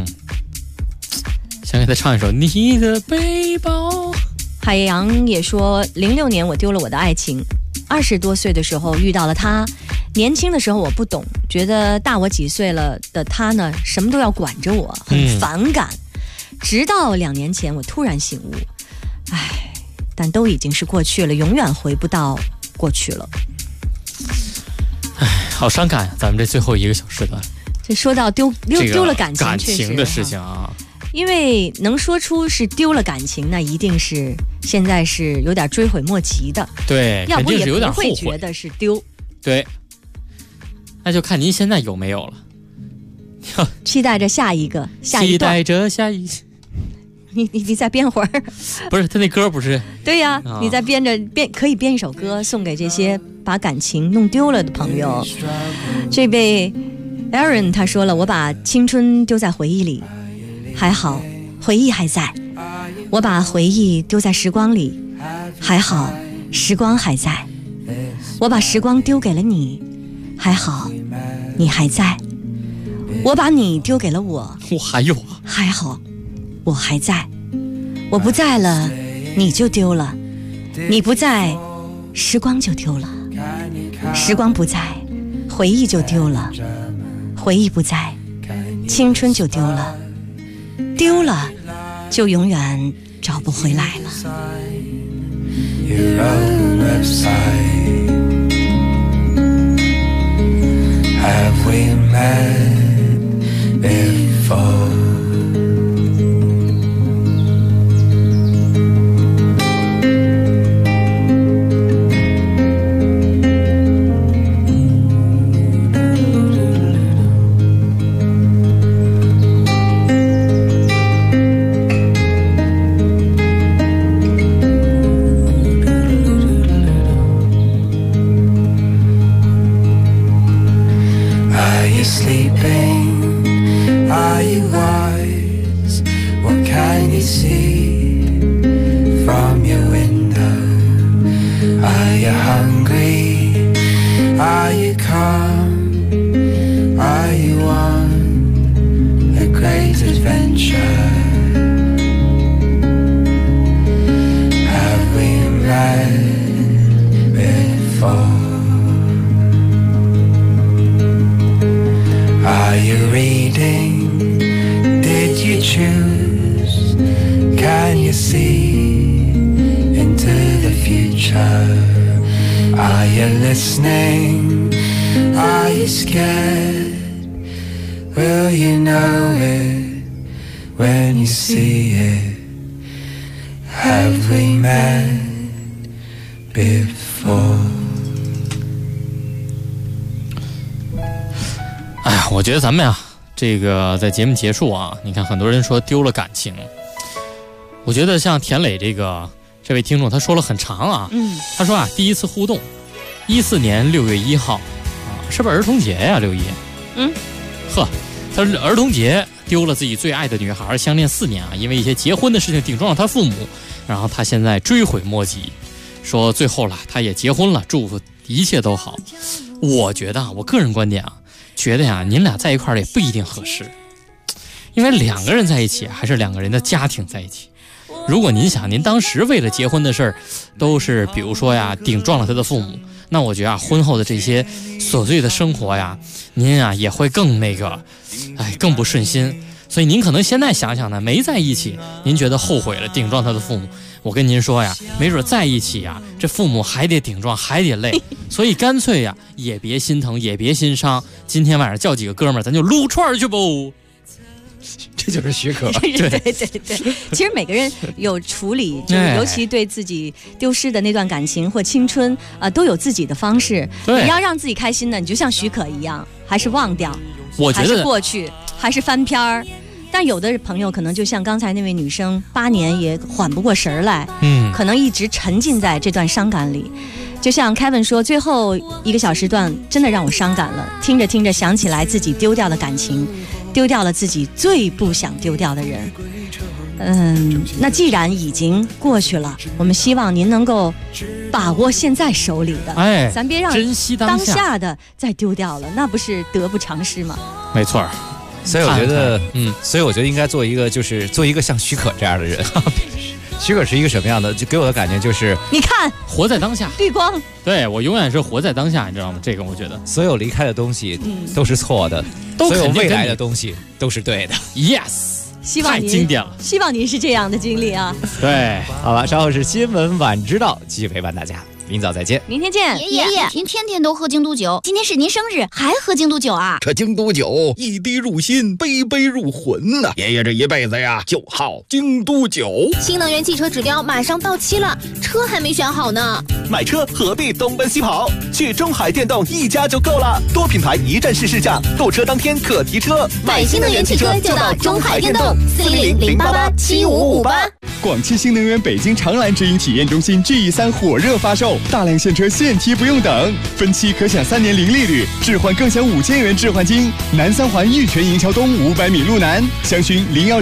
想给他唱一首《你的背包》。 海洋也说，06年我丢了我的爱情，20多岁的时候遇到了他，年轻的时候我不懂，觉得大我几岁了的他呢，什么都要管着我，很反感。直到2年前，我突然醒悟，但都已经是过去了，永远回不到过去了。 好伤感呀！咱们这最后一个小时段， 这说到丢了感情的事情啊， 因为能说出是丢了感情，那一定是现在是有点追悔莫及的。 对， 要不也有点不会觉得是丢。 对，那就看您现在有没有了。 期待着下一段。 期待着下一。 你再编会儿。 不是他那歌不是？ 对呀，你再可以编一首歌送给这些把感情弄丢了的朋友。这位 Aaron 他说了，我把青春丢在回忆里，还好回忆还在；我把回忆丢在时光里，还好时光还在；我把时光丢给了你，还好你还在；我把你丢给了我还有还好我还在。我不在了，你就丢了；你不在，时光就丢了；时光不在， 回忆就丢了，回忆不在，青春就丢了，丢了就永远找不回来了。 Your own website. Have we met before? Sleeping? Are you wise? What can you see from your window? Are you hungry? Are you calm? Are you on a great adventure? Have we met before? Are you reading? Did you choose? Can you see into the future? Are you listening? Are you scared? Will you know it when you see it? Have we met before? 我觉得咱们呀，这个在节目结束啊，你看很多人说丢了感情，我觉得像田磊这位听众，他说了很长啊，他说啊，第一次互动，14年6月1号啊，是不是儿童节呀？6一，他说儿童节丢了自己最爱的女孩，相恋4年啊，因为一些结婚的事情顶撞了他父母，然后他现在追悔莫及，说最后了他也结婚了，祝福一切都好。我觉得啊，我个人观点啊。觉得呀，您俩在一块儿也不一定合适，因为2个人在一起还是2个人的家庭在一起。如果您想，您当时为了结婚的事儿，都是比如说呀顶撞了他的父母，那我觉得啊，婚后的这些琐碎的生活呀，您啊也会更更不顺心。所以您可能现在想想呢，没在一起，您觉得后悔了，顶撞他的父母。我跟您说呀，没准在一起呀，这父母还得顶撞，还得累，所以干脆呀，也别心疼，也别心伤。今天晚上叫几个哥们儿，咱就撸串去不？ 这就是许可。 对。其实每个人有处理，就是尤其对自己丢失的那段感情或青春都有自己的方式。你要让自己开心的，你就像许可一样，还是忘掉， 我觉得还是过去，还是翻篇儿。但有的朋友可能就像刚才那位女生，8年也缓不过神来，可能一直沉浸在这段伤感里。就像 Kevin 说，最后1个小时段真的让我伤感了，听着听着想起来自己丢掉的感情，丢掉了自己最不想丢掉的人。那既然已经过去了，我们希望您能够把握现在手里的，咱别让珍惜当下的再丢掉了，那不是得不偿失吗？ 没错。 所以我觉得，所以我觉得应该做一个像许可这样的人。许可是一个什么样的？就给我的感觉就是， 你看， 活在当下， 绿光。 对，我永远是活在当下，你知道吗？这个我觉得， 所有离开的东西都是错的，所有未来的东西都是对的。 Yes， 太经典了。 希望您是这样的经历啊。 对，好了，稍后是新闻晚知道，继续陪伴大家。明早再见， 明天见。 爷爷，您天天都喝京都酒，今天是您生日，还喝京都酒啊？ 这京都酒一滴入心，杯杯入魂呐！爷爷这一辈子呀，就好京都酒。 新能源汽车指标马上到期了，车还没选好呢。 买车何必东奔西跑？去中海电动一家就够了，多品牌一站式试驾，购车当天可提车。 买新能源汽车就到中海电动，400-088-7558。 广汽新能源北京长蓝直营体验中心 GE3 火热发售，大量现车现提不用等，分期可享3年零利率，置换更享5000元置换金。南3环玉泉营桥东500米路南，详询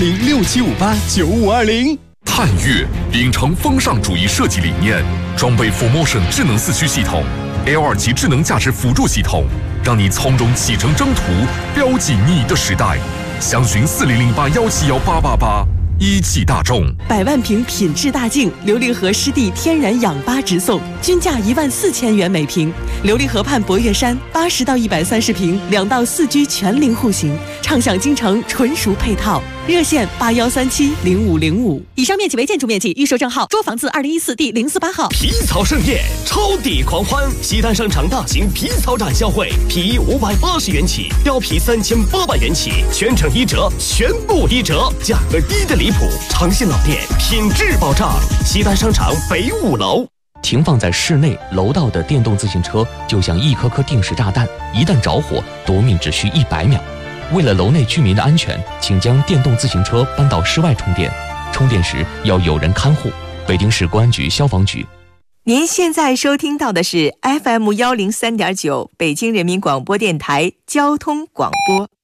01067589520。 探岳秉承风尚主义设计理念，装备 4Motion 智能4驱系统 ，L2 级智能驾驶辅助系统，让你从容启程征途，标记你的时代。详询4008171888。 一汽大众 ，100万瓶品质大净琉璃河湿地天然氧吧直送，均价14000元每瓶。琉璃河畔博悦山80到130平，2到4居全龄户型，畅享京城纯熟配套。热线81370505。以上面积为建筑面积，预售证号：捉房子2014第048号。 皮草盛宴，超抵狂欢！西单商场大型皮草展销会，皮衣580元起，貂皮3800元起，全程1折，全部1折，价格低得离谱。长信老店，品质保障。西单商场北5楼。 停放在室内楼道的电动自行车就像一颗颗定时炸弹，一旦着火，夺命只需100秒。为了楼内居民的安全，请将电动自行车搬到室外充电，充电时要有人看护。北京市公安局消防局。 您现在收听到的是 FM103.9 北京人民广播电台交通广播。